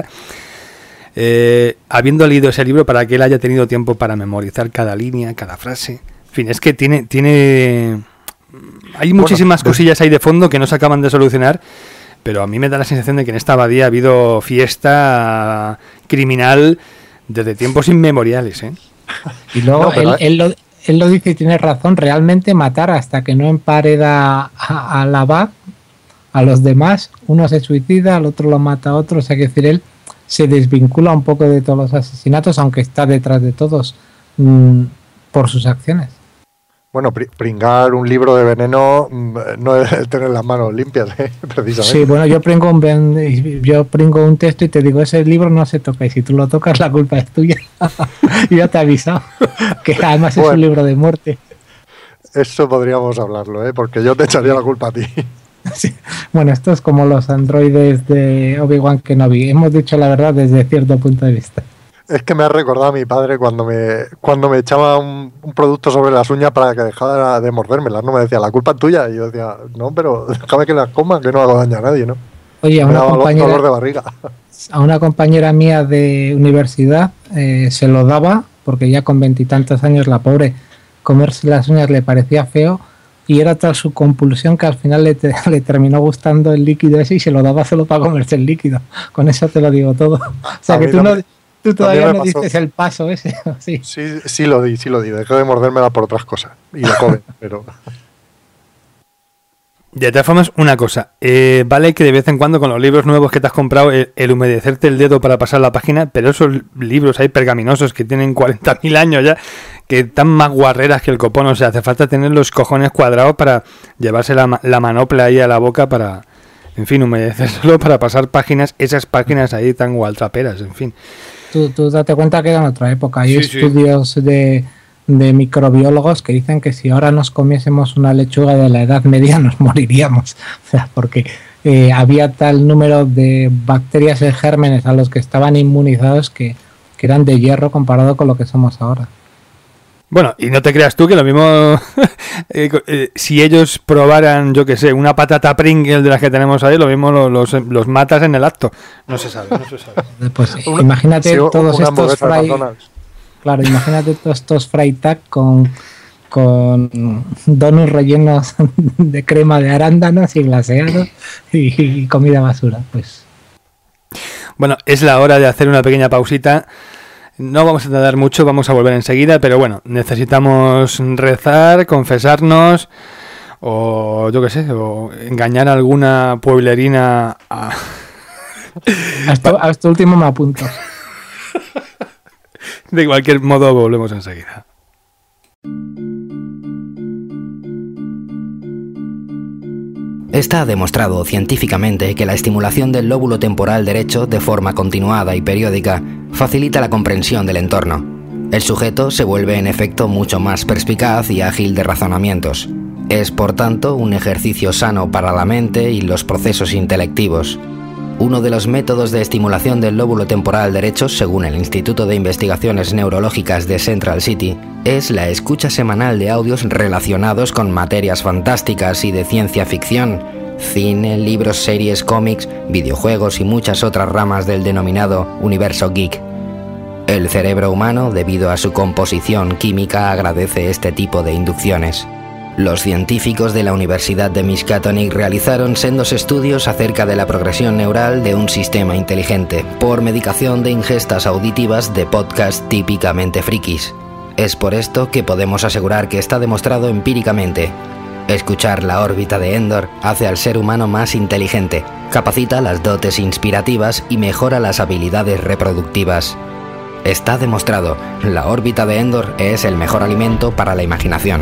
habiendo leído ese libro para que él haya tenido tiempo para memorizar cada línea, cada frase? En fin, es que tiene hay muchísimas cosillas ahí de fondo que no se acaban de solucionar, pero a mí me da la sensación de que en esta abadía ha habido fiesta criminal desde tiempos inmemoriales, ¿eh? Y luego él lo dice y tiene razón, realmente matar hasta que no empareda al abad, a los demás, uno se suicida, al otro lo mata a otro, o sea, que decir, él se desvincula un poco de todos los asesinatos, aunque está detrás de todos por sus acciones. Bueno, pringar un libro de veneno no es tener las manos limpias, precisamente. Sí, bueno, yo pringo un texto y te digo, ese libro no se toca, y si tú lo tocas la culpa es tuya. Y ya te he avisado, que además es un libro de muerte. Eso podríamos hablarlo, porque yo te echaría la culpa a ti. Sí. Bueno, esto es como los androides de Obi-Wan Kenobi. Hemos dicho la verdad desde cierto punto de vista. Es que me ha recordado a mi padre cuando me echaba un producto sobre las uñas para que dejara de mordérmelas, ¿no? Me decía, la culpa es tuya. Y yo decía, no, pero déjame que las coma, que no hago daño a nadie, ¿no? Oye, me daba dolor de barriga. A una compañera mía de universidad se lo daba, porque ya con 20 y tantos años, la pobre, comerse las uñas le parecía feo, y era tal su compulsión que al final le terminó gustando el líquido ese y se lo daba solo para comerse el líquido. Con eso te lo digo todo. O sea, que tú Tú todavía También no me pasó. diste el paso ese. Sí. Sí lo di. Dejé de mordérmela por otras cosas. Y de joven, pero... De todas formas, una cosa, vale que de vez en cuando con los libros nuevos que te has comprado, el humedecerte el dedo para pasar la página, pero esos libros hay pergaminosos que tienen 40.000 años ya, que están más guarreras que el copón, o sea, hace falta tener los cojones cuadrados para llevarse la manopla ahí a la boca para, en fin, humedecérselo para pasar páginas, esas páginas ahí tan gualtraperas, en fin. Tú date cuenta que era en otra época. Hay Sí, estudios de microbiólogos que dicen que si ahora nos comiésemos una lechuga de la Edad Media nos moriríamos. O sea, porque había tal número de bacterias y gérmenes a los que estaban inmunizados que eran de hierro comparado con lo que somos ahora. Bueno, y no te creas tú que lo mismo, si ellos probaran, yo que sé, una patata Pringles de las que tenemos ahí, lo mismo los matas en el acto. No se sabe. Pues imagínate todos una estos hamburguesa de McDonald's. Claro, imagínate todos estos Freitag con donuts rellenos de crema de arándanos y glaseados y comida basura. Pues bueno, es la hora de hacer una pequeña pausita. No vamos a tardar mucho, vamos a volver enseguida, pero bueno, necesitamos rezar, confesarnos o yo qué sé, o engañar a alguna pueblerina a... A esto último me apunto. De cualquier modo, volvemos enseguida. Está demostrado científicamente que la estimulación del lóbulo temporal derecho de forma continuada y periódica facilita la comprensión del entorno. El sujeto se vuelve en efecto mucho más perspicaz y ágil de razonamientos. Es, por tanto, un ejercicio sano para la mente y los procesos intelectivos. Uno de los métodos de estimulación del lóbulo temporal derecho, según el Instituto de Investigaciones Neurológicas de Central City, es la escucha semanal de audios relacionados con materias fantásticas y de ciencia ficción, cine, libros, series, cómics, videojuegos y muchas otras ramas del denominado universo geek. El cerebro humano, debido a su composición química, agradece este tipo de inducciones. Los científicos de la Universidad de Miskatonic realizaron sendos estudios acerca de la progresión neural de un sistema inteligente por medicación de ingestas auditivas de podcast típicamente frikis. Es por esto que podemos asegurar que está demostrado empíricamente. Escuchar la órbita de Endor hace al ser humano más inteligente, capacita las dotes inspirativas y mejora las habilidades reproductivas. Está demostrado, la órbita de Endor es el mejor alimento para la imaginación.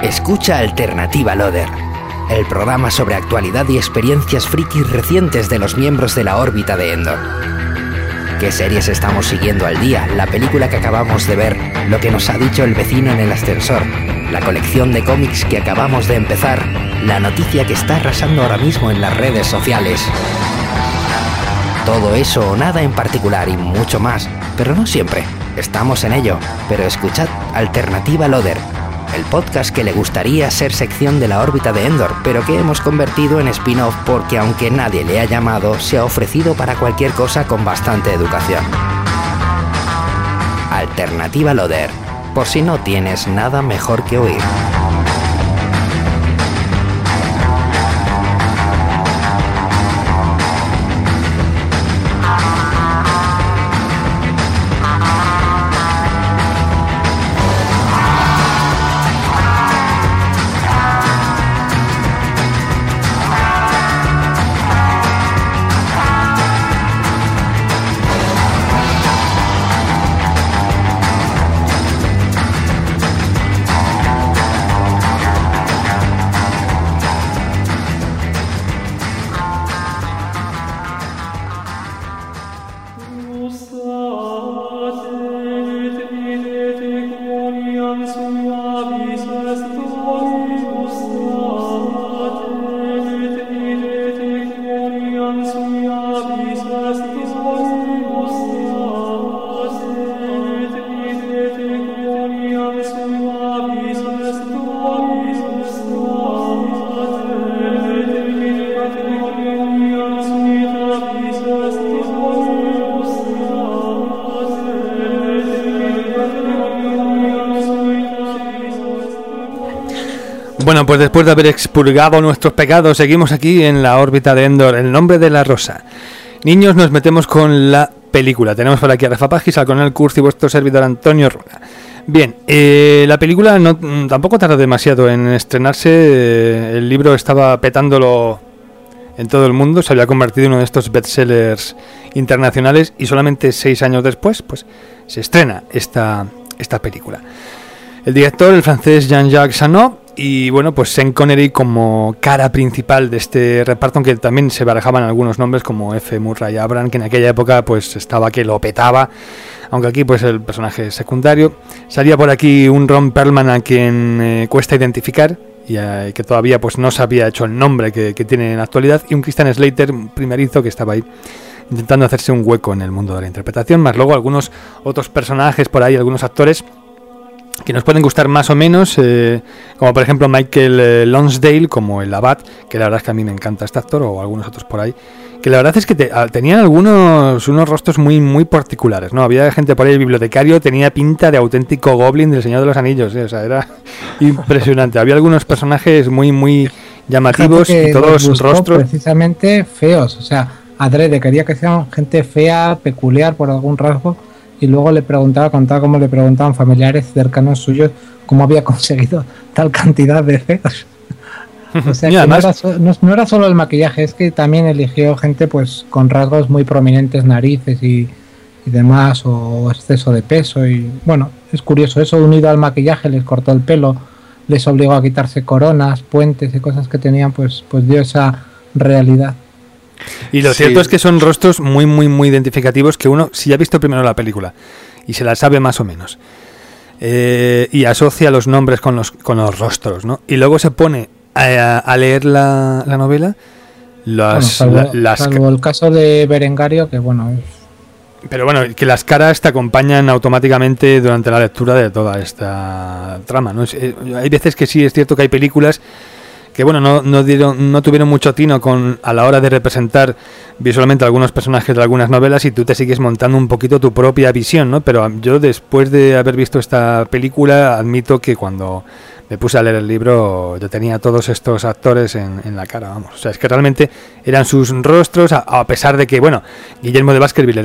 Escucha Alternativa Loader, el programa sobre actualidad y experiencias frikis recientes de los miembros de la órbita de Endor. ¿Qué series estamos siguiendo al día? La película que acabamos de ver, lo que nos ha dicho el vecino en el ascensor, la colección de cómics que acabamos de empezar, la noticia que está arrasando ahora mismo en las redes sociales. Todo eso o nada en particular y mucho más, pero no siempre. Estamos en ello, pero escuchad Alternativa Loader, el podcast que le gustaría ser sección de la órbita de Endor, pero que hemos convertido en spin-off porque aunque nadie le ha llamado, se ha ofrecido para cualquier cosa con bastante educación. Alternativa Loader, por si no tienes nada mejor que oír. Bueno, pues después de haber expurgado nuestros pecados, seguimos aquí en la órbita de Endor, el nombre de la rosa. Niños, nos metemos con la película. Tenemos por aquí a Rafa Pagis, al Coronel Kurz y vuestro servidor Antonio Runa. Bien, la película tampoco tardó demasiado en estrenarse. El libro estaba petándolo en todo el mundo, se había convertido en uno de estos bestsellers internacionales y solamente 6 años después pues se estrena esta película. El director, el francés Jean-Jacques Jeannot, y bueno, pues Sean Connery como cara principal de este reparto, aunque también se barajaban algunos nombres como F. Murray Abraham, que en aquella época pues estaba que lo petaba, aunque aquí pues el personaje secundario. Salía por aquí un Ron Perlman a quien cuesta identificar y que todavía pues no se había hecho el nombre que tiene en la actualidad, y un Christian Slater primerizo que estaba ahí intentando hacerse un hueco en el mundo de la interpretación, más luego algunos otros personajes por ahí, algunos actores que nos pueden gustar más o menos, como por ejemplo Michael Lonsdale como el Abad, que la verdad es que a mí me encanta este actor, o algunos otros por ahí, que la verdad es que tenían unos rostros muy muy particulares, ¿no? Había gente por ahí, el bibliotecario tenía pinta de auténtico goblin del Señor de los Anillos, o sea, era impresionante. Había algunos personajes muy muy llamativos y todos sus rostros precisamente feos, o sea, adrede, quería que sean gente fea, peculiar por algún rasgo. Y luego contaba cómo le preguntaban familiares cercanos suyos cómo había conseguido tal cantidad de feos. O sea, que además, no era solo el maquillaje, es que también eligió gente pues con rasgos muy prominentes, narices y demás, o exceso de peso. Y bueno, es curioso, eso unido al maquillaje, les cortó el pelo, les obligó a quitarse coronas, puentes y cosas que tenían, pues dio esa realidad. Y lo cierto es que son rostros muy muy muy identificativos, que uno, si ha visto primero la película y se la sabe más o menos, y asocia los nombres con los rostros, ¿no? Y luego se pone a leer la novela, salvo el caso de Berengario, que bueno, pero bueno, que las caras te acompañan automáticamente durante la lectura de toda esta trama, ¿no? Hay veces que sí es cierto que hay películas que bueno, no tuvieron mucho tino a la hora de representar visualmente algunos personajes de algunas novelas, y tú te sigues montando un poquito tu propia visión, ¿no? Pero yo, después de haber visto esta película, admito que cuando me puse a leer el libro yo tenía todos estos actores en la cara, vamos. O sea, es que realmente eran sus rostros, a pesar de que, bueno, Guillermo de Baskerville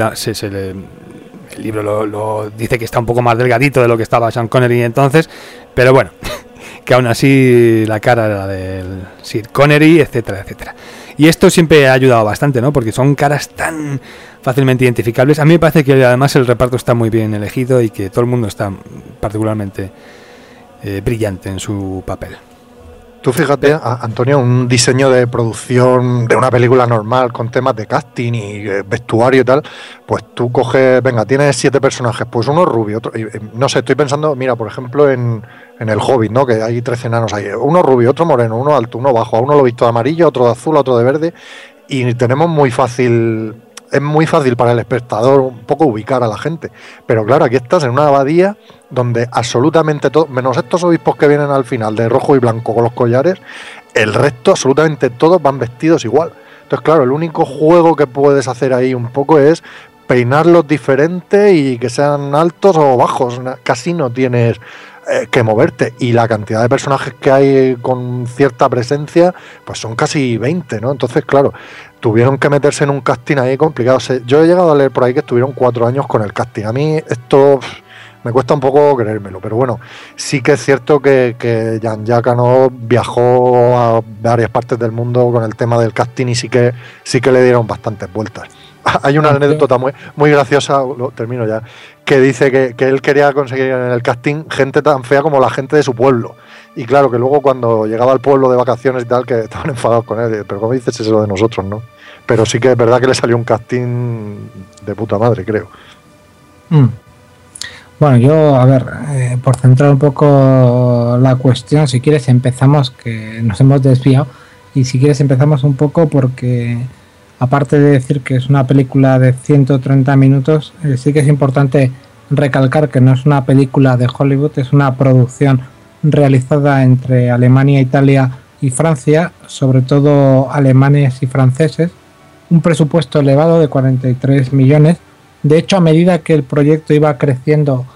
el libro lo dice que está un poco más delgadito de lo que estaba Sean Connery entonces, pero bueno, que aún así la cara era del Sir Connery, etcétera, etcétera. Y esto siempre ha ayudado bastante, ¿no? Porque son caras tan fácilmente identificables. A mí me parece que además el reparto está muy bien elegido y que todo el mundo está particularmente brillante en su papel. Tú fíjate, Antonio, un diseño de producción de una película normal con temas de casting y vestuario y tal, pues tú coges, venga, tienes 7 personajes, pues uno rubio, otro, no sé, estoy pensando, mira, por ejemplo, en El Hobbit, ¿no? Que hay 13 enanos ahí, uno rubio, otro moreno, uno alto, uno bajo, a uno lo he visto de amarillo, otro de azul, otro de verde, y tenemos muy fácil... Es muy fácil para el espectador un poco ubicar a la gente. Pero claro, aquí estás en una abadía donde absolutamente todo, menos estos obispos que vienen al final de rojo y blanco con los collares, el resto, absolutamente todos van vestidos igual. Entonces, claro, el único juego que puedes hacer ahí un poco es peinarlos diferente y que sean altos o bajos. Casi no tienes que moverte. Y la cantidad de personajes que hay con cierta presencia, pues son casi 20, ¿no? Entonces, claro, tuvieron que meterse en un casting ahí complicado. Yo he llegado a leer por ahí que estuvieron 4 años con el casting. A mí esto me cuesta un poco creérmelo, pero bueno, sí que es cierto que Jean-Jacques Hano viajó a varias partes del mundo con el tema del casting y sí que le dieron bastantes vueltas. Hay una anécdota muy graciosa, termino ya, que dice que él quería conseguir en el casting gente tan fea como la gente de su pueblo. Y claro, que luego cuando llegaba al pueblo de vacaciones y tal, que estaban enfadados con él. Pero ¿cómo dices eso de nosotros, no? Pero sí que es verdad que le salió un casting de puta madre, creo. Bueno, yo, a ver, por centrar un poco la cuestión, si quieres empezamos, que nos hemos desviado, y si quieres empezamos un poco porque, aparte de decir que es una película de 130 minutos, sí que es importante recalcar que no es una película de Hollywood, es una producción realizada entre Alemania, Italia y Francia, sobre todo alemanes y franceses, un presupuesto elevado de 43 millones. De hecho, a medida que el proyecto iba creciendo,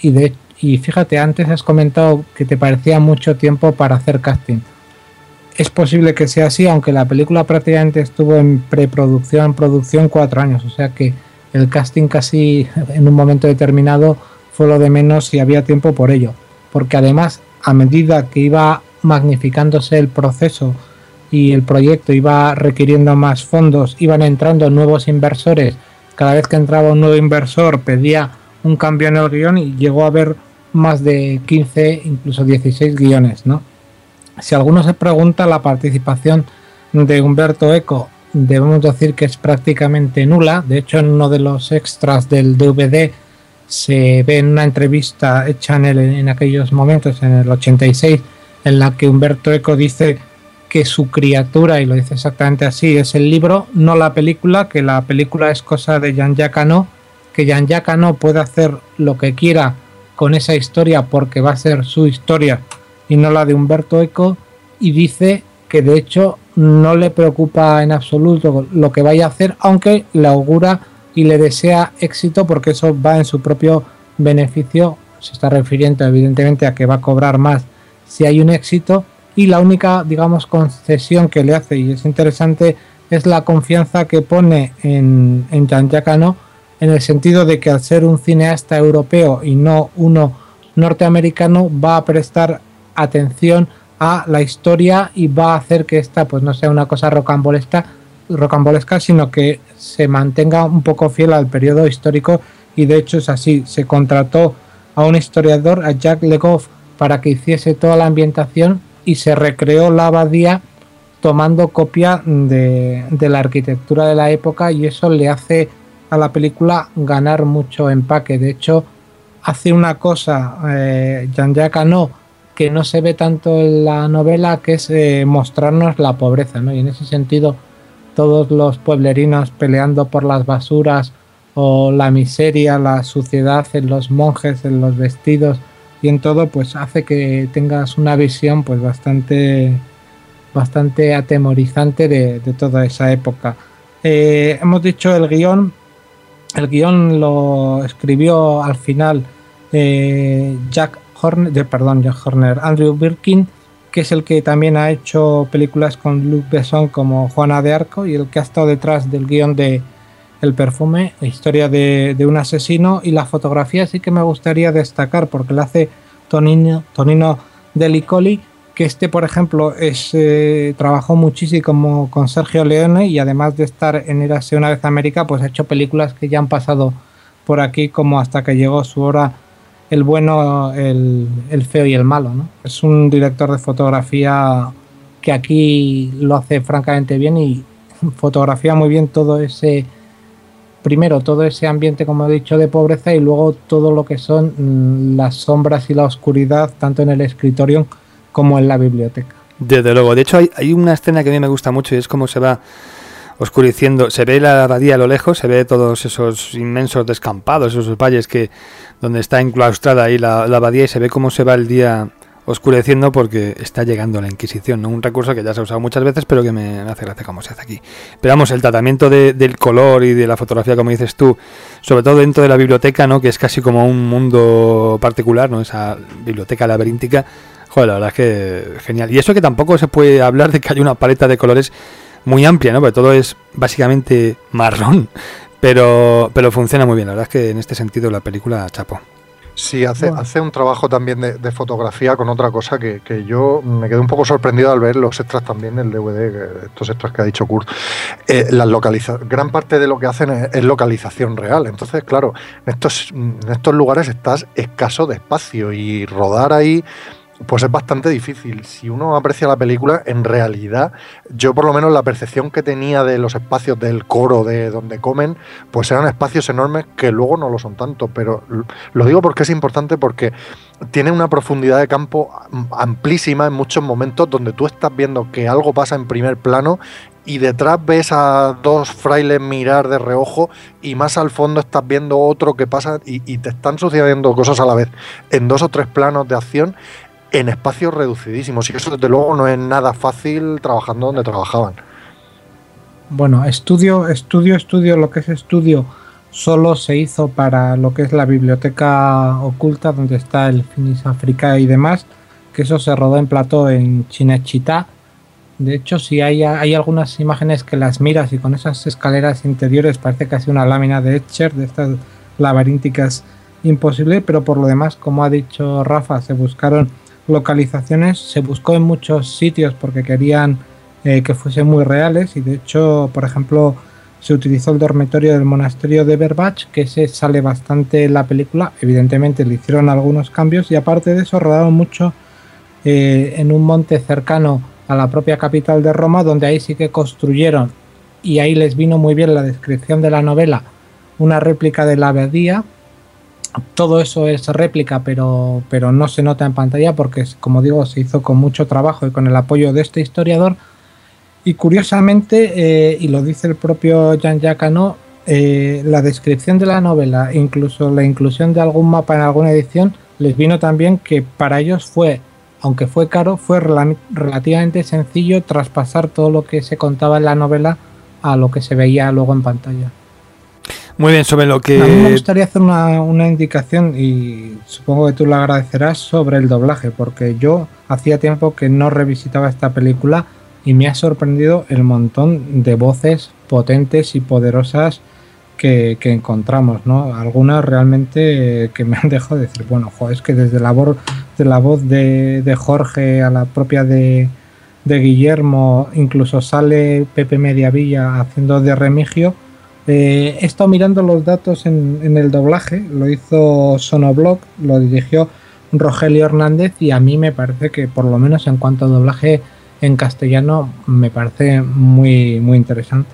y fíjate, antes has comentado que te parecía mucho tiempo para hacer casting. Es posible que sea así, aunque la película prácticamente estuvo en preproducción, producción 4 años, o sea que el casting casi en un momento determinado fue lo de menos si había tiempo por ello. Porque además, a medida que iba magnificándose el proceso y el proyecto iba requiriendo más fondos, iban entrando nuevos inversores. Cada vez que entraba un nuevo inversor pedía un cambio en el guión y llegó a haber más de 15, incluso 16 guiones, ¿no? Si alguno se pregunta, la participación de Umberto Eco debemos decir que es prácticamente nula. De hecho, en uno de los extras del DVD se ve en una entrevista hecha en aquellos momentos, en el 86, en la que Umberto Eco dice que su criatura, y lo dice exactamente así, es el libro, no la película, que la película es cosa de Jean-Jacques Hano, que Jean-Jacques Hano puede hacer lo que quiera con esa historia porque va a ser su historia y no la de Umberto Eco, y dice que de hecho no le preocupa en absoluto lo que vaya a hacer, aunque le augura y le desea éxito porque eso va en su propio beneficio. Se está refiriendo evidentemente a que va a cobrar más si hay un éxito, y la única, digamos, concesión que le hace, y es interesante, es la confianza que pone en Jean-Jacques Hano, en el sentido de que al ser un cineasta europeo y no uno norteamericano, va a prestar atención a la historia y va a hacer que esta pues no sea una cosa rocambolesca, sino que se mantenga un poco fiel al periodo histórico, y de hecho es así. Se contrató a un historiador, a Jacques Le Goff, para que hiciese toda la ambientación y se recreó la abadía tomando copia de la arquitectura de la época, y eso le hace a la película ganar mucho empaque. De hecho, hace una cosa Jean-Jacques Hano que no se ve tanto en la novela, que es mostrarnos la pobreza, ¿no? Y en ese sentido, todos los pueblerinos peleando por las basuras, o la miseria, la suciedad en los monjes, en los vestidos y en todo, pues hace que tengas una visión pues bastante atemorizante de toda esa época. Hemos dicho el guión lo escribió al final Jack Horner, Andrew Birkin, que es el que también ha hecho películas con Luc Besson como Juana de Arco, y el que ha estado detrás del guión de El perfume, la historia de un asesino. Y la fotografía sí que me gustaría destacar porque la hace Tonino Delicoli, que por ejemplo trabajó muchísimo con Sergio Leone, y además de estar en Érase una vez América, pues ha hecho películas que ya han pasado por aquí, como Hasta que llegó su hora el bueno, el feo y el malo, ¿no? Es un director de fotografía que aquí lo hace francamente bien y fotografía muy bien todo ese ambiente, como he dicho, de pobreza, y luego todo lo que son las sombras y la oscuridad, tanto en el escritorio como en la biblioteca. Desde luego. De hecho, hay una escena que a mí me gusta mucho y es cómo se va oscureciendo. Se ve la abadía a lo lejos, se ve todos esos inmensos descampados, esos valles donde está enclaustrada ahí la abadía, y se ve cómo se va el día oscureciendo porque está llegando la Inquisición, ¿no? Un recurso que ya se ha usado muchas veces, pero que me hace gracia cómo se hace aquí. Pero vamos, el tratamiento del color y de la fotografía, como dices tú, sobre todo dentro de la biblioteca, ¿no? Que es casi como un mundo particular, ¿no? Esa biblioteca laberíntica, joder, la verdad es que genial. Y eso que tampoco se puede hablar de que hay una paleta de colores muy amplia, ¿no? Porque todo es básicamente marrón, pero funciona muy bien. La verdad es que en este sentido la película chapó. Sí, hace un trabajo también de fotografía con otra cosa que yo me quedé un poco sorprendido al ver los extras también, el DVD, estos extras que ha dicho Kurt. Gran parte de lo que hacen es localización real. Entonces, claro, en estos lugares estás escaso de espacio y rodar ahí pues es bastante difícil. Si uno aprecia la película, en realidad, yo por lo menos la percepción que tenía de los espacios del coro, de donde comen, pues eran espacios enormes que luego no lo son tanto, pero lo digo porque es importante, porque tiene una profundidad de campo amplísima en muchos momentos donde tú estás viendo que algo pasa en primer plano y detrás ves a dos frailes mirar de reojo y más al fondo estás viendo otro que pasa y te están sucediendo cosas a la vez en 2 o 3 planos de acción en espacios reducidísimos, y eso desde luego no es nada fácil trabajando donde trabajaban. Bueno, estudio, lo que es estudio solo se hizo para lo que es la biblioteca oculta, donde está el Finis Africae y demás, que eso se rodó en plató en Cinecittà. De hecho, si hay algunas imágenes que las miras y con esas escaleras interiores parece casi una lámina de Escher, de estas laberínticas, imposible, pero por lo demás, como ha dicho Rafa, se buscaron localizaciones, se buscó en muchos sitios porque querían que fuesen muy reales, y de hecho, por ejemplo, se utilizó el dormitorio del monasterio de Berbach, que ese sale bastante en la película. Evidentemente le hicieron algunos cambios, y aparte de eso rodaron mucho en un monte cercano a la propia capital de Roma, donde ahí sí que construyeron, y ahí les vino muy bien la descripción de la novela, una réplica de la abadía. Todo eso es réplica, pero no se nota en pantalla porque, como digo, se hizo con mucho trabajo y con el apoyo de este historiador. Y curiosamente, y lo dice el propio Jean-Jacques Hano, la descripción de la novela, incluso la inclusión de algún mapa en alguna edición, les vino también que para ellos fue, aunque fue caro, fue relativamente sencillo traspasar todo lo que se contaba en la novela a lo que se veía luego en pantalla. Muy bien, sobre lo que... A mí me gustaría hacer una indicación, y supongo que tú lo agradecerás, sobre el doblaje, porque yo hacía tiempo que no revisitaba esta película y me ha sorprendido el montón de voces potentes y poderosas que encontramos, ¿no? Algunas realmente que me han dejado de decir, bueno, es que desde la voz de Jorge a la propia de Guillermo, incluso sale Pepe Mediavilla haciendo de Remigio. He estado mirando los datos en el doblaje, lo hizo Sonoblog, lo dirigió Rogelio Hernández, y a mí me parece que, por lo menos en cuanto a doblaje en castellano, me parece muy, muy interesante.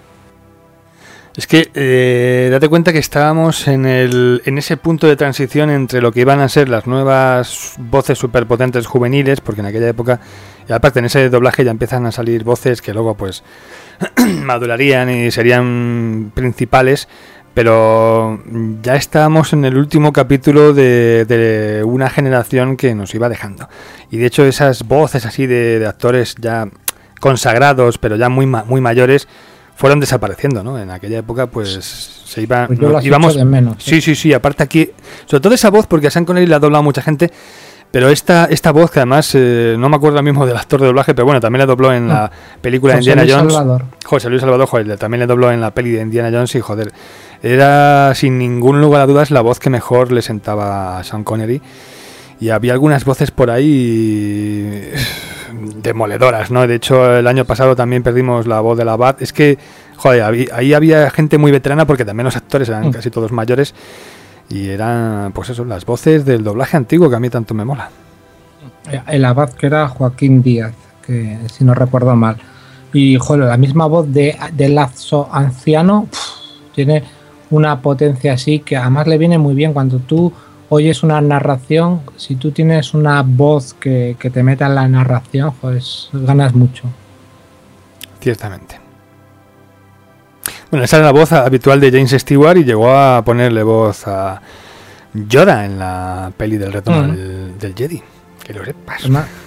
Es que date cuenta que estábamos en ese punto de transición entre lo que iban a ser las nuevas voces superpotentes juveniles, porque en aquella época, y aparte en ese doblaje ya empiezan a salir voces que luego pues madurarían y serían principales, pero ya estábamos en el último capítulo de una generación que nos iba dejando. Y de hecho esas voces así de actores ya consagrados, pero ya muy mayores, fueron desapareciendo, ¿no? En aquella época pues se iban... Pues yo las íbamos echo de menos. Sí, aparte aquí, sobre todo esa voz, porque a Sean Connery la ha doblado mucha gente, pero esta voz, que además no me acuerdo ahora mismo del actor de doblaje, pero bueno, también la dobló en la película de Indiana Jones. José Luis Salvador, joder, también le dobló en la peli de Indiana Jones, y joder, era sin ningún lugar a dudas la voz que mejor le sentaba a Sean Connery. Y había algunas voces por ahí demoledoras, ¿no? De hecho, el año pasado también perdimos la voz de la Abad. Es que, joder, ahí había gente muy veterana, porque también los actores eran casi todos mayores. Y eran, pues eso, las voces del doblaje antiguo que a mí tanto me mola. El abad que era Joaquín Díaz, que si no recuerdo mal. Y joder, la misma voz de Lazo anciano tiene una potencia así que además le viene muy bien cuando tú oyes una narración. Si tú tienes una voz que te meta en la narración, pues ganas mucho. Ciertamente. Bueno, esa era la voz habitual de James Stewart y llegó a ponerle voz a Yoda en la peli del retorno del Jedi. Que lo sepas.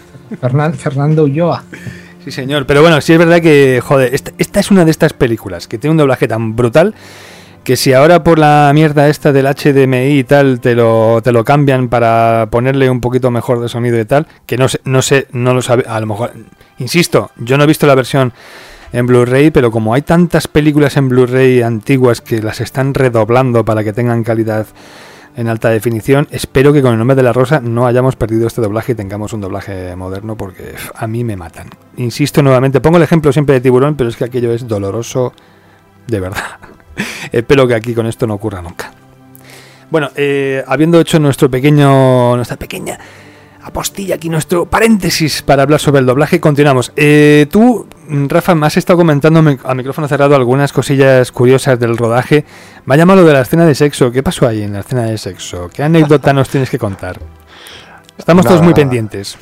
Fernando Ulloa. Sí, señor. Pero bueno, sí es verdad que, joder, esta es una de estas películas que tiene un doblaje tan brutal que si ahora por la mierda esta del HDMI y tal te lo cambian para ponerle un poquito mejor de sonido y tal, que no lo sabe, a lo mejor, insisto, yo no he visto la versión en Blu-ray, pero como hay tantas películas en Blu-ray antiguas que las están redoblando para que tengan calidad en alta definición, espero que con El nombre de la rosa no hayamos perdido este doblaje y tengamos un doblaje moderno, porque a mí me matan. Insisto nuevamente, pongo el ejemplo siempre de Tiburón, pero es que aquello es doloroso de verdad. Espero que aquí con esto no ocurra nunca. Bueno, habiendo hecho nuestra pequeña apostilla aquí, nuestro paréntesis para hablar sobre el doblaje, continuamos. Tú, Rafa, me has estado comentando a micrófono cerrado algunas cosillas curiosas del rodaje. Me ha llamado lo de la escena de sexo. ¿Qué pasó ahí en la escena de sexo? ¿Qué anécdota nos tienes que contar? Estamos todos muy pendientes.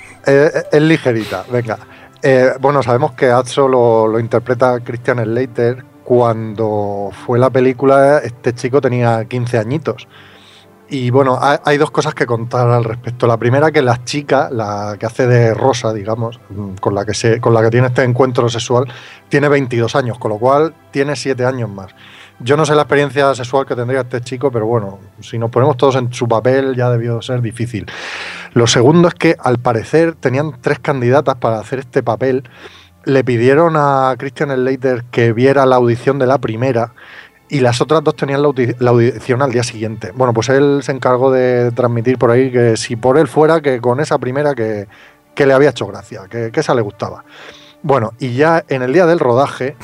Es ligerita, venga. Bueno, sabemos que Atso lo interpreta Christian Slater. Cuando fue la película, este chico tenía 15 añitos. Y bueno, hay dos cosas que contar al respecto. La primera, que la chica, la que hace de Rosa, digamos, con la que tiene este encuentro sexual, tiene 22 años, con lo cual tiene 7 años más. Yo no sé la experiencia sexual que tendría este chico, pero bueno, si nos ponemos todos en su papel ya debió ser difícil. Lo segundo es que al parecer tenían 3 candidatas para hacer este papel. Le pidieron a Christian Slater que viera la audición de la primera y las otras 2 tenían la audición al día siguiente. Bueno, pues él se encargó de transmitir por ahí que si por él fuera, que con esa primera que le había hecho gracia, que esa le gustaba. Bueno, y ya en el día del rodaje,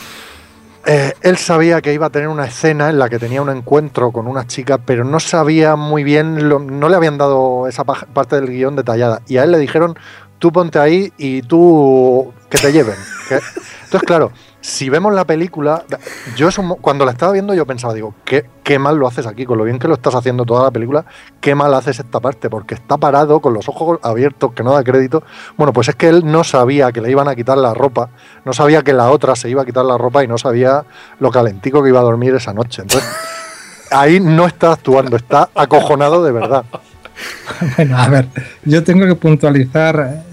él sabía que iba a tener una escena en la que tenía un encuentro con una chica, pero no sabía muy bien, no le habían dado esa parte del guión detallada. Y a él le dijeron, tú ponte ahí y tú que te lleven. Entonces, claro, si vemos la película, cuando la estaba viendo yo pensaba, digo, qué mal lo haces aquí, con lo bien que lo estás haciendo toda la película, qué mal haces esta parte, porque está parado con los ojos abiertos, que no da crédito. Bueno, pues es que él no sabía que le iban a quitar la ropa, no sabía que la otra se iba a quitar la ropa y no sabía lo calentico que iba a dormir esa noche. Entonces, ahí no está actuando, está acojonado de verdad. Bueno, a ver, yo tengo que puntualizar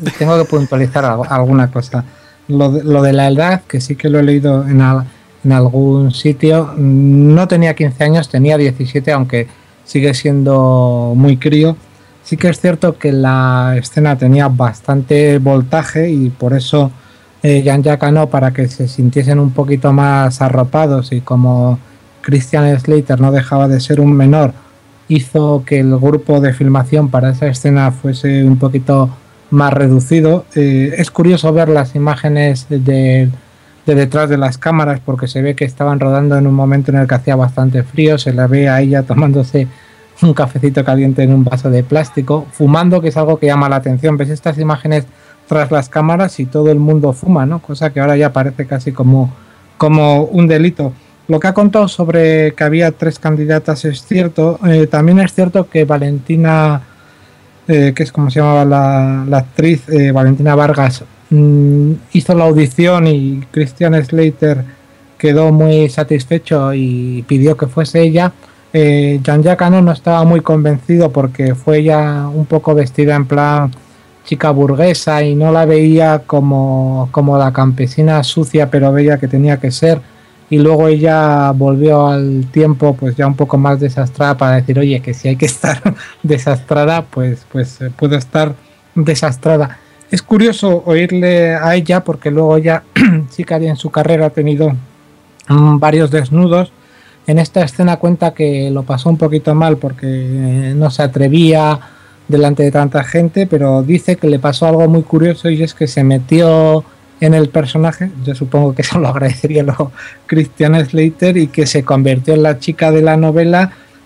alguna cosa. Lo de la edad, que sí que lo he leído en algún sitio, no tenía 15 años, tenía 17, aunque sigue siendo muy crío. Sí que es cierto que la escena tenía bastante voltaje y por eso Jean-Jacques Hano, para que se sintiesen un poquito más arropados, y como Christian Slater no dejaba de ser un menor, hizo que el grupo de filmación para esa escena fuese un poquito más reducido. Es curioso ver las imágenes de detrás de las cámaras, porque se ve que estaban rodando en un momento en el que hacía bastante frío. Se la ve a ella tomándose un cafecito caliente en un vaso de plástico, fumando, que es algo que llama la atención. Ves estas imágenes tras las cámaras y todo el mundo fuma, ¿no? Cosa que ahora ya parece casi como un delito. Lo que ha contado sobre que había 3 candidatas es cierto. También es cierto que Valentina, que es como se llamaba la actriz, Valentina Vargas, hizo la audición y Christian Slater quedó muy satisfecho y pidió que fuese ella. Jean-Jacques Hano no estaba muy convencido porque fue ella un poco vestida en plan chica burguesa y no la veía como la campesina sucia pero bella que tenía que ser. Y luego ella volvió al tiempo pues ya un poco más desastrada para decir, oye, que si hay que estar desastrada, pues puedo estar desastrada. Es curioso oírle a ella porque luego ella sí que en su carrera ha tenido varios desnudos. En esta escena cuenta que lo pasó un poquito mal porque no se atrevía delante de tanta gente, pero dice que le pasó algo muy curioso y es que se metió en el personaje. Yo supongo que eso lo agradecería Christian Slater, y que se convirtió en la chica de la novela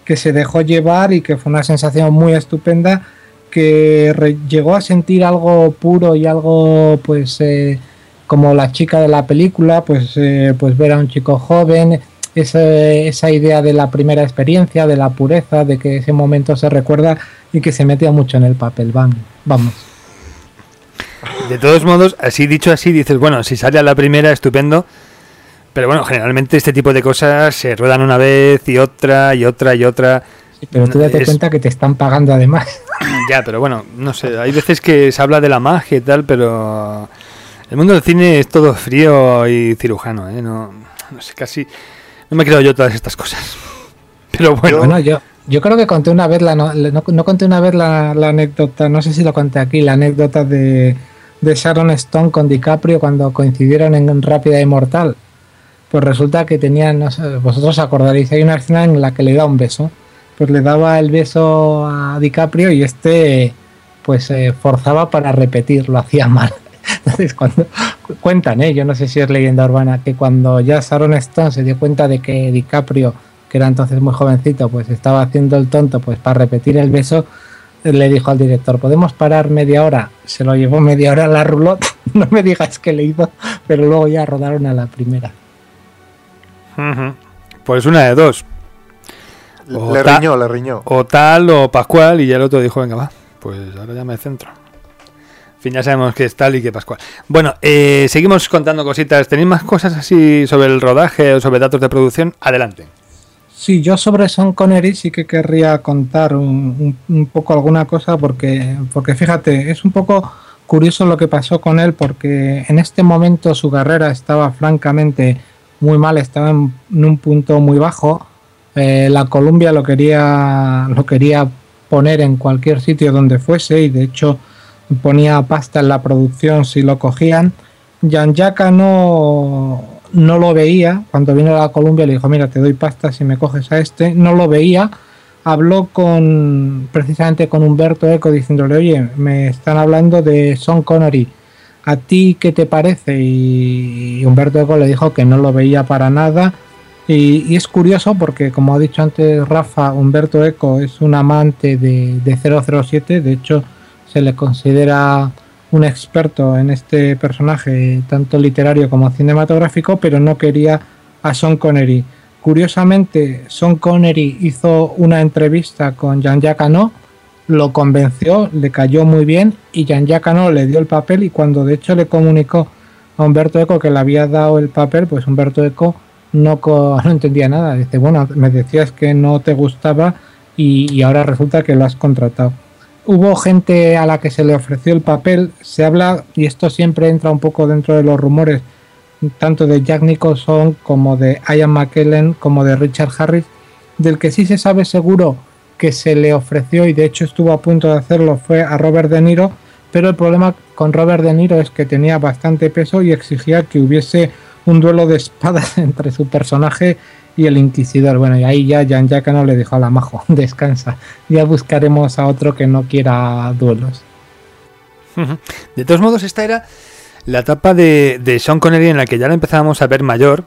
que se dejó llevar y que fue una sensación muy estupenda, que llegó a sentir algo puro y algo pues como la chica de la película, pues ver a un chico joven, esa idea de la primera experiencia, de la pureza, de que ese momento se recuerda y que se metía mucho en el papel. Vamos. De todos modos, así dicho así, dices, bueno, si sale a la primera, estupendo. Pero bueno, generalmente este tipo de cosas se ruedan una vez y otra y otra y otra. Sí, pero tú date cuenta que te están pagando además. Ya, pero bueno, no sé, hay veces que se habla de la magia y tal, pero el mundo del cine es todo frío y cirujano, ¿eh? No sé, casi no me creo yo todas estas cosas. Pero bueno. Yo creo que conté una vez no conté una vez la anécdota, no sé si lo conté aquí, la anécdota de Sharon Stone con DiCaprio cuando coincidieron en Rápida y Mortal. Pues resulta que tenían, no sé, vosotros acordaréis, hay una escena en la que le da un beso. Pues le daba el beso a DiCaprio y pues forzaba para repetir, lo hacía mal. Entonces cuando cuentan, yo no sé si es leyenda urbana, que cuando ya Sharon Stone se dio cuenta de que DiCaprio, que era entonces muy jovencito, pues estaba haciendo el tonto pues para repetir el beso, le dijo al director, ¿podemos parar media hora? Se lo llevó media hora a la roulotte, no me digas qué le hizo, pero luego ya rodaron a la primera. Pues una de dos. Le riñó. O tal o Pascual, y ya el otro dijo, venga, va, pues ahora ya me centro. En fin, ya sabemos que es tal y que Pascual. Bueno, seguimos contando cositas. ¿Tenéis más cosas así sobre el rodaje o sobre datos de producción? Adelante. Sí, yo sobre Sean Connery sí que querría contar un poco alguna cosa porque fíjate, es un poco curioso lo que pasó con él, porque en este momento su carrera estaba francamente muy mal, estaba en un punto muy bajo. La Columbia lo quería poner en cualquier sitio donde fuese y de hecho ponía pasta en la producción si lo cogían. Jean-Jacques no lo veía. Cuando vino a la Columbia le dijo, mira, te doy pasta si me coges a este. No lo veía. Habló precisamente con Humberto Eco diciéndole, oye, me están hablando de Sean Connery, ¿a ti qué te parece? Y Humberto Eco le dijo que no lo veía para nada. Y es curioso porque, como ha dicho antes Rafa, Humberto Eco es un amante de 007. De hecho, se le considera un experto en este personaje, tanto literario como cinematográfico, pero no quería a Sean Connery. Curiosamente, Sean Connery hizo una entrevista con Jean-Jacques Hano, lo convenció, le cayó muy bien y Jean-Jacques Hano le dio el papel, y cuando de hecho le comunicó a Humberto Eco que le había dado el papel, pues Humberto Eco no entendía nada. Dice, bueno, me decías que no te gustaba y ahora resulta que lo has contratado. Hubo gente a la que se le ofreció el papel. Se habla, y esto siempre entra un poco dentro de los rumores, tanto de Jack Nicholson como de Ian McKellen como de Richard Harris. Del que sí se sabe seguro que se le ofreció, y de hecho estuvo a punto de hacerlo, fue a Robert De Niro, pero el problema con Robert De Niro es que tenía bastante peso y exigía que hubiese un duelo de espadas entre su personaje y el Inquisidor. Bueno, y ahí ya Jean-Jacques no le dijo a la majo, descansa, ya buscaremos a otro que no quiera duelos. De todos modos, esta era la etapa de Sean Connery en la que ya lo empezábamos a ver mayor,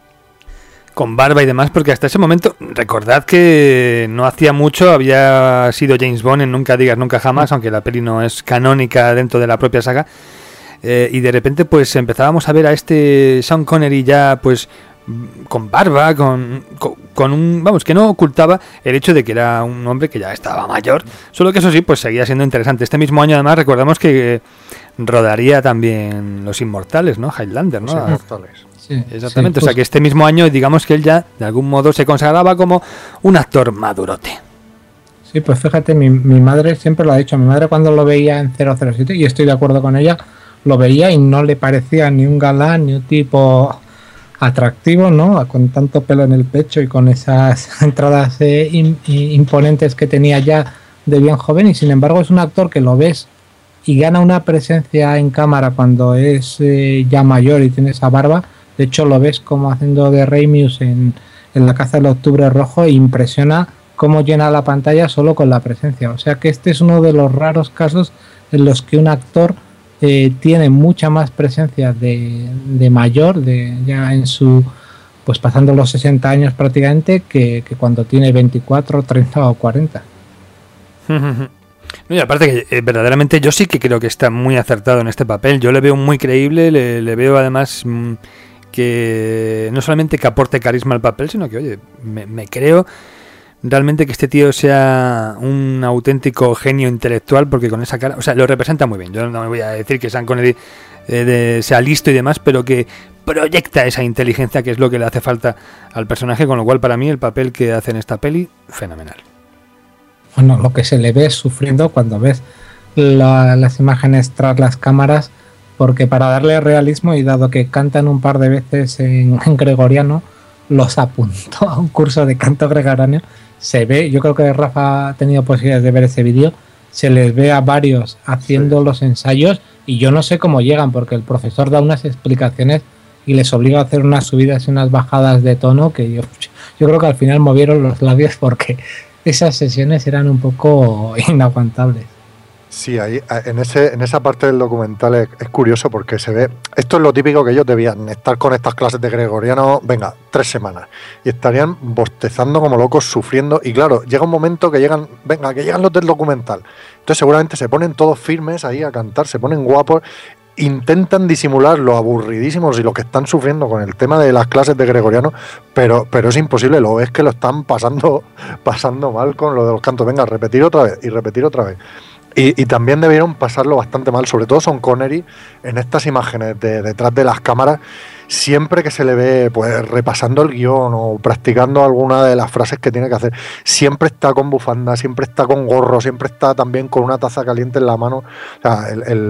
con barba y demás, porque hasta ese momento, recordad que no hacía mucho había sido James Bond en Nunca Digas Nunca Jamás, aunque la peli no es canónica dentro de la propia saga. Y de repente pues empezábamos a ver a este Sean Connery ya pues con barba, con un, vamos, que no ocultaba el hecho de que era un hombre que ya estaba mayor, solo que eso sí, pues seguía siendo interesante. Este mismo año además recordamos que rodaría también Los Inmortales, ¿no? Highlander, ¿no? Los Inmortales. Sí, exactamente, sí, o sea que este mismo año digamos que él ya de algún modo se consagraba como un actor madurote. Sí, pues fíjate, mi madre siempre lo ha dicho. Mi madre cuando lo veía en 007, y estoy de acuerdo con ella, lo veía y no le parecía ni un galán ni un tipo atractivo, ¿no? Con tanto pelo en el pecho y con esas entradas imponentes que tenía ya de bien joven, y sin embargo es un actor que lo ves y gana una presencia en cámara cuando es ya mayor y tiene esa barba. De hecho lo ves como haciendo de Ramius en La caza del octubre rojo, e impresiona cómo llena la pantalla solo con la presencia. O sea que este es uno de los raros casos en los que un actor tiene mucha más presencia de mayor, ya en su pues pasando los 60 años prácticamente que cuando tiene 24, 30 o 40. No, y aparte que verdaderamente yo sí que creo que está muy acertado en este papel. Yo le veo muy creíble, le veo además que no solamente que aporte carisma al papel, sino que, oye, me creo realmente que este tío sea un auténtico genio intelectual, porque con esa cara, o sea, lo representa muy bien. Yo no me voy a decir que Sean Connery sea listo y demás, pero que proyecta esa inteligencia, que es lo que le hace falta al personaje, con lo cual para mí el papel que hace en esta peli, fenomenal. Bueno, lo que se le ve sufriendo cuando ves las imágenes tras las cámaras, porque para darle realismo, y dado que cantan un par de veces en gregoriano, los apuntó a un curso de canto gregoriano. Se ve, yo creo que Rafa ha tenido posibilidades de ver ese vídeo, se les ve a varios haciendo los ensayos, y yo no sé cómo llegan, porque el profesor da unas explicaciones y les obliga a hacer unas subidas y unas bajadas de tono que yo creo que al final movieron los labios, porque esas sesiones eran un poco inaguantables. Sí, ahí en esa parte del documental es curioso, porque se ve, esto es lo típico que ellos debían estar con estas clases de gregoriano, venga, 3 semanas, y estarían bostezando como locos, sufriendo, y claro, llega un momento que llegan los del documental, entonces seguramente se ponen todos firmes ahí a cantar, se ponen guapos, intentan disimular lo aburridísimos y lo que están sufriendo con el tema de las clases de gregoriano, pero es imposible, lo ves que lo están pasando mal con lo de los cantos, venga, repetir otra vez y repetir otra vez. Y también debieron pasarlo bastante mal, sobre todo Sean Connery, en estas imágenes de detrás de las cámaras, siempre que se le ve pues repasando el guión o practicando alguna de las frases que tiene que hacer, siempre está con bufanda, siempre está con gorro, siempre está también con una taza caliente en la mano. O sea,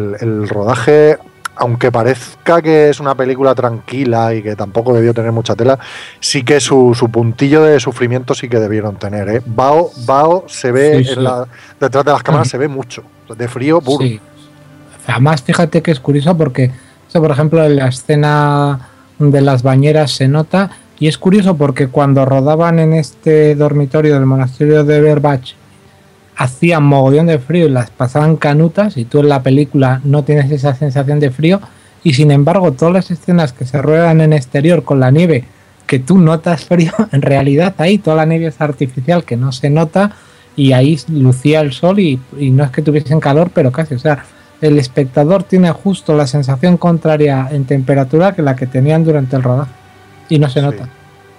el rodaje, aunque parezca que es una película tranquila y que tampoco debió tener mucha tela, sí que su puntillo de sufrimiento sí que debieron tener, ¿eh? Bao se ve sí. Detrás de las cámaras se ve mucho, de frío puro. Sí. Además, fíjate que es curioso porque, por ejemplo, en la escena de las bañeras se nota, y es curioso porque cuando rodaban en este dormitorio del monasterio de Verbach, hacían mogollón de frío y las pasaban canutas, y tú en la película no tienes esa sensación de frío, y sin embargo todas las escenas que se ruedan en exterior con la nieve, que tú notas frío, en realidad ahí toda la nieve es artificial, que no se nota, y ahí lucía el sol y no es que tuviesen calor, pero casi, o sea, el espectador tiene justo la sensación contraria en temperatura que la que tenían durante el rodaje, y no se nota.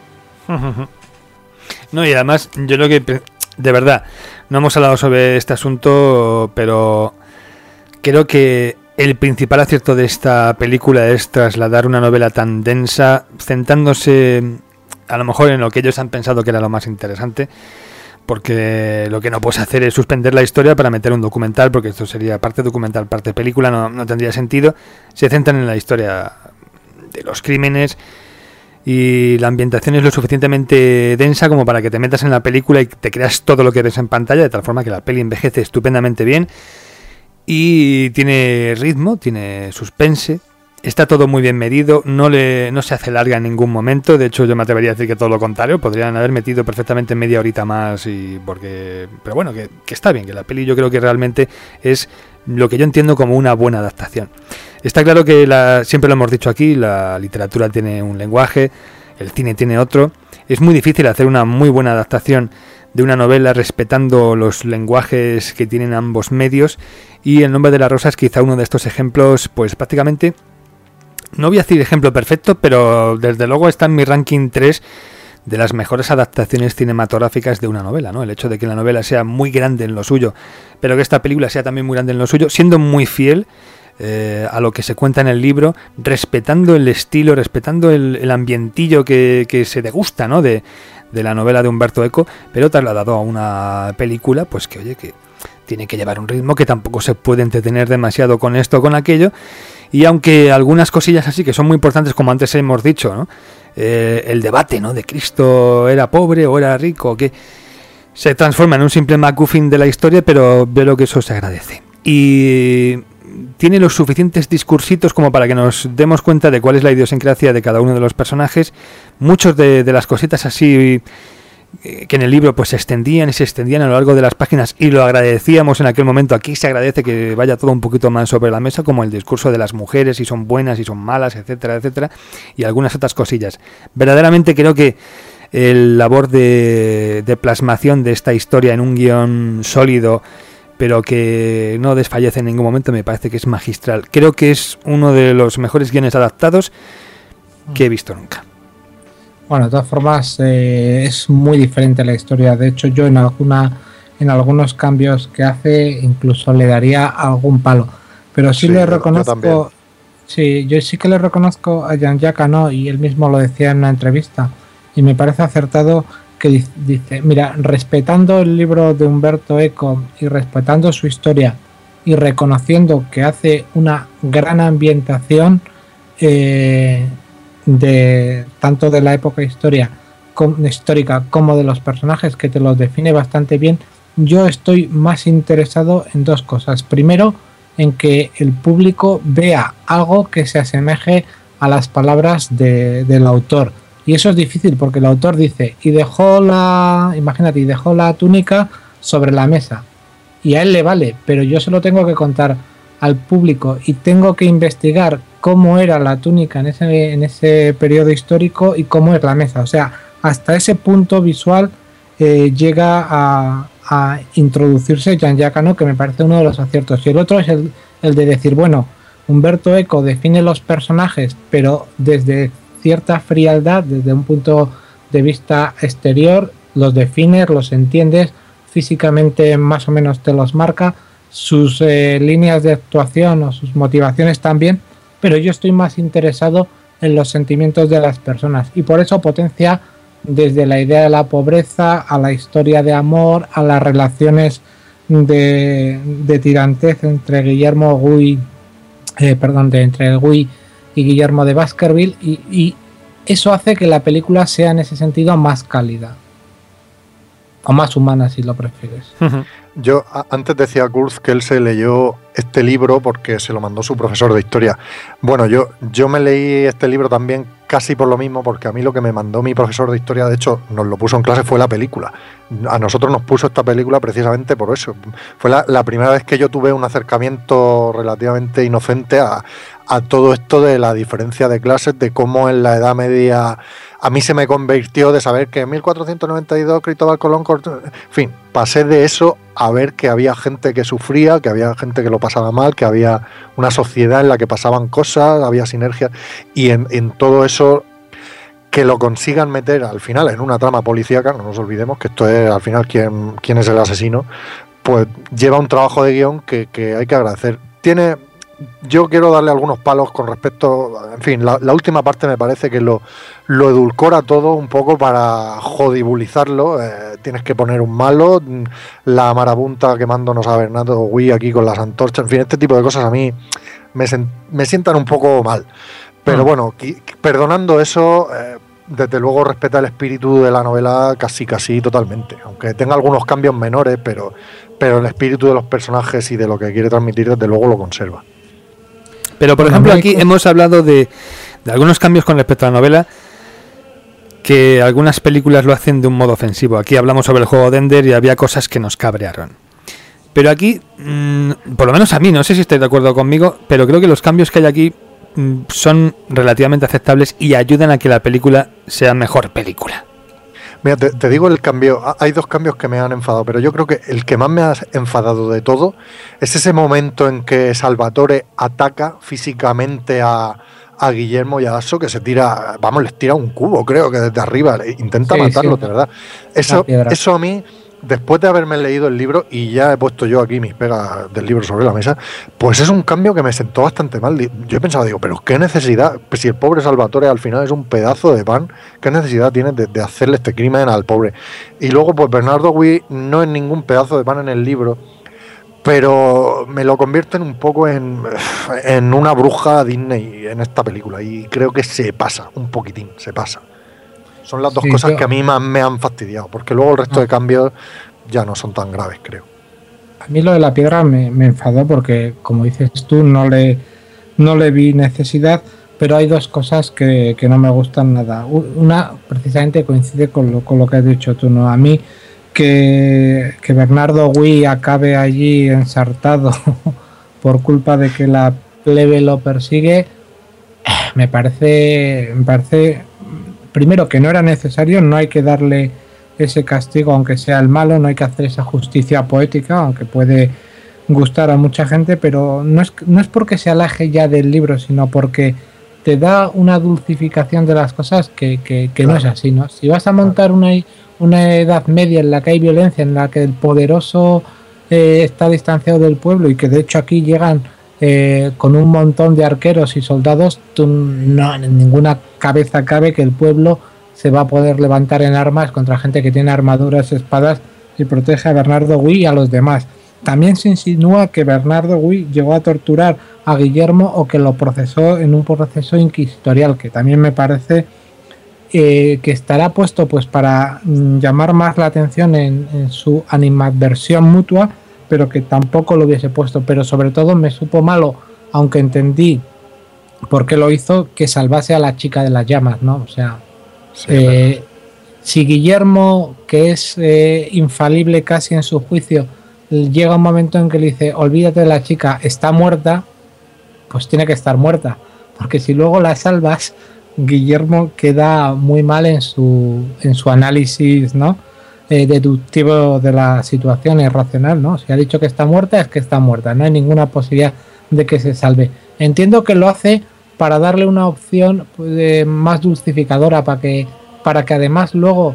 No, y además yo lo que... De verdad, no hemos hablado sobre este asunto, pero creo que el principal acierto de esta película es trasladar una novela tan densa, centrándose a lo mejor en lo que ellos han pensado que era lo más interesante, porque lo que no puedes hacer es suspender la historia para meter un documental, porque esto sería parte documental, parte película, no tendría sentido. Se centran en la historia de los crímenes, y la ambientación es lo suficientemente densa como para que te metas en la película y te creas todo lo que ves en pantalla, de tal forma que la peli envejece estupendamente bien y tiene ritmo, tiene suspense, está todo muy bien medido, no se hace larga en ningún momento. De hecho, yo me atrevería a decir que todo lo contrario, podrían haber metido perfectamente media horita más, pero bueno, que está bien, que la peli yo creo que realmente es lo que yo entiendo como una buena adaptación. Está claro que siempre lo hemos dicho aquí, la literatura tiene un lenguaje, el cine tiene otro. Es muy difícil hacer una muy buena adaptación de una novela respetando los lenguajes que tienen ambos medios, y El nombre de la rosa es quizá uno de estos ejemplos, pues prácticamente, no voy a decir ejemplo perfecto, pero desde luego está en mi ranking 3 de las mejores adaptaciones cinematográficas de una novela, ¿no? El hecho de que la novela sea muy grande en lo suyo, pero que esta película sea también muy grande en lo suyo, siendo muy fiel a lo que se cuenta en el libro, respetando el estilo, respetando el ambientillo que se degusta, ¿no? de la novela de Umberto Eco, pero trasladado a una película, pues que oye, que tiene que llevar un ritmo, que tampoco se puede entretener demasiado con esto o con aquello, y aunque algunas cosillas así que son muy importantes, como antes hemos dicho, ¿no? El debate, ¿no? De Cristo era pobre o era rico, que se transforma en un simple MacGuffin de la historia, pero veo que eso se agradece. Y tiene los suficientes discursitos como para que nos demos cuenta de cuál es la idiosincrasia de cada uno de los personajes. Muchos de las cositas así que en el libro pues se extendían a lo largo de las páginas, y lo agradecíamos en aquel momento. Aquí se agradece que vaya todo un poquito más sobre la mesa, como el discurso de las mujeres, si son buenas, si son malas, etcétera, etcétera, y algunas otras cosillas. Verdaderamente creo que el labor de plasmación de esta historia en un guión sólido, pero que no desfallece en ningún momento, me parece que es magistral. Creo que es uno de los mejores guiones adaptados que he visto nunca. Bueno, de todas formas, es muy diferente la historia. De hecho, yo en algunos cambios que hace incluso le daría algún palo. Pero sí, le reconozco. Sí, yo sí que le reconozco a Jean-Jacques Hano, y él mismo lo decía en una entrevista, y me parece acertado, que dice, mira, respetando el libro de Umberto Eco y respetando su historia y reconociendo que hace una gran ambientación de tanto de la época histórica como de los personajes, que te los define bastante bien, yo estoy más interesado en dos cosas. Primero, en que el público vea algo que se asemeje a las palabras del autor. Y eso es difícil, porque el autor dice, y dejó la túnica sobre la mesa. Y a él le vale, pero yo se lo tengo que contar al público y tengo que investigar cómo era la túnica en ese periodo histórico y cómo es la mesa. O sea, hasta ese punto visual llega a introducirse Jean-Jacques Hano, que me parece uno de los aciertos. Y el otro es el de decir, bueno, Umberto Eco define los personajes, pero desde cierta frialdad, desde un punto de vista exterior, los defines, los entiendes, físicamente más o menos te los marca, sus líneas de actuación o sus motivaciones también, pero yo estoy más interesado en los sentimientos de las personas, y por eso potencia desde la idea de la pobreza a la historia de amor, a las relaciones de tirantez entre entre Guy y Guillermo de Baskerville, y eso hace que la película sea en ese sentido más cálida o más humana, si lo prefieres. Yo antes decía Kurz que él se leyó este libro porque se lo mandó su profesor de historia. Bueno, yo me leí este libro también casi por lo mismo, porque a mí lo que me mandó mi profesor de historia, de hecho nos lo puso en clase, fue la película. A nosotros nos puso esta película precisamente por eso. Fue la primera vez que yo tuve un acercamiento relativamente inocente a todo esto de la diferencia de clases, de cómo en la Edad Media a mí se me convirtió de saber que en 1492 Cristóbal Colón, en fin, pasé de eso a ver que había gente que sufría, que había gente que lo pasaba mal, que había una sociedad en la que pasaban cosas, había sinergias, y en todo eso que lo consigan meter al final en una trama policíaca, no nos olvidemos que esto es al final quién es el asesino, pues lleva un trabajo de guión que hay que agradecer. Yo quiero darle algunos palos con respecto, en fin, la última parte me parece que lo edulcora todo un poco para jodibulizarlo. Tienes que poner un malo, la marabunta quemándonos a Bernardo Gui aquí con las antorchas, en fin, este tipo de cosas a mí me sientan un poco mal. Pero bueno, perdonando eso, desde luego respeta el espíritu de la novela casi totalmente, aunque tenga algunos cambios menores, pero el espíritu de los personajes y de lo que quiere transmitir desde luego lo conserva. Pero por ejemplo aquí hemos hablado de algunos cambios con respecto a la novela, que algunas películas lo hacen de un modo ofensivo. Aquí hablamos sobre el juego de Ender y había cosas que nos cabrearon. Pero aquí, por lo menos a mí, no sé si estáis de acuerdo conmigo, pero creo que los cambios que hay aquí son relativamente aceptables y ayudan a que la película sea mejor película. Mira, te digo el cambio. Hay dos cambios que me han enfadado, pero yo creo que el que más me ha enfadado de todo es ese momento en que Salvatore ataca físicamente a Guillermo y a Asso, que se tira, les tira un cubo, creo que desde arriba, intenta matarlo, de verdad. Eso a mí, después de haberme leído el libro, y ya he puesto yo aquí mis pegas del libro sobre la mesa, pues es un cambio que me sentó bastante mal. Yo he pensado, pero qué necesidad, pues si el pobre Salvatore al final es un pedazo de pan, qué necesidad tiene de hacerle este crimen al pobre. Y luego pues Bernardo Gui no es ningún pedazo de pan en el libro, pero me lo convierten un poco en una bruja Disney en esta película, y creo que se pasa un poquitín, se pasa. Son las dos cosas que a mí más me han fastidiado, porque luego el resto de cambios ya no son tan graves, creo. A mí lo de la piedra me enfadó porque, como dices tú, no le vi necesidad, pero hay dos cosas que no me gustan nada. Una, precisamente, coincide con lo que has dicho tú, ¿no? A mí, que Bernardo Gui acabe allí ensartado por culpa de que la plebe lo persigue, me parece primero que no era necesario, no hay que darle ese castigo aunque sea el malo, no hay que hacer esa justicia poética, aunque puede gustar a mucha gente, pero no es porque se aleje ya del libro, sino porque te da una dulcificación de las cosas que no es así, ¿no? Si vas a montar una edad media en la que hay violencia, en la que el poderoso está distanciado del pueblo y que de hecho aquí llegan con un montón de arqueros y soldados, no en ninguna cabeza cabe que el pueblo se va a poder levantar en armas contra gente que tiene armaduras, espadas y protege a Bernardo Gui y a los demás. También se insinúa que Bernardo Gui llegó a torturar a Guillermo o que lo procesó en un proceso inquisitorial, que también me parece que estará puesto pues para llamar más la atención en su animadversión mutua, pero que tampoco lo hubiese puesto. Pero sobre todo me supo malo, aunque entendí por qué lo hizo, que salvase a la chica de las llamas, ¿no? O sea, sí, si Guillermo, que es infalible casi en su juicio, llega un momento en que le dice olvídate de la chica, está muerta, pues tiene que estar muerta, porque si luego la salvas, Guillermo queda muy mal en su análisis, ¿no? Deductivo de la situación, es racional, ¿no? Si ha dicho que está muerta, es que está muerta, no hay ninguna posibilidad de que se salve. Entiendo que lo hace para darle una opción más dulcificadora, para que además luego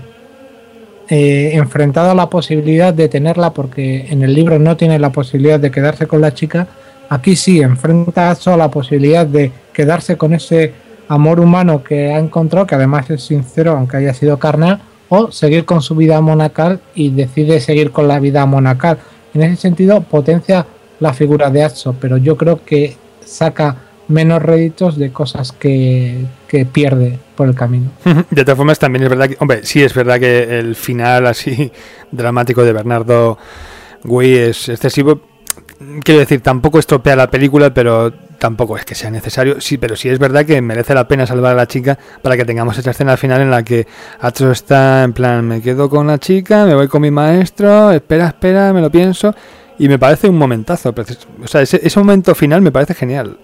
enfrentado a la posibilidad de tenerla, porque en el libro no tiene la posibilidad de quedarse con la chica, aquí sí enfrenta a la posibilidad de quedarse con ese amor humano que ha encontrado, que además es sincero aunque haya sido carnal, o seguir con su vida monacal, y decide seguir con la vida monacal. En ese sentido potencia la figura de Azzo, pero yo creo que saca menos réditos de cosas que pierde por el camino. De todas formas, también es verdad que, hombre, sí es verdad que el final así dramático de Bernardo Gui es excesivo. Quiero decir, tampoco estropea la película, pero tampoco es que sea necesario. Sí, pero sí es verdad que merece la pena salvar a la chica para que tengamos esa escena al final en la que Azzo está en plan, me quedo con la chica, me voy con mi maestro, espera, me lo pienso, y me parece un momentazo. O sea, ese momento final me parece genial.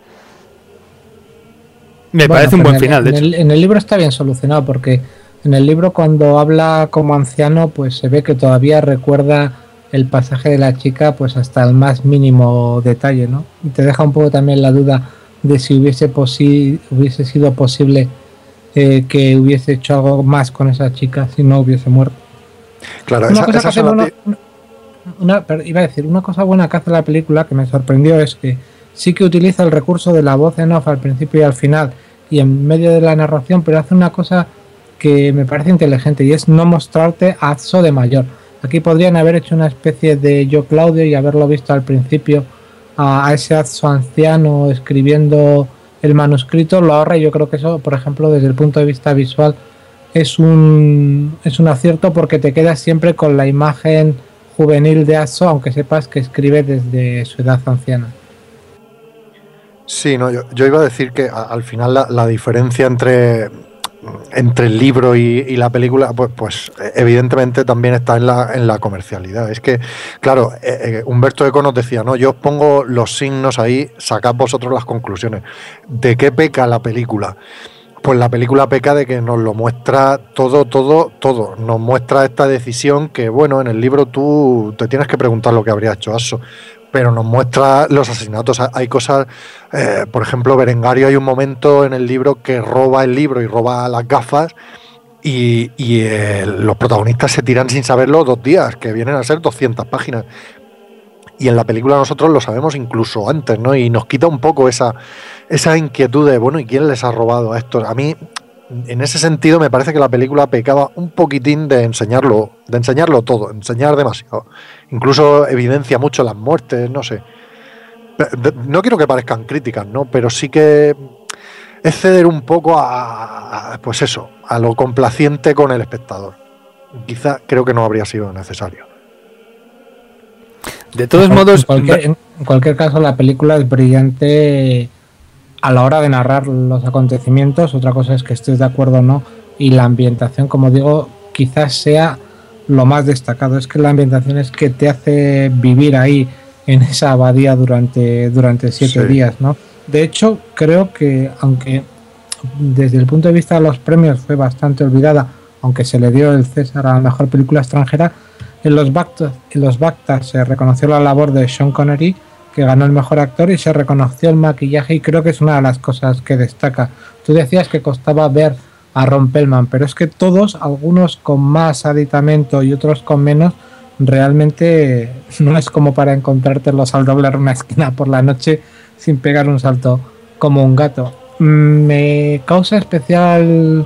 Parece un buen final, de hecho. En el libro está bien solucionado, porque en el libro cuando habla como anciano, pues se ve que todavía recuerda el pasaje de la chica pues hasta el más mínimo detalle, ¿no? Y te deja un poco también la duda de si hubiese sido posible que hubiese hecho algo más con esa chica si no hubiese muerto. Claro, una cosa buena que hace la película, que me sorprendió, es que sí que utiliza el recurso de la voz en off al principio y al final y en medio de la narración, pero hace una cosa que me parece inteligente, y es no mostrarte a Azzo de mayor. Aquí podrían haber hecho una especie de Yo Claudio y haberlo visto al principio a ese Azzo anciano escribiendo el manuscrito, lo ahorra, y yo creo que eso, por ejemplo, desde el punto de vista visual es un acierto, porque te quedas siempre con la imagen juvenil de Azzo, aunque sepas que escribe desde su edad anciana. Sí, no, yo iba a decir que al final la diferencia entre el libro y la película, pues evidentemente también está en la comercialidad. Es que, claro, Humberto Eco nos decía, no, yo os pongo los signos ahí, sacad vosotros las conclusiones. ¿De qué peca la película? Pues la película peca de que nos lo muestra todo. Nos muestra esta decisión que, bueno, en el libro tú te tienes que preguntar lo que habría hecho Azzo, pero nos muestra los asesinatos. Hay cosas, por ejemplo, Berengario, hay un momento en el libro que roba el libro y roba las gafas, y los protagonistas se tiran sin saberlo 2 días, que vienen a ser 200 páginas. Y en la película nosotros lo sabemos incluso antes, ¿no? Y nos quita un poco esa inquietud de, bueno, ¿y quién les ha robado a estos? A mí, en ese sentido, me parece que la película pecaba un poquitín de enseñarlo todo, enseñar demasiado. Incluso evidencia mucho las muertes, no sé. No quiero que parezcan críticas, ¿no? Pero sí que es ceder un poco pues eso, a lo complaciente con el espectador. Quizá creo que no habría sido necesario. De todos modos, en cualquier caso, la película es brillante a la hora de narrar los acontecimientos. Otra cosa es que estés de acuerdo o no, y la ambientación, como digo, quizás sea lo más destacado. Es que la ambientación es que te hace vivir ahí en esa abadía durante 7 días, ¿no? De hecho, creo que, aunque desde el punto de vista de los premios fue bastante olvidada, aunque se le dio el César a la mejor película extranjera, en los BAFTA se reconoció la labor de Sean Connery, que ganó el mejor actor, y se reconoció el maquillaje, y creo que es una de las cosas que destaca. Tú decías que costaba ver a Ron Perlman, pero es que todos, algunos con más aditamento y otros con menos, realmente no es como para encontrártelos al doblar una esquina por la noche sin pegar un salto como un gato. Me causa especial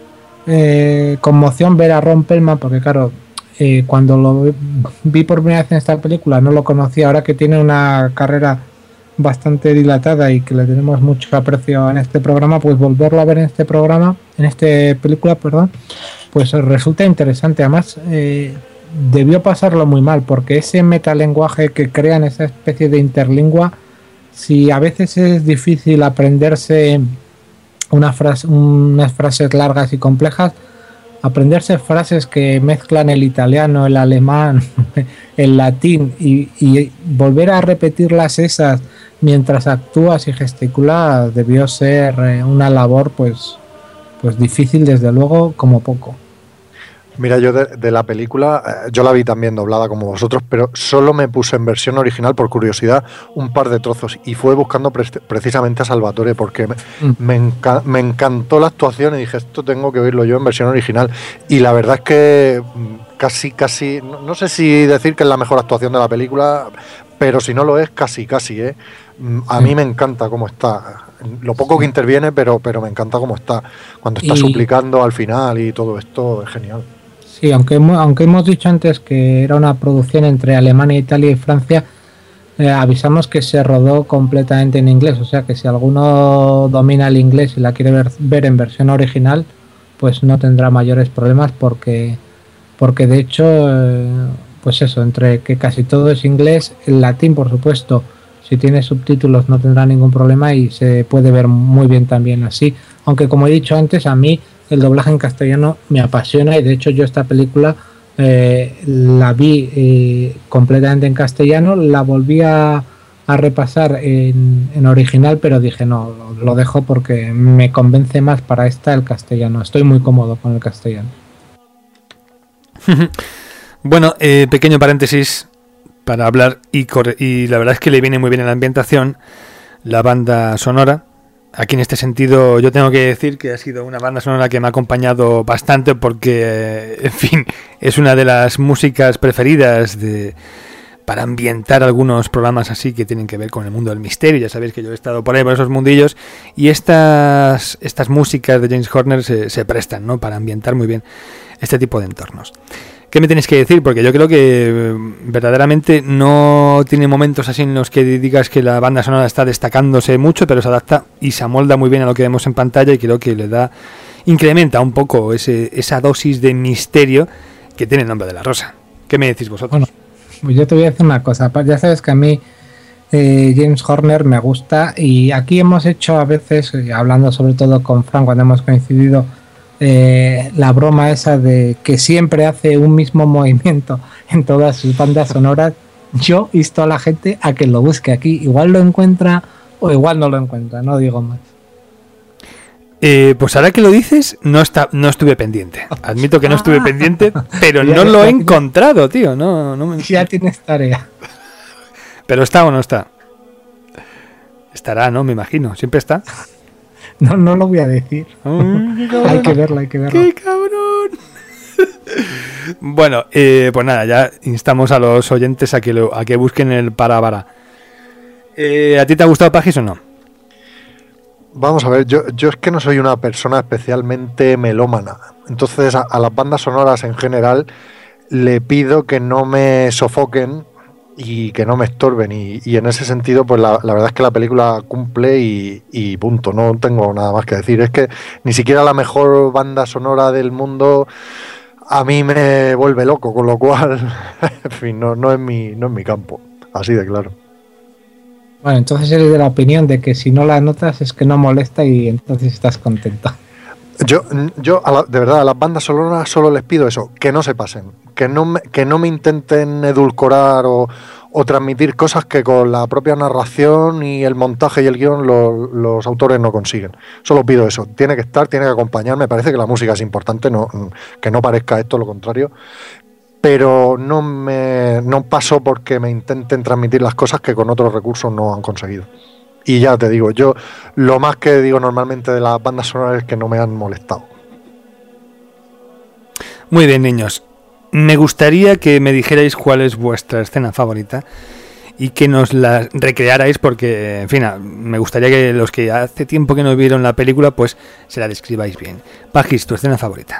conmoción ver a Ron Perlman, porque claro, cuando lo vi por primera vez en esta película no lo conocía. Ahora que tiene una carrera bastante dilatada y que le tenemos mucho aprecio en este programa, pues volverlo a ver en esta película, pues resulta interesante. Además, debió pasarlo muy mal, porque ese metalenguaje que crean, esa especie de interlingua, si a veces es difícil aprenderse unas frases largas y complejas, aprenderse frases que mezclan el italiano, el alemán, el latín, y volver a repetirlas esas mientras actúas y gesticulas, debió ser una labor pues difícil, desde luego, como poco. Mira, yo de la película, yo la vi también doblada como vosotros, pero solo me puse en versión original por curiosidad un par de trozos, y fue buscando precisamente a Salvatore, porque me encantó la actuación y dije, esto tengo que oírlo yo en versión original. Y la verdad es que casi, no sé si decir que es la mejor actuación de la película, pero si no lo es, casi, A mí me encanta cómo está. Lo poco que interviene, pero me encanta cómo está. Cuando está suplicando al final y todo esto, es genial. Sí, aunque hemos dicho antes que era una producción entre Alemania, Italia y Francia, avisamos que se rodó completamente en inglés. O sea que si alguno domina el inglés y la quiere ver en versión original, pues no tendrá mayores problemas, porque de hecho, pues eso, entre que casi todo es inglés, el latín, por supuesto, si tiene subtítulos no tendrá ningún problema y se puede ver muy bien también así. Aunque, como he dicho antes, a mí el doblaje en castellano me apasiona, y de hecho yo esta película la vi completamente en castellano, la volví a repasar en original, pero dije no, lo dejo porque me convence más para esta el castellano. Estoy muy cómodo con el castellano. Bueno, pequeño paréntesis para hablar, y la verdad es que le viene muy bien a la ambientación la banda sonora. Aquí en este sentido yo tengo que decir que ha sido una banda sonora que me ha acompañado bastante, porque, en fin, es una de las músicas preferidas para ambientar algunos programas así que tienen que ver con el mundo del misterio. Ya sabéis que yo he estado por ahí, por esos mundillos, y estas músicas de James Horner se prestan, ¿no?, para ambientar muy bien este tipo de entornos. ¿Qué me tenéis que decir? Porque yo creo que verdaderamente no tiene momentos así en los que digas que la banda sonora está destacándose mucho, pero se adapta y se amolda muy bien a lo que vemos en pantalla, y creo que incrementa un poco esa dosis de misterio que tiene el nombre de la rosa. ¿Qué me decís vosotros? Bueno, pues yo te voy a decir una cosa. Ya sabes que a mí James Horner me gusta, y aquí hemos hecho a veces, hablando sobre todo con Fran cuando hemos coincidido, la broma esa de que siempre hace un mismo movimiento en todas sus bandas sonoras. Yo insto a la gente a que lo busque aquí, igual lo encuentra o igual no lo encuentra, no digo más. Pues ahora que lo dices, no estuve pendiente. Admito que no estuve pendiente, pero no lo he encontrado, tío. No ya tienes tarea. ¿Pero está o no está? Estará, ¿no? Me imagino. ¿Siempre está? No lo voy a decir. Hay que verlo. ¡Qué cabrón! Bueno, pues nada, ya instamos a los oyentes a que busquen el Parabara. ¿A ti te ha gustado Pagis o no? Vamos a ver, yo es que no soy una persona especialmente melómana. Entonces a las bandas sonoras en general le pido que no me sofoquen y que no me estorben, y en ese sentido pues la verdad es que la película cumple y punto, no tengo nada más que decir. Es que ni siquiera la mejor banda sonora del mundo a mí me vuelve loco, con lo cual en fin, no es mi campo, así de claro. Bueno, entonces eres de la opinión de que si no la notas es que no molesta y entonces estás contento. Yo de verdad, a las bandas sonoras solo les pido eso, que no se pasen, que no me intenten edulcorar o transmitir cosas que con la propia narración y el montaje y el guión los autores no consiguen. Solo pido eso, tiene que estar, tiene que acompañar, me parece que la música es importante, que no parezca esto lo contrario, pero no paso porque me intenten transmitir las cosas que con otros recursos no han conseguido. Y ya te digo, yo lo más que digo normalmente de las bandas sonoras es que no me han molestado. Muy bien, niños. Me gustaría que me dijerais cuál es vuestra escena favorita y que nos la recrearais porque, en fin, me gustaría que los que hace tiempo que no vieron la película, pues se la describáis bien. Pajis, tu escena favorita.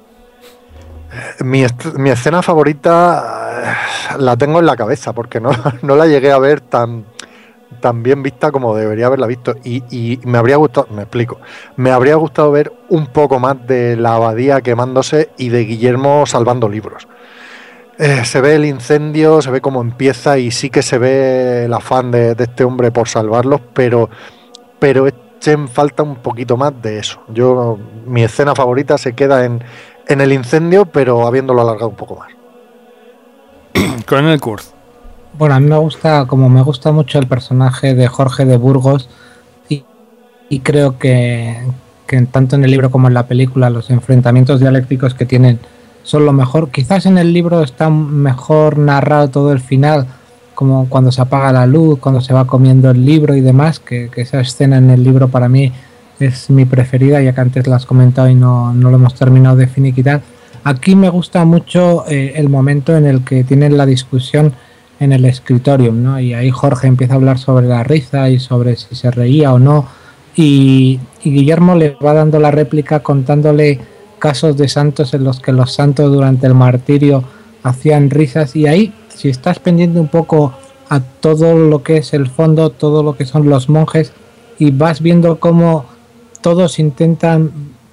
Mi escena favorita la tengo en la cabeza porque no la llegué a ver tan bien vista como debería haberla visto y me habría gustado, me habría gustado ver un poco más de la abadía quemándose y de Guillermo salvando libros. Se ve el incendio, se ve cómo empieza y sí que se ve el afán de este hombre por salvarlos, pero echen falta un poquito más de eso. Mi escena favorita se queda en el incendio, pero habiéndolo alargado un poco más. Coronel Kurz. Bueno, a mí me gusta mucho el personaje de Jorge de Burgos y creo que tanto en el libro como en la película los enfrentamientos dialécticos que tienen son lo mejor. Quizás en el libro está mejor narrado todo el final, como cuando se apaga la luz, cuando se va comiendo el libro y demás, que esa escena en el libro para mí es mi preferida, ya que antes la has comentado y no lo hemos terminado de finiquitar. Aquí me gusta mucho el momento en el que tienen la discusión en el escritorio, ¿no? Y ahí Jorge empieza a hablar sobre la risa y sobre si se reía o no, y Guillermo le va dando la réplica contándole casos de santos en los que los santos durante el martirio hacían risas, y ahí, si estás pendiente un poco a todo lo que es el fondo, todo lo que son los monjes, y vas viendo cómo todos intentan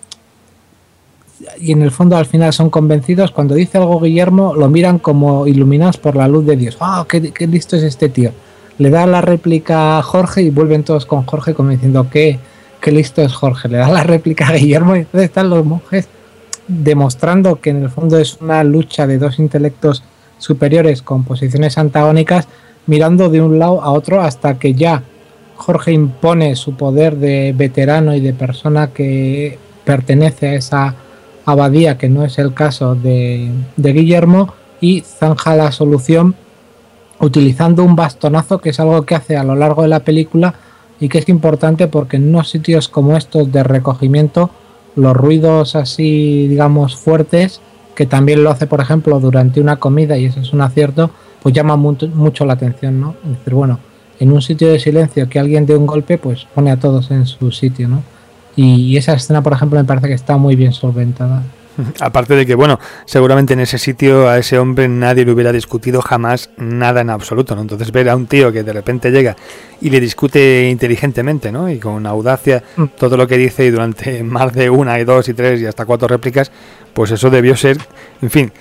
y en el fondo al final son convencidos, cuando dice algo Guillermo lo miran como iluminados por la luz de Dios. ¡Ah, qué listo es este tío! Le da la réplica a Jorge y vuelven todos con Jorge como diciendo qué listo es Jorge. Le da la réplica a Guillermo y entonces están los monjes demostrando que en el fondo es una lucha de dos intelectos superiores con posiciones antagónicas, mirando de un lado a otro hasta que ya Jorge impone su poder de veterano y de persona que pertenece a esa abadía, que no es el caso de Guillermo, y zanja la solución utilizando un bastonazo, que es algo que hace a lo largo de la película y que es importante porque en unos sitios como estos de recogimiento los ruidos así digamos fuertes, que también lo hace por ejemplo durante una comida y eso es un acierto, pues llama mucho la atención, ¿no? Es decir, bueno, en un sitio de silencio que alguien dé un golpe pues pone a todos en su sitio, ¿no? Y esa escena, por ejemplo, me parece que está muy bien solventada. Aparte de que, bueno, seguramente en ese sitio a ese hombre nadie le hubiera discutido jamás nada en absoluto, ¿no? Entonces ver a un tío que de repente llega y le discute inteligentemente, ¿no? Y con audacia todo lo que dice y durante más de una y dos y tres y hasta 4 réplicas, pues eso debió ser, en fin,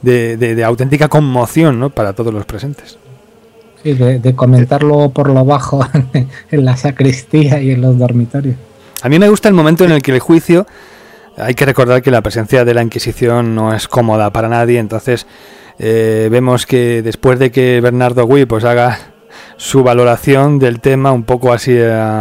de auténtica conmoción, ¿no? Para todos los presentes. Sí, de comentarlo por lo bajo en la sacristía y en los dormitorios. A mí me gusta el momento en el que el juicio, hay que recordar que la presencia de la Inquisición no es cómoda para nadie, entonces vemos que después de que Bernardo Gui pues haga su valoración del tema un poco así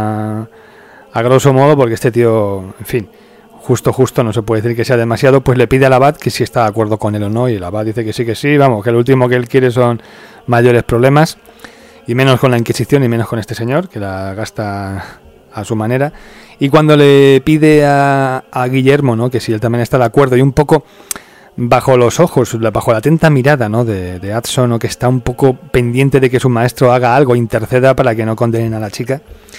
a grosso modo, porque este tío, en fin, justo, no se puede decir que sea demasiado, pues le pide al abad que si está de acuerdo con él o no, y el abad dice que sí, vamos, que lo último que él quiere son mayores problemas, y menos con la Inquisición y menos con este señor, que la gasta a su manera. Y cuando le pide a Guillermo, ¿no?, que si él también está de acuerdo, y un poco bajo los ojos, bajo la atenta mirada, ¿no?, de Adson, ¿no?, que está un poco pendiente de que su maestro haga algo, interceda para que no condenen a la chica,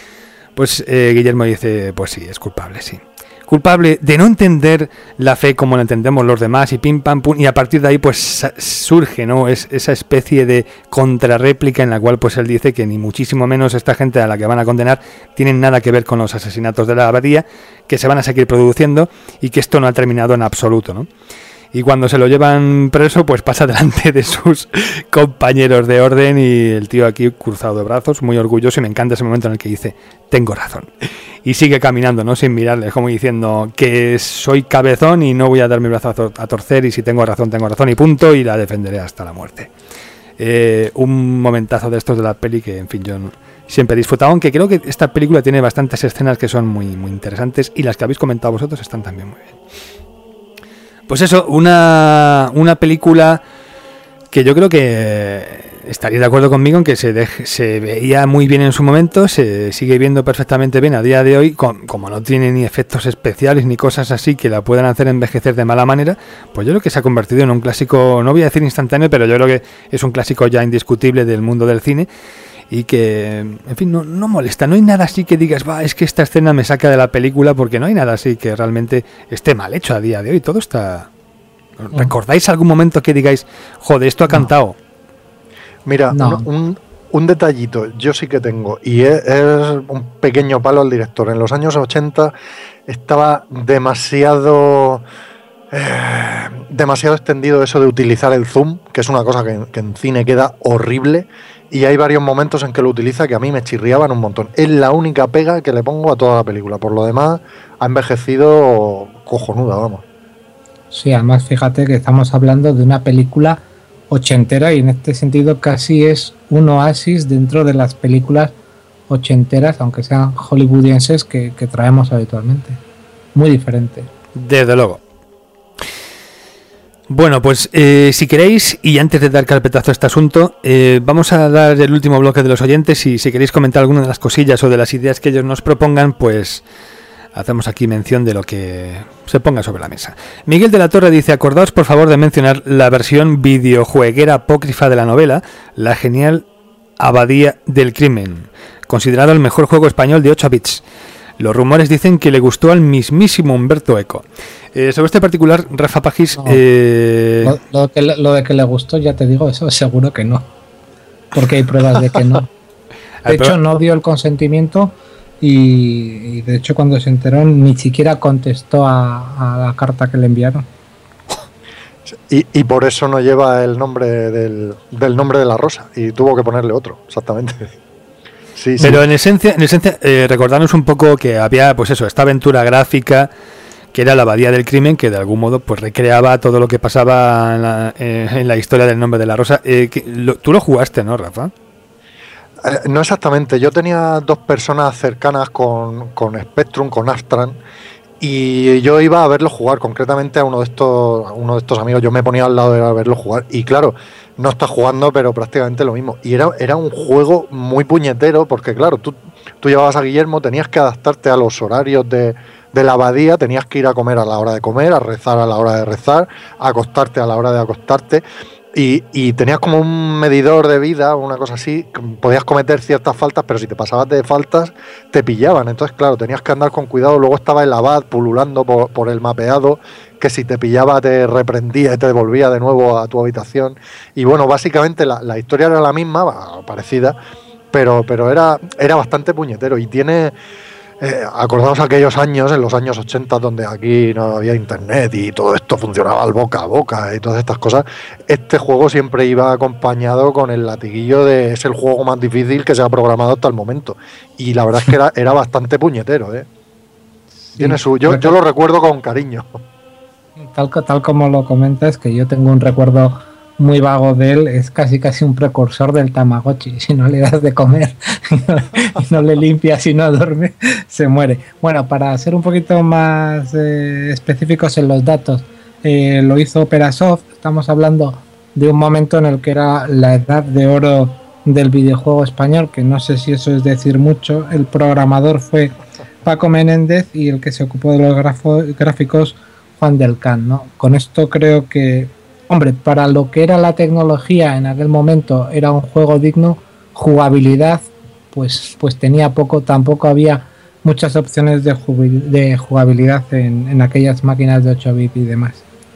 pues Guillermo dice, pues sí, es culpable, sí. Culpable de no entender la fe como la entendemos los demás y pim pam pum, y a partir de ahí pues surge, ¿no?, esa especie de contrarréplica en la cual pues él dice que ni muchísimo menos esta gente a la que van a condenar tienen nada que ver con los asesinatos de la abadía, que se van a seguir produciendo y que esto no ha terminado en absoluto, ¿no? y cuando se lo llevan preso, pues pasa delante de sus compañeros de orden y el tío aquí cruzado de brazos, muy orgulloso, y me encanta ese momento en el que dice, tengo razón. Y sigue caminando, ¿no? Sin mirarle, como diciendo que soy cabezón y no voy a dar mi brazo a torcer, y si tengo razón y punto, y la defenderé hasta la muerte. Un momentazo de estos de la peli que, en fin, yo siempre he disfrutado, aunque creo que esta película tiene bastantes escenas que son muy, muy interesantes, y las que habéis comentado vosotros están también muy bien. Pues eso, una película que yo creo que estaría de acuerdo conmigo en que se veía muy bien en su momento, se sigue viendo perfectamente bien a día de hoy, como no tiene ni efectos especiales ni cosas así que la puedan hacer envejecer de mala manera, pues yo creo que se ha convertido en un clásico, no voy a decir instantáneo, pero yo creo que es un clásico ya indiscutible del mundo del cine, y que, en fin, no molesta, no hay nada así que digas, es que esta escena me saca de la película, porque no hay nada así que realmente esté mal hecho a día de hoy, todo está... ¿Recordáis algún momento que digáis, joder, esto ha cantado? Mira, un detallito yo sí que tengo, y es un pequeño palo al director. En los años 80 estaba demasiado extendido eso de utilizar el zoom, que es una cosa que en cine queda horrible, y hay varios momentos en que lo utiliza que a mí me chirriaban un montón. Es la única pega que le pongo a toda la película. Por lo demás, ha envejecido cojonuda, vamos. Sí, además fíjate que estamos hablando de una película ochentera, y en este sentido casi es un oasis dentro de las películas ochenteras, aunque sean hollywoodienses, que traemos habitualmente. Muy diferente. Desde luego. Bueno, pues si queréis, y antes de dar carpetazo a este asunto, vamos a dar el último bloque de los oyentes, y si queréis comentar alguna de las cosillas o de las ideas que ellos nos propongan, pues hacemos aquí mención de lo que se ponga sobre la mesa. Miguel de la Torre dice, acordaos por favor de mencionar la versión videojueguera apócrifa de la novela, la genial Abadía del Crimen, considerado el mejor juego español de 8 bits. Los rumores dicen que le gustó al mismísimo Humberto Eco. Sobre este particular, Rafa Pajís... Lo de que le gustó, ya te digo, eso seguro que no. Porque hay pruebas de que no. De hecho, no dio el consentimiento, y de hecho cuando se enteró ni siquiera contestó a la carta que le enviaron. Y por eso no lleva el nombre del nombre de la rosa, y tuvo que ponerle otro, exactamente. Sí, pero en esencia recordarnos un poco que había, pues eso, esta aventura gráfica que era la Abadía del Crimen, que de algún modo pues recreaba todo lo que pasaba en la historia del nombre de la rosa. Tú lo jugaste, ¿no, Rafa? No exactamente. Yo tenía dos personas cercanas con Spectrum, con Astran, y yo iba a verlo jugar, concretamente a uno de estos amigos. Yo me ponía al lado de verlo jugar, y claro, no está jugando, pero prácticamente lo mismo. Y era un juego muy puñetero, porque claro, tú llevabas a Guillermo, tenías que adaptarte a los horarios de la abadía, tenías que ir a comer a la hora de comer, a rezar a la hora de rezar, a acostarte a la hora de acostarte, y tenías como un medidor de vida, una cosa así. Podías cometer ciertas faltas, pero si te pasabas de faltas te pillaban. Entonces claro, tenías que andar con cuidado. Luego estaba el abad pululando por el mapeado, que si te pillaba te reprendía y te devolvía de nuevo a tu habitación. Y bueno, básicamente la historia era la misma, parecida, pero era bastante puñetero. Y tiene... acordaos aquellos años, en los años 80, donde aquí no había internet y todo esto funcionaba al boca a boca y todas estas cosas. Este juego siempre iba acompañado con el latiguillo de es el juego más difícil que se ha programado hasta el momento. Y la verdad es que era bastante puñetero, ¿eh? Tiene yo lo recuerdo con cariño. Tal como lo comentas, que yo tengo un recuerdo muy vago de él. Es casi un precursor del Tamagotchi. Si no le das de comer y no le limpias y no duerme, se muere. Bueno, para ser un poquito más específicos en los datos, lo hizo Operasoft. Estamos hablando de un momento en el que era la edad de oro del videojuego español, que no sé si eso es decir mucho. El programador fue Paco Menéndez y el que se ocupó de los gráficos, Juan del Can, ¿no? Con esto creo que, hombre, para lo que era la tecnología en aquel momento era un juego digno. Jugabilidad, pues tenía poco, tampoco había muchas opciones de jugabilidad en aquellas máquinas de 8 bits y demás.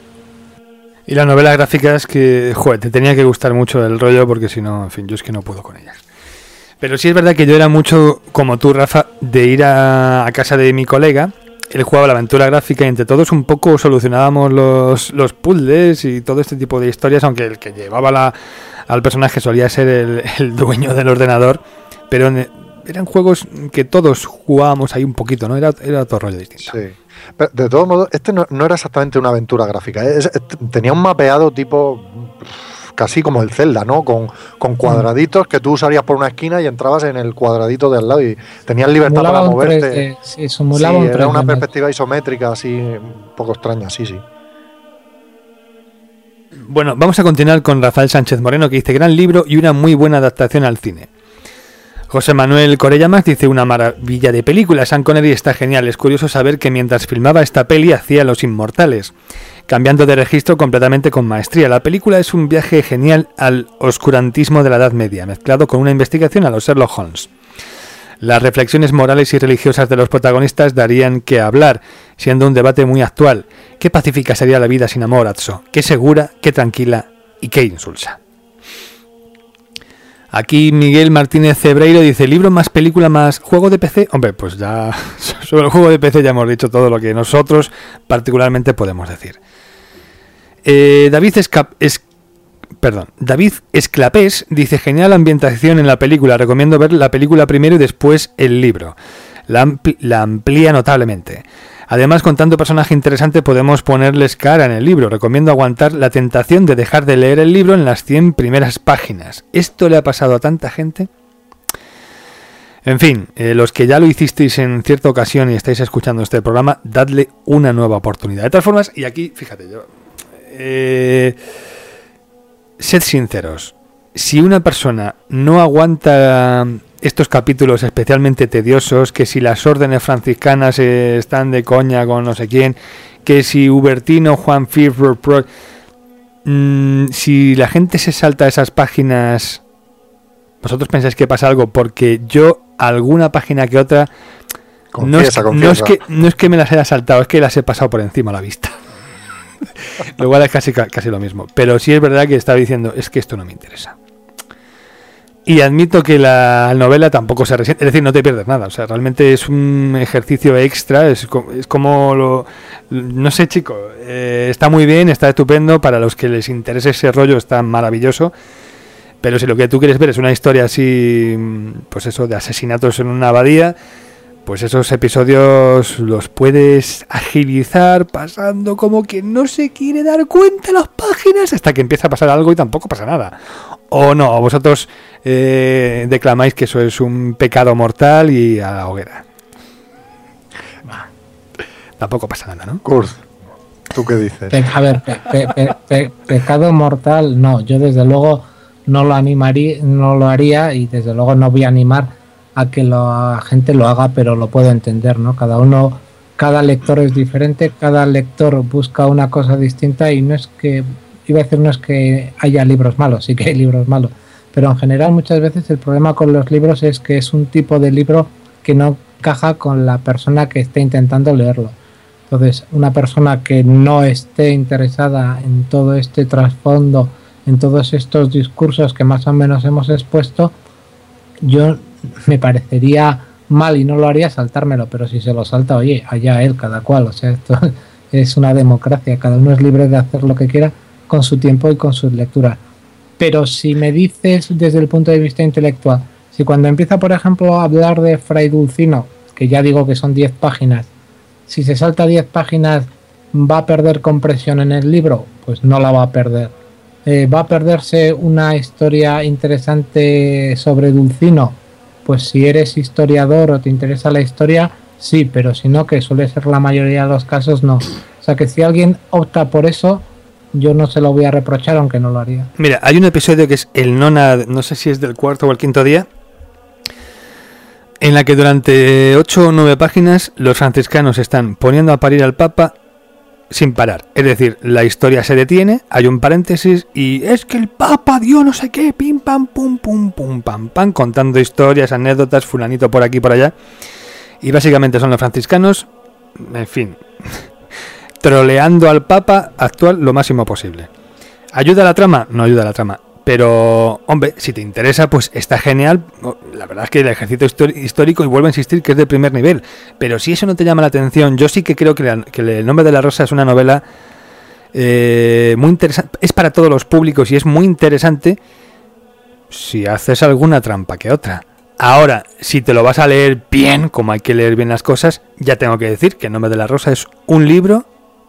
Y la novela gráfica es que, te tenía que gustar mucho el rollo, porque si no, en fin, yo es que no puedo con ellas. Pero sí es verdad que yo era mucho, como tú, Rafa, de ir a casa de mi colega él jugaba la aventura gráfica y entre todos un poco solucionábamos los puzzles y todo este tipo de historias, aunque el que llevaba al personaje solía ser el dueño del ordenador, pero eran juegos que todos jugábamos ahí un poquito, ¿no? Era otro rollo distinto. Sí. Pero de todos modos, este no era exactamente una aventura gráfica. Tenía un mapeado tipo casi como el Zelda, ¿no? Con cuadraditos que tú usarías por una esquina y entrabas en el cuadradito de al lado y tenías libertad para moverte. Sí, simulaba un 3D. Era una perspectiva isométrica así, un poco extraña, sí. Bueno, vamos a continuar con Rafael Sánchez Moreno, que dice: gran libro y una muy buena adaptación al cine. José Manuel Corellamas dice: una maravilla de película, Sean Connery está genial, es curioso saber que mientras filmaba esta peli hacía Los Inmortales, cambiando de registro completamente con maestría. La película es un viaje genial al oscurantismo de la Edad Media, mezclado con una investigación a los Sherlock Holmes. Las reflexiones morales y religiosas de los protagonistas darían que hablar, siendo un debate muy actual. ¿Qué pacífica sería la vida sin amor, Atso? ¿Qué segura, qué tranquila y qué insulsa? Aquí Miguel Martínez Cebreiro dice: libro más película más juego de PC. Hombre, pues ya sobre el juego de PC ya hemos dicho todo lo que nosotros particularmente podemos decir. David Esclapés dice: genial ambientación en la película, recomiendo ver la película primero y después el libro. La amplía notablemente. Además, con tanto personaje interesante podemos ponerles cara en el libro. Recomiendo aguantar la tentación de dejar de leer el libro en las 100 primeras páginas. ¿Esto le ha pasado a tanta gente? En fin, los que ya lo hicisteis en cierta ocasión y estáis escuchando este programa, dadle una nueva oportunidad. De todas formas, y aquí, fíjate, sed sinceros. Si una persona no aguanta estos capítulos especialmente tediosos, que si las órdenes franciscanas están de coña con no sé quién, que si Hubertino, Juan Firro, si la gente se salta esas páginas, ¿vosotros pensáis que pasa algo? Porque yo alguna página que otra no es que me las haya saltado, es que las he pasado por encima a la vista. Lo cual es casi lo mismo, pero sí es verdad que estaba diciendo: es que esto no me interesa. Y admito que la novela tampoco se resiente, es decir, no te pierdes nada, o sea, realmente es un ejercicio extra, es como no sé, chico, está muy bien, está estupendo, para los que les interese ese rollo está maravilloso, pero si lo que tú quieres ver es una historia así, pues eso, de asesinatos en una abadía, pues esos episodios los puedes agilizar pasando como que no se quiere dar cuenta las páginas hasta que empieza a pasar algo y tampoco pasa nada. O no, o vosotros declamáis que eso es un pecado mortal y a la hoguera. Tampoco pasa nada, ¿no? Kurt, ¿tú qué dices? A ver, pecado mortal, no. Yo desde luego no lo haría y desde luego no voy a animar a que la gente lo haga, pero lo puedo entender, ¿no? Cada lector es diferente, cada lector busca una cosa distinta y no es que haya libros malos, sí que hay libros malos, pero en general muchas veces el problema con los libros es que es un tipo de libro que no encaja con la persona que esté intentando leerlo. Entonces, una persona que no esté interesada en todo este trasfondo, en todos estos discursos que más o menos hemos expuesto, yo me parecería mal y no lo haría saltármelo, pero si se lo salta, oye, allá él, cada cual, o sea, esto es una democracia, cada uno es libre de hacer lo que quiera con su tiempo y con sus lecturas. Pero si me dices desde el punto de vista intelectual, si cuando empieza, por ejemplo, a hablar de Fray Dulcino, que ya digo que son 10 páginas, si se salta 10 páginas, ¿va a perder compresión en el libro? Pues no la va a perder. ¿Va a perderse una historia interesante sobre Dulcino? Pues si eres historiador o te interesa la historia, sí, pero si no, que suele ser la mayoría de los casos, no. O sea que si alguien opta por eso, yo no se lo voy a reprochar, aunque no lo haría. Mira, hay un episodio que es el nona, no sé si es del cuarto o el quinto día, en la que durante 8 o 9 páginas los franciscanos están poniendo a parir al Papa sin parar. Es decir, la historia se detiene, hay un paréntesis y es que el Papa dio no sé qué, pim pam pum pum pum pam pam, contando historias, anécdotas, fulanito por aquí por allá. Y básicamente son los franciscanos, en fin, troleando al Papa actual lo máximo posible. ¿Ayuda a la trama? No ayuda a la trama. Pero, hombre, si te interesa, pues está genial. La verdad es que el ejercicio histórico, y vuelvo a insistir, que es de primer nivel. Pero si eso no te llama la atención, yo sí que creo que El nombre de la rosa es una novela muy interesante. Es para todos los públicos y es muy interesante si haces alguna trampa que otra. Ahora, si te lo vas a leer bien, como hay que leer bien las cosas, ya tengo que decir que El nombre de la rosa es un libro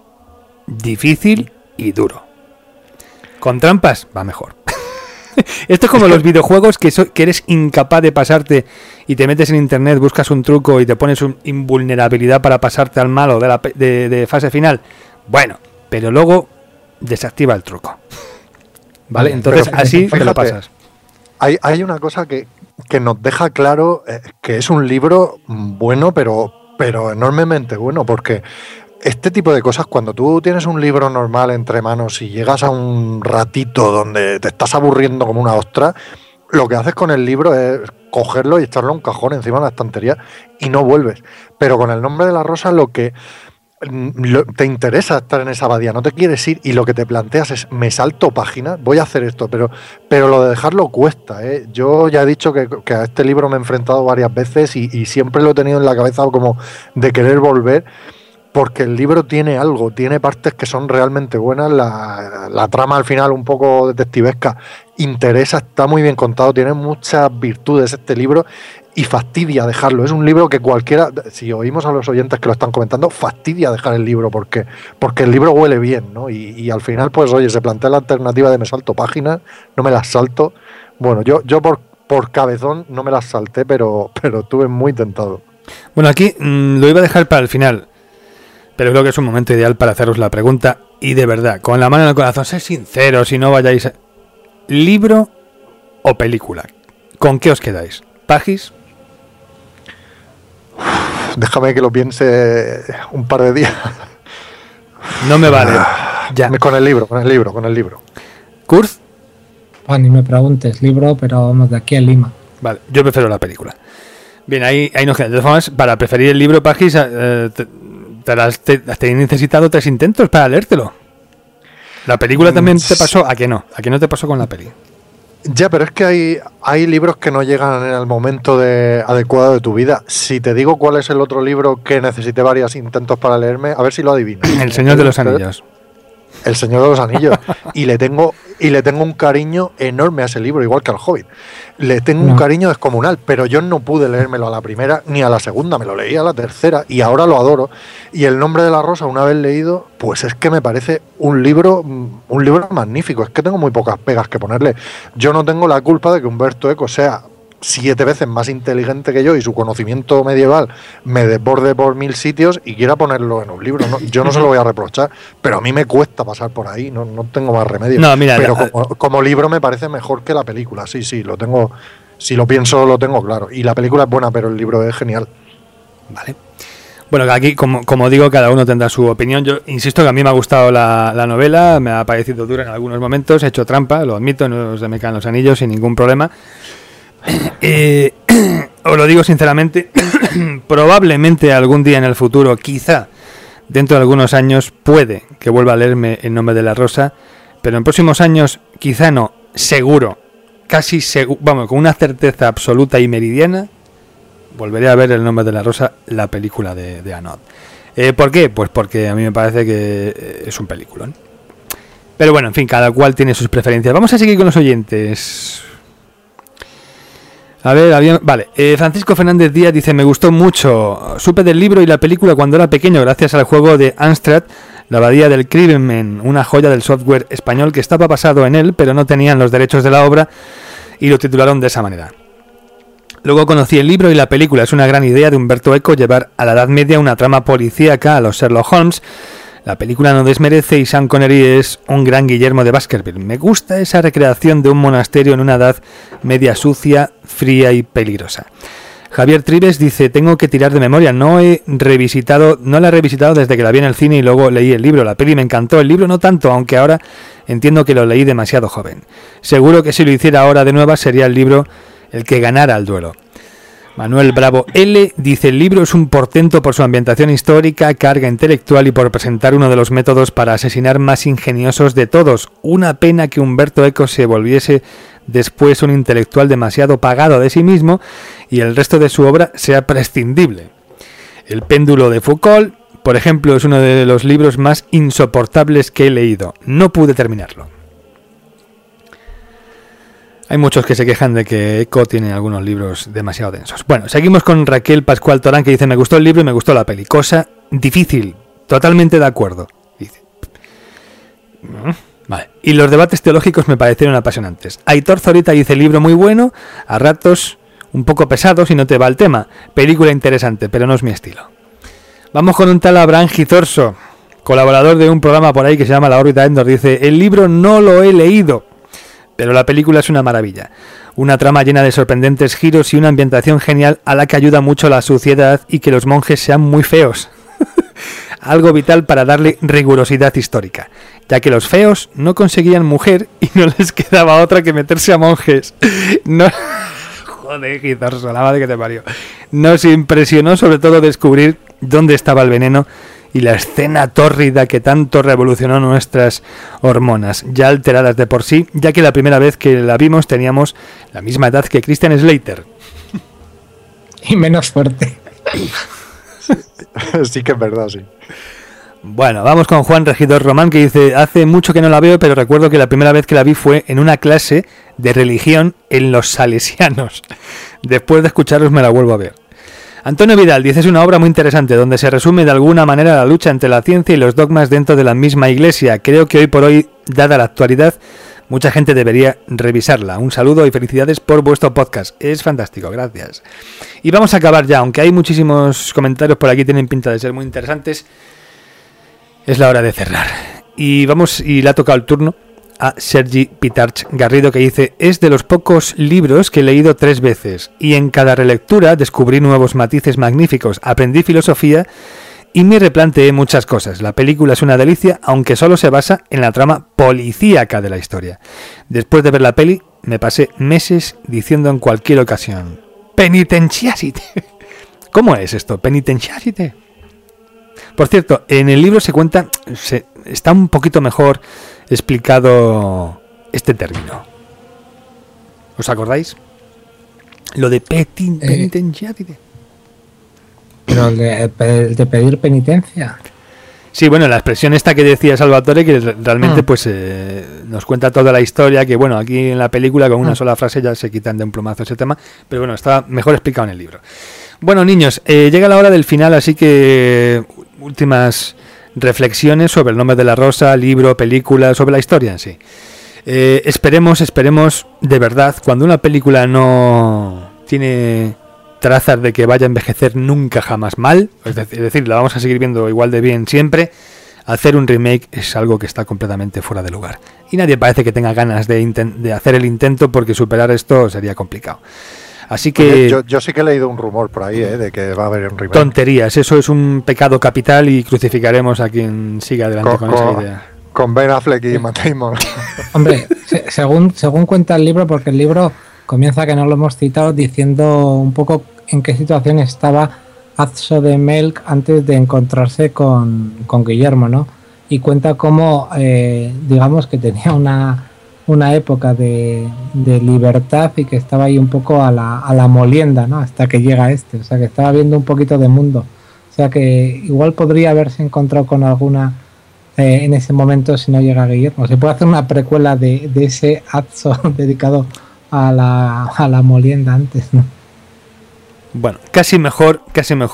difícil y duro. Con trampas va mejor. Esto es como los videojuegos que eres incapaz de pasarte y te metes en internet, buscas un truco y te pones una invulnerabilidad para pasarte al malo de fase final. Bueno, pero luego desactiva el truco. ¿Vale? Entonces pero, así fíjate, te lo pasas. Hay una cosa que nos deja claro que es un libro bueno, pero enormemente bueno, porque este tipo de cosas, cuando tú tienes un libro normal entre manos y llegas a un ratito donde te estás aburriendo como una ostra, lo que haces con el libro es cogerlo y echarlo a un cajón encima de la estantería y no vuelves. Pero con El nombre de la rosa te interesa estar en esa abadía, no te quieres ir y lo que te planteas es, me salto páginas, voy a hacer esto, pero lo de dejarlo cuesta, ¿eh? Yo ya he dicho que a este libro me he enfrentado varias veces y siempre lo he tenido en la cabeza como de querer volver, porque el libro tiene algo, tiene partes que son realmente buenas, la trama al final un poco detectivesca interesa, está muy bien contado, tiene muchas virtudes este libro y fastidia dejarlo. Es un libro que cualquiera, si oímos a los oyentes que lo están comentando, fastidia dejar el libro porque el libro huele bien, ¿no? Y al final, pues oye, se plantea la alternativa de me salto páginas, no me las salto. Bueno, yo por cabezón no me las salté, pero estuve muy tentado. Bueno, aquí lo iba a dejar para el final, pero creo que es un momento ideal para haceros la pregunta y de verdad, con la mano en el corazón, sed sinceros y no vayáis a... ¿Libro o película? ¿Con qué os quedáis? ¿Pagis? Déjame que lo piense un par de días. No me vale. Ya. Con el libro. ¿Kurz? Ni me preguntes, libro, pero vamos, de aquí a Lima. Vale, yo prefiero la película. Bien, ahí nos queda. De todas formas, para preferir el libro, Pagis, te he necesitado 3 intentos para leértelo. ¿La película también te pasó? ¿A que no? ¿A que no te pasó con la peli? Ya, pero es que hay libros que no llegan en el momento adecuado de tu vida. Si te digo cuál es el otro libro que necesité varios intentos para leerme, a ver si lo adivinas. El Señor de los Anillos. El Señor de los Anillos. Y le tengo un cariño enorme a ese libro, igual que al Hobbit. Le tengo un cariño descomunal, pero yo no pude leérmelo a la primera ni a la segunda, me lo leí a la tercera y ahora lo adoro. Y El nombre de la rosa, una vez leído, pues es que me parece un libro magnífico. Es que tengo muy pocas pegas que ponerle. Yo no tengo la culpa de que Humberto Eco sea 7 veces más inteligente que yo y su conocimiento medieval me desborde por 1000 sitios y quiera ponerlo en un libro. No, yo no se lo voy a reprochar, pero a mí me cuesta pasar por ahí, no tengo más remedio. No, mira, pero como libro me parece mejor que la película, sí, lo tengo, si lo pienso lo tengo claro. Y la película es buena, pero el libro es genial. Vale. Bueno, aquí, como digo, cada uno tendrá su opinión. Yo insisto que a mí me ha gustado la novela, me ha parecido dura en algunos momentos, he hecho trampa, lo admito, no se me caen los anillos sin ningún problema. Os lo digo sinceramente, probablemente algún día en el futuro, quizá dentro de algunos años, puede que vuelva a leerme El nombre de la rosa, pero en próximos años quizá no, seguro, casi seguro, vamos, con una certeza absoluta y meridiana, volveré a ver El nombre de la rosa, la película de Anod. ¿Por qué? Pues porque a mí me parece que es un peliculón. Pero bueno, en fin, cada cual tiene sus preferencias. Vamos a seguir con los oyentes. A ver, vale. Francisco Fernández Díaz dice: me gustó mucho. Supe del libro y la película cuando era pequeño gracias al juego de Amstrad, La abadía del crimen, una joya del software español que estaba basado en él, pero no tenían los derechos de la obra y lo titularon de esa manera. Luego conocí el libro y la película. Es una gran idea de Humberto Eco llevar a la Edad Media una trama policíaca a los Sherlock Holmes. La película no desmerece y Sean Connery es un gran Guillermo de Baskerville. Me gusta esa recreación de un monasterio en una Edad Media sucia, fría y peligrosa. Javier Tribes dice: tengo que tirar de memoria, no la he revisitado desde que la vi en el cine y luego leí el libro. La peli me encantó, el libro no tanto, aunque ahora entiendo que lo leí demasiado joven. Seguro que si lo hiciera ahora de nueva sería el libro el que ganara el duelo. Manuel Bravo L. dice: el libro es un portento por su ambientación histórica, carga intelectual y por presentar uno de los métodos para asesinar más ingeniosos de todos. Una pena que Humberto Eco se volviese después un intelectual demasiado pagado de sí mismo y el resto de su obra sea prescindible. El péndulo de Foucault, por ejemplo, es uno de los libros más insoportables que he leído. No pude terminarlo. Hay muchos que se quejan de que Eco tiene algunos libros demasiado densos. Bueno, seguimos con Raquel Pascual Torán, que dice: me gustó el libro y me gustó la peli. Cosa difícil, totalmente de acuerdo. Dice. Vale. Y los debates teológicos me parecieron apasionantes. Aitor Zorita dice: libro muy bueno, a ratos un poco pesado si no te va el tema. Película interesante, pero no es mi estilo. Vamos con un tal Abraham Gizorso, colaborador de un programa por ahí que se llama La órbita Endor. Dice: el libro no lo he leído, pero la película es una maravilla. Una trama llena de sorprendentes giros y una ambientación genial a la que ayuda mucho la suciedad y que los monjes sean muy feos. Algo vital para darle rigurosidad histórica, ya que los feos no conseguían mujer y no les quedaba otra que meterse a monjes. No... Joder, Gizorso, la madre que te parió. Nos impresionó sobre todo descubrir dónde estaba el veneno y la escena tórrida que tanto revolucionó nuestras hormonas, ya alteradas de por sí, ya que la primera vez que la vimos teníamos la misma edad que Christian Slater. Y menos fuerte. Sí que es verdad, sí. Bueno, vamos con Juan Regidor Román, que dice: hace mucho que no la veo, pero recuerdo que la primera vez que la vi fue en una clase de religión en los salesianos. Después de escucharos me la vuelvo a ver. Antonio Vidal dice: es una obra muy interesante donde se resume de alguna manera la lucha entre la ciencia y los dogmas dentro de la misma iglesia. Creo que hoy por hoy, dada la actualidad, mucha gente debería revisarla. Un saludo y felicidades por vuestro podcast. Es fantástico, gracias. Y vamos a acabar ya, aunque hay muchísimos comentarios por aquí, tienen pinta de ser muy interesantes. Es la hora de cerrar. Y le ha tocado el turno a Sergi Pitarch Garrido, que dice: es de los pocos libros que he leído 3 veces y en cada relectura descubrí nuevos matices magníficos, aprendí filosofía y me replanteé muchas cosas. La película es una delicia, aunque solo se basa en la trama policíaca de la historia. Después de ver la peli, me pasé meses diciendo en cualquier ocasión: penitenciarite. ¿Cómo es esto? Penitenciarite. Por cierto, en el libro se cuenta, está un poquito mejor explicado este término. ¿Os acordáis? Lo de penitenciarite. Pero el de pedir penitencia. Sí, bueno, la expresión esta que decía Salvatore, que realmente pues nos cuenta toda la historia, que bueno, aquí en la película con una sola frase ya se quitan de un plumazo ese tema, pero bueno, está mejor explicado en el libro. Bueno, niños, llega la hora del final, así que últimas reflexiones sobre el nombre de la rosa, libro, película, sobre la historia en sí. Esperemos de verdad, cuando una película no tiene trazas de que vaya a envejecer nunca jamás mal, es decir, la vamos a seguir viendo igual de bien siempre, hacer un remake es algo que está completamente fuera de lugar. Y nadie parece que tenga ganas de hacer el intento, porque superar esto sería complicado. Así que yo sí que he leído un rumor por ahí, de que va a haber un remake. Tonterías, eso es un pecado capital y crucificaremos a quien siga adelante con esa idea. Con Ben Affleck y Matt Damon. Hombre, según cuenta el libro, porque el libro comienza, que no lo hemos citado, diciendo un poco en qué situación estaba Azzo de Melk antes de encontrarse con Guillermo, ¿no? Y cuenta cómo, digamos, que tenía una época de libertad y que estaba ahí un poco a la molienda, ¿no? Hasta que llega o sea, que estaba viendo un poquito de mundo. O sea, que igual podría haberse encontrado con alguna en ese momento si no llega Guillermo. Se puede hacer una precuela de ese Azzo dedicado a la molienda antes, ¿no? Bueno, casi mejor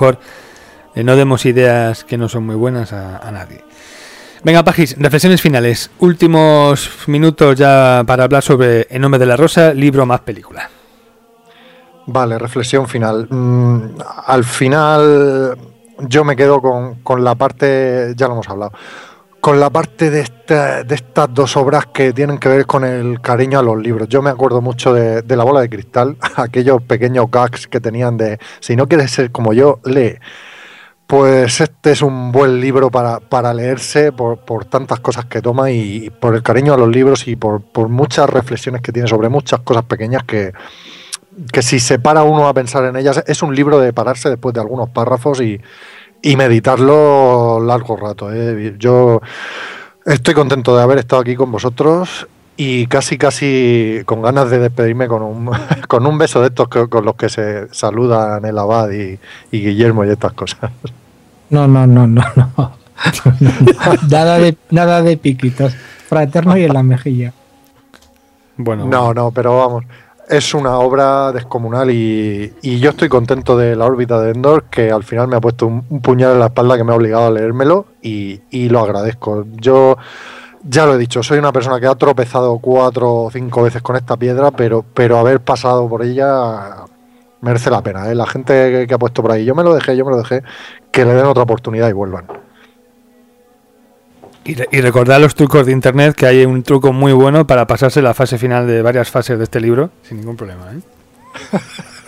no demos ideas que no son muy buenas a nadie. Venga, Pajis, reflexiones finales. Últimos minutos ya para hablar sobre El nombre de la rosa, libro más película. Vale, reflexión final. Al final yo me quedo con la parte, ya lo hemos hablado, con la parte de estas 2 obras que tienen que ver con el cariño a los libros. Yo me acuerdo mucho de La bola de cristal, aquellos pequeños gags que tenían de: si no quieres ser como yo, lee. Pues este es un buen libro para leerse por tantas cosas que toma y por el cariño a los libros y por muchas reflexiones que tiene sobre muchas cosas pequeñas que que si se para uno a pensar en ellas, es un libro de pararse después de algunos párrafos y meditarlo largo rato. Yo estoy contento de haber estado aquí con vosotros y casi con ganas de despedirme con un beso de estos con los que se saludan el Abad y Guillermo y estas cosas. No. Nada de piquitos. Fraterno y en la mejilla. Bueno. No, pero vamos. Es una obra descomunal y yo estoy contento de La órbita de Endor, que al final me ha puesto un puñal en la espalda que me ha obligado a leérmelo y lo agradezco. Yo ya lo he dicho, soy una persona que ha tropezado 4 o 5 veces con esta piedra, pero haber pasado por ella merece la pena, ¿eh? La gente que ha puesto por ahí, yo me lo dejé, que le den otra oportunidad y vuelvan. Y recordad los trucos de internet, que hay un truco muy bueno para pasarse la fase final de varias fases de este libro, sin ningún problema, ¿eh?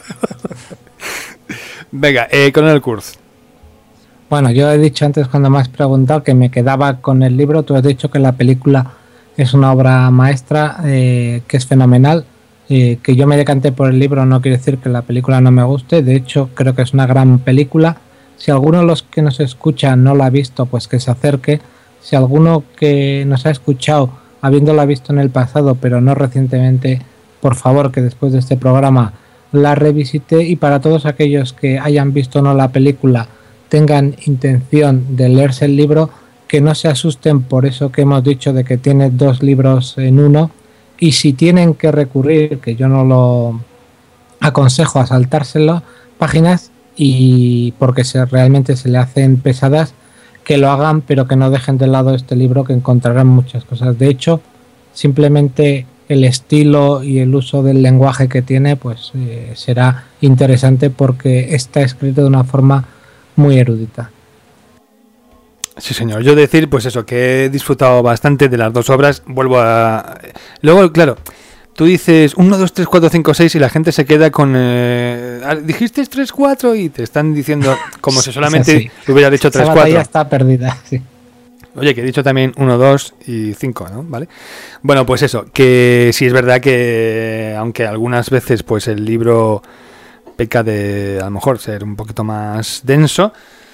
Venga, con el Kurz. Bueno, yo he dicho antes cuando me has preguntado que me quedaba con el libro. Tú has dicho que la película es una obra maestra, que es fenomenal. Que yo me decanté por el libro no quiere decir que la película no me guste. De hecho, creo que es una gran película. Si alguno de los que nos escuchan no la ha visto, pues que se acerque. Si alguno que nos ha escuchado, habiéndola visto en el pasado, pero no recientemente, por favor, que después de este programa la revisite. Y para todos aquellos que hayan visto no la película, tengan intención de leerse el libro, que no se asusten por eso que hemos dicho de que tiene 2 libros en uno. Y si tienen que recurrir, que yo no lo aconsejo, a saltárselo páginas, y porque realmente se le hacen pesadas, que lo hagan, pero que no dejen de lado este libro, que encontrarán muchas cosas. De hecho, simplemente el estilo y el uso del lenguaje que tiene, pues será interesante porque está escrito de una forma muy erudita. Sí, señor. Yo decir, pues eso, que he disfrutado bastante de las 2 obras. Vuelvo a... Luego, claro, tú dices 1, 2, 3, 4, 5, 6 y la gente se queda con... dijiste 3, 4 y te están diciendo como si solamente hubiera dicho 3, 4. Ya está perdida, sí. Oye, que he dicho también 1, 2 y 5, ¿no? ¿Vale? Bueno, pues eso, que sí es verdad que aunque algunas veces pues el libro peca de a lo mejor ser un poquito más denso,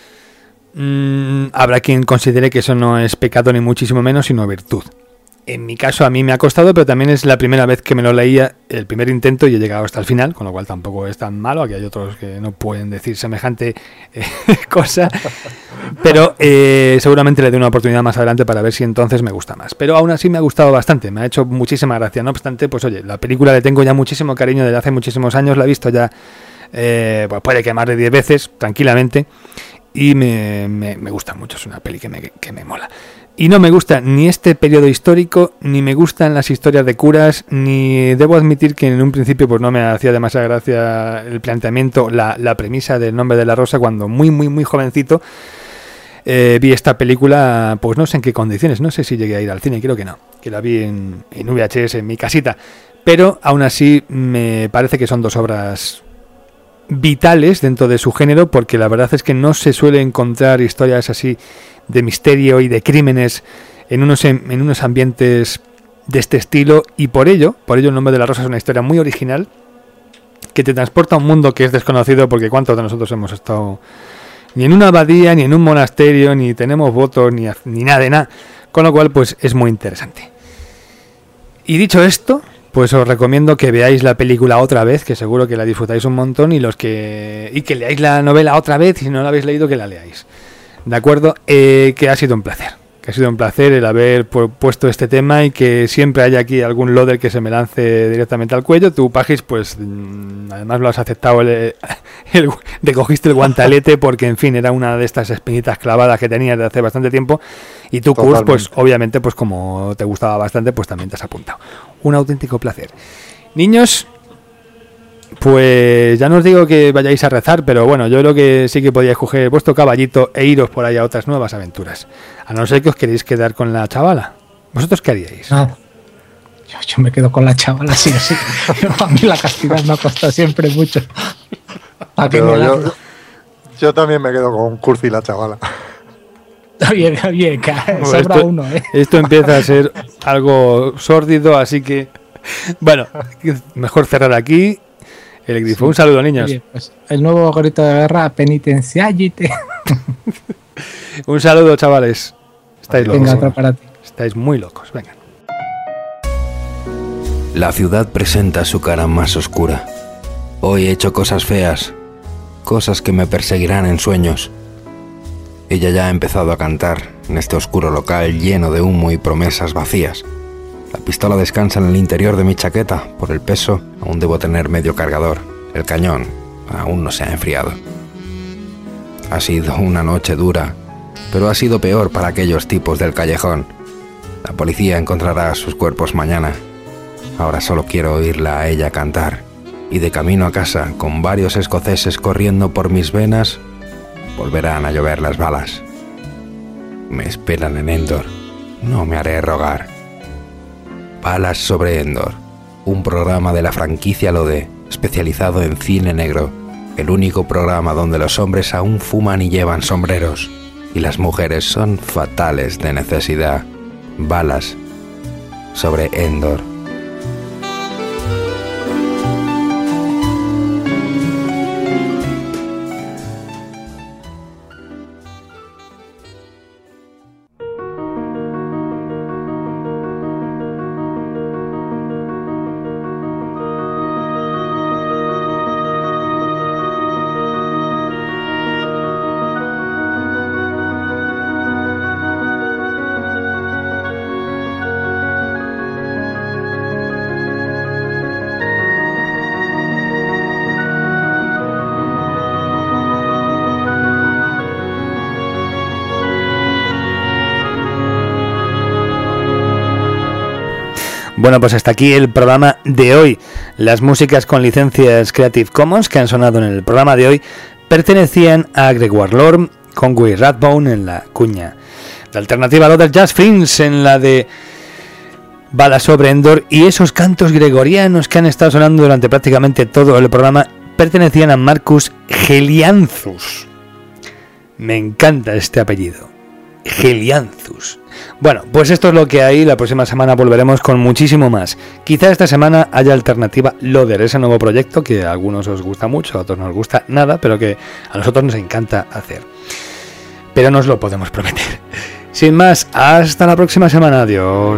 habrá quien considere que eso no es pecado ni muchísimo menos, sino virtud. En mi caso a mí me ha costado, pero también es la primera vez que me lo leía, el primer intento, y he llegado hasta el final, con lo cual tampoco es tan malo. Aquí hay otros que no pueden decir semejante cosa, pero seguramente le doy una oportunidad más adelante para ver si entonces me gusta más. Pero aún así me ha gustado bastante, me ha hecho muchísima gracia. No obstante, pues oye, la película le tengo ya muchísimo cariño desde hace muchísimos años, la he visto ya, pues puede que más de 10 veces, tranquilamente, y me gusta mucho, es una peli que me mola. Y no me gusta ni este periodo histórico, ni me gustan las historias de curas, ni debo admitir que en un principio pues no me hacía demasiada gracia el planteamiento, la premisa del Nombre de la Rosa, cuando muy jovencito vi esta película, pues no sé en qué condiciones, no sé si llegué a ir al cine, creo que no, que la vi en VHS en mi casita, pero aún así me parece que son 2 obras vitales dentro de su género, porque la verdad es que no se suele encontrar historias así de misterio y de crímenes en unos ambientes de este estilo, y por ello El Nombre de la Rosa es una historia muy original que te transporta a un mundo que es desconocido, porque cuántos de nosotros hemos estado ni en una abadía, ni en un monasterio, ni tenemos votos, ni nada de nada, con lo cual pues es muy interesante. Y dicho esto, pues os recomiendo que veáis la película otra vez, que seguro que la disfrutáis un montón, y que leáis la novela otra vez, y si no la habéis leído, que la leáis. ¿De acuerdo? Que ha sido un placer el haber puesto este tema, y que siempre haya aquí algún loader que se me lance directamente al cuello. Tú, Pagis, pues además lo has aceptado, te cogiste el guantalete, porque en fin, era una de estas espinitas clavadas que tenías de hace bastante tiempo, y tú, Kurs, pues obviamente, pues como te gustaba bastante, pues también te has apuntado. Un auténtico placer. Niños, pues ya no os digo que vayáis a rezar, pero bueno, yo creo que sí que podíais coger vuestro caballito e iros por ahí a otras nuevas aventuras. A no ser que os queréis quedar con la chavala. ¿Vosotros qué haríais? No. Yo me quedo con la chavala, sí o sí. A mí la castidad me ha costado siempre mucho. Yo también me quedo con Curzi y la chavala. Oye, sobra uno, ¿eh? Esto empieza a ser algo sórdido, así que bueno, mejor cerrar aquí. El grifo. Un saludo, niños. Oye, pues el nuevo grito de guerra, penitenciállite. Un saludo, chavales. Estáis locos. Venga, otro para ti. Estáis muy locos. Venga. La ciudad presenta su cara más oscura. Hoy he hecho cosas feas, cosas que me perseguirán en sueños. Ella ya ha empezado a cantar en este oscuro local lleno de humo y promesas vacías. La pistola descansa en el interior de mi chaqueta. Por el peso, aún debo tener medio cargador. El cañón aún no se ha enfriado. Ha sido una noche dura, pero ha sido peor para aquellos tipos del callejón. La policía encontrará sus cuerpos mañana. Ahora solo quiero oírla a ella cantar. Y de camino a casa, con varios escoceses corriendo por mis venas, volverán a llover las balas. Me esperan en Endor. No me haré rogar. Balas sobre Endor, un programa de la franquicia Lode, especializado en cine negro, el único programa donde los hombres aún fuman y llevan sombreros, y las mujeres son fatales de necesidad. Balas sobre Endor. Bueno, pues hasta aquí el programa de hoy. Las músicas con licencias Creative Commons que han sonado en el programa de hoy pertenecían a Gregoire Lorme, Conway Rathbone en la cuña de Alternativa Loder, Jazz Fins en la de Balas sobre Endor, y esos cantos gregorianos que han estado sonando durante prácticamente todo el programa pertenecían a Marcus Helianthus. Me encanta este apellido, Helianthus. Bueno, pues esto es lo que hay. La próxima semana volveremos con muchísimo más. Quizá esta semana haya Alternativa Loder, ese nuevo proyecto que a algunos os gusta mucho, a otros no os gusta nada, pero que a nosotros nos encanta hacer. Pero no os lo podemos prometer. Sin más, hasta la próxima semana. Adiós.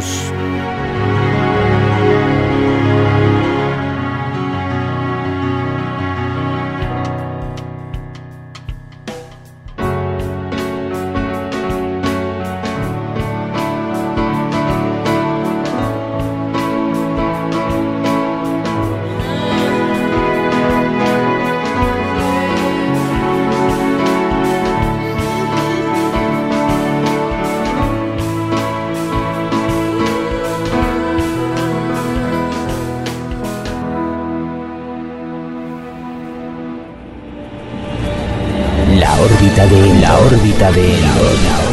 La órbita de Endor.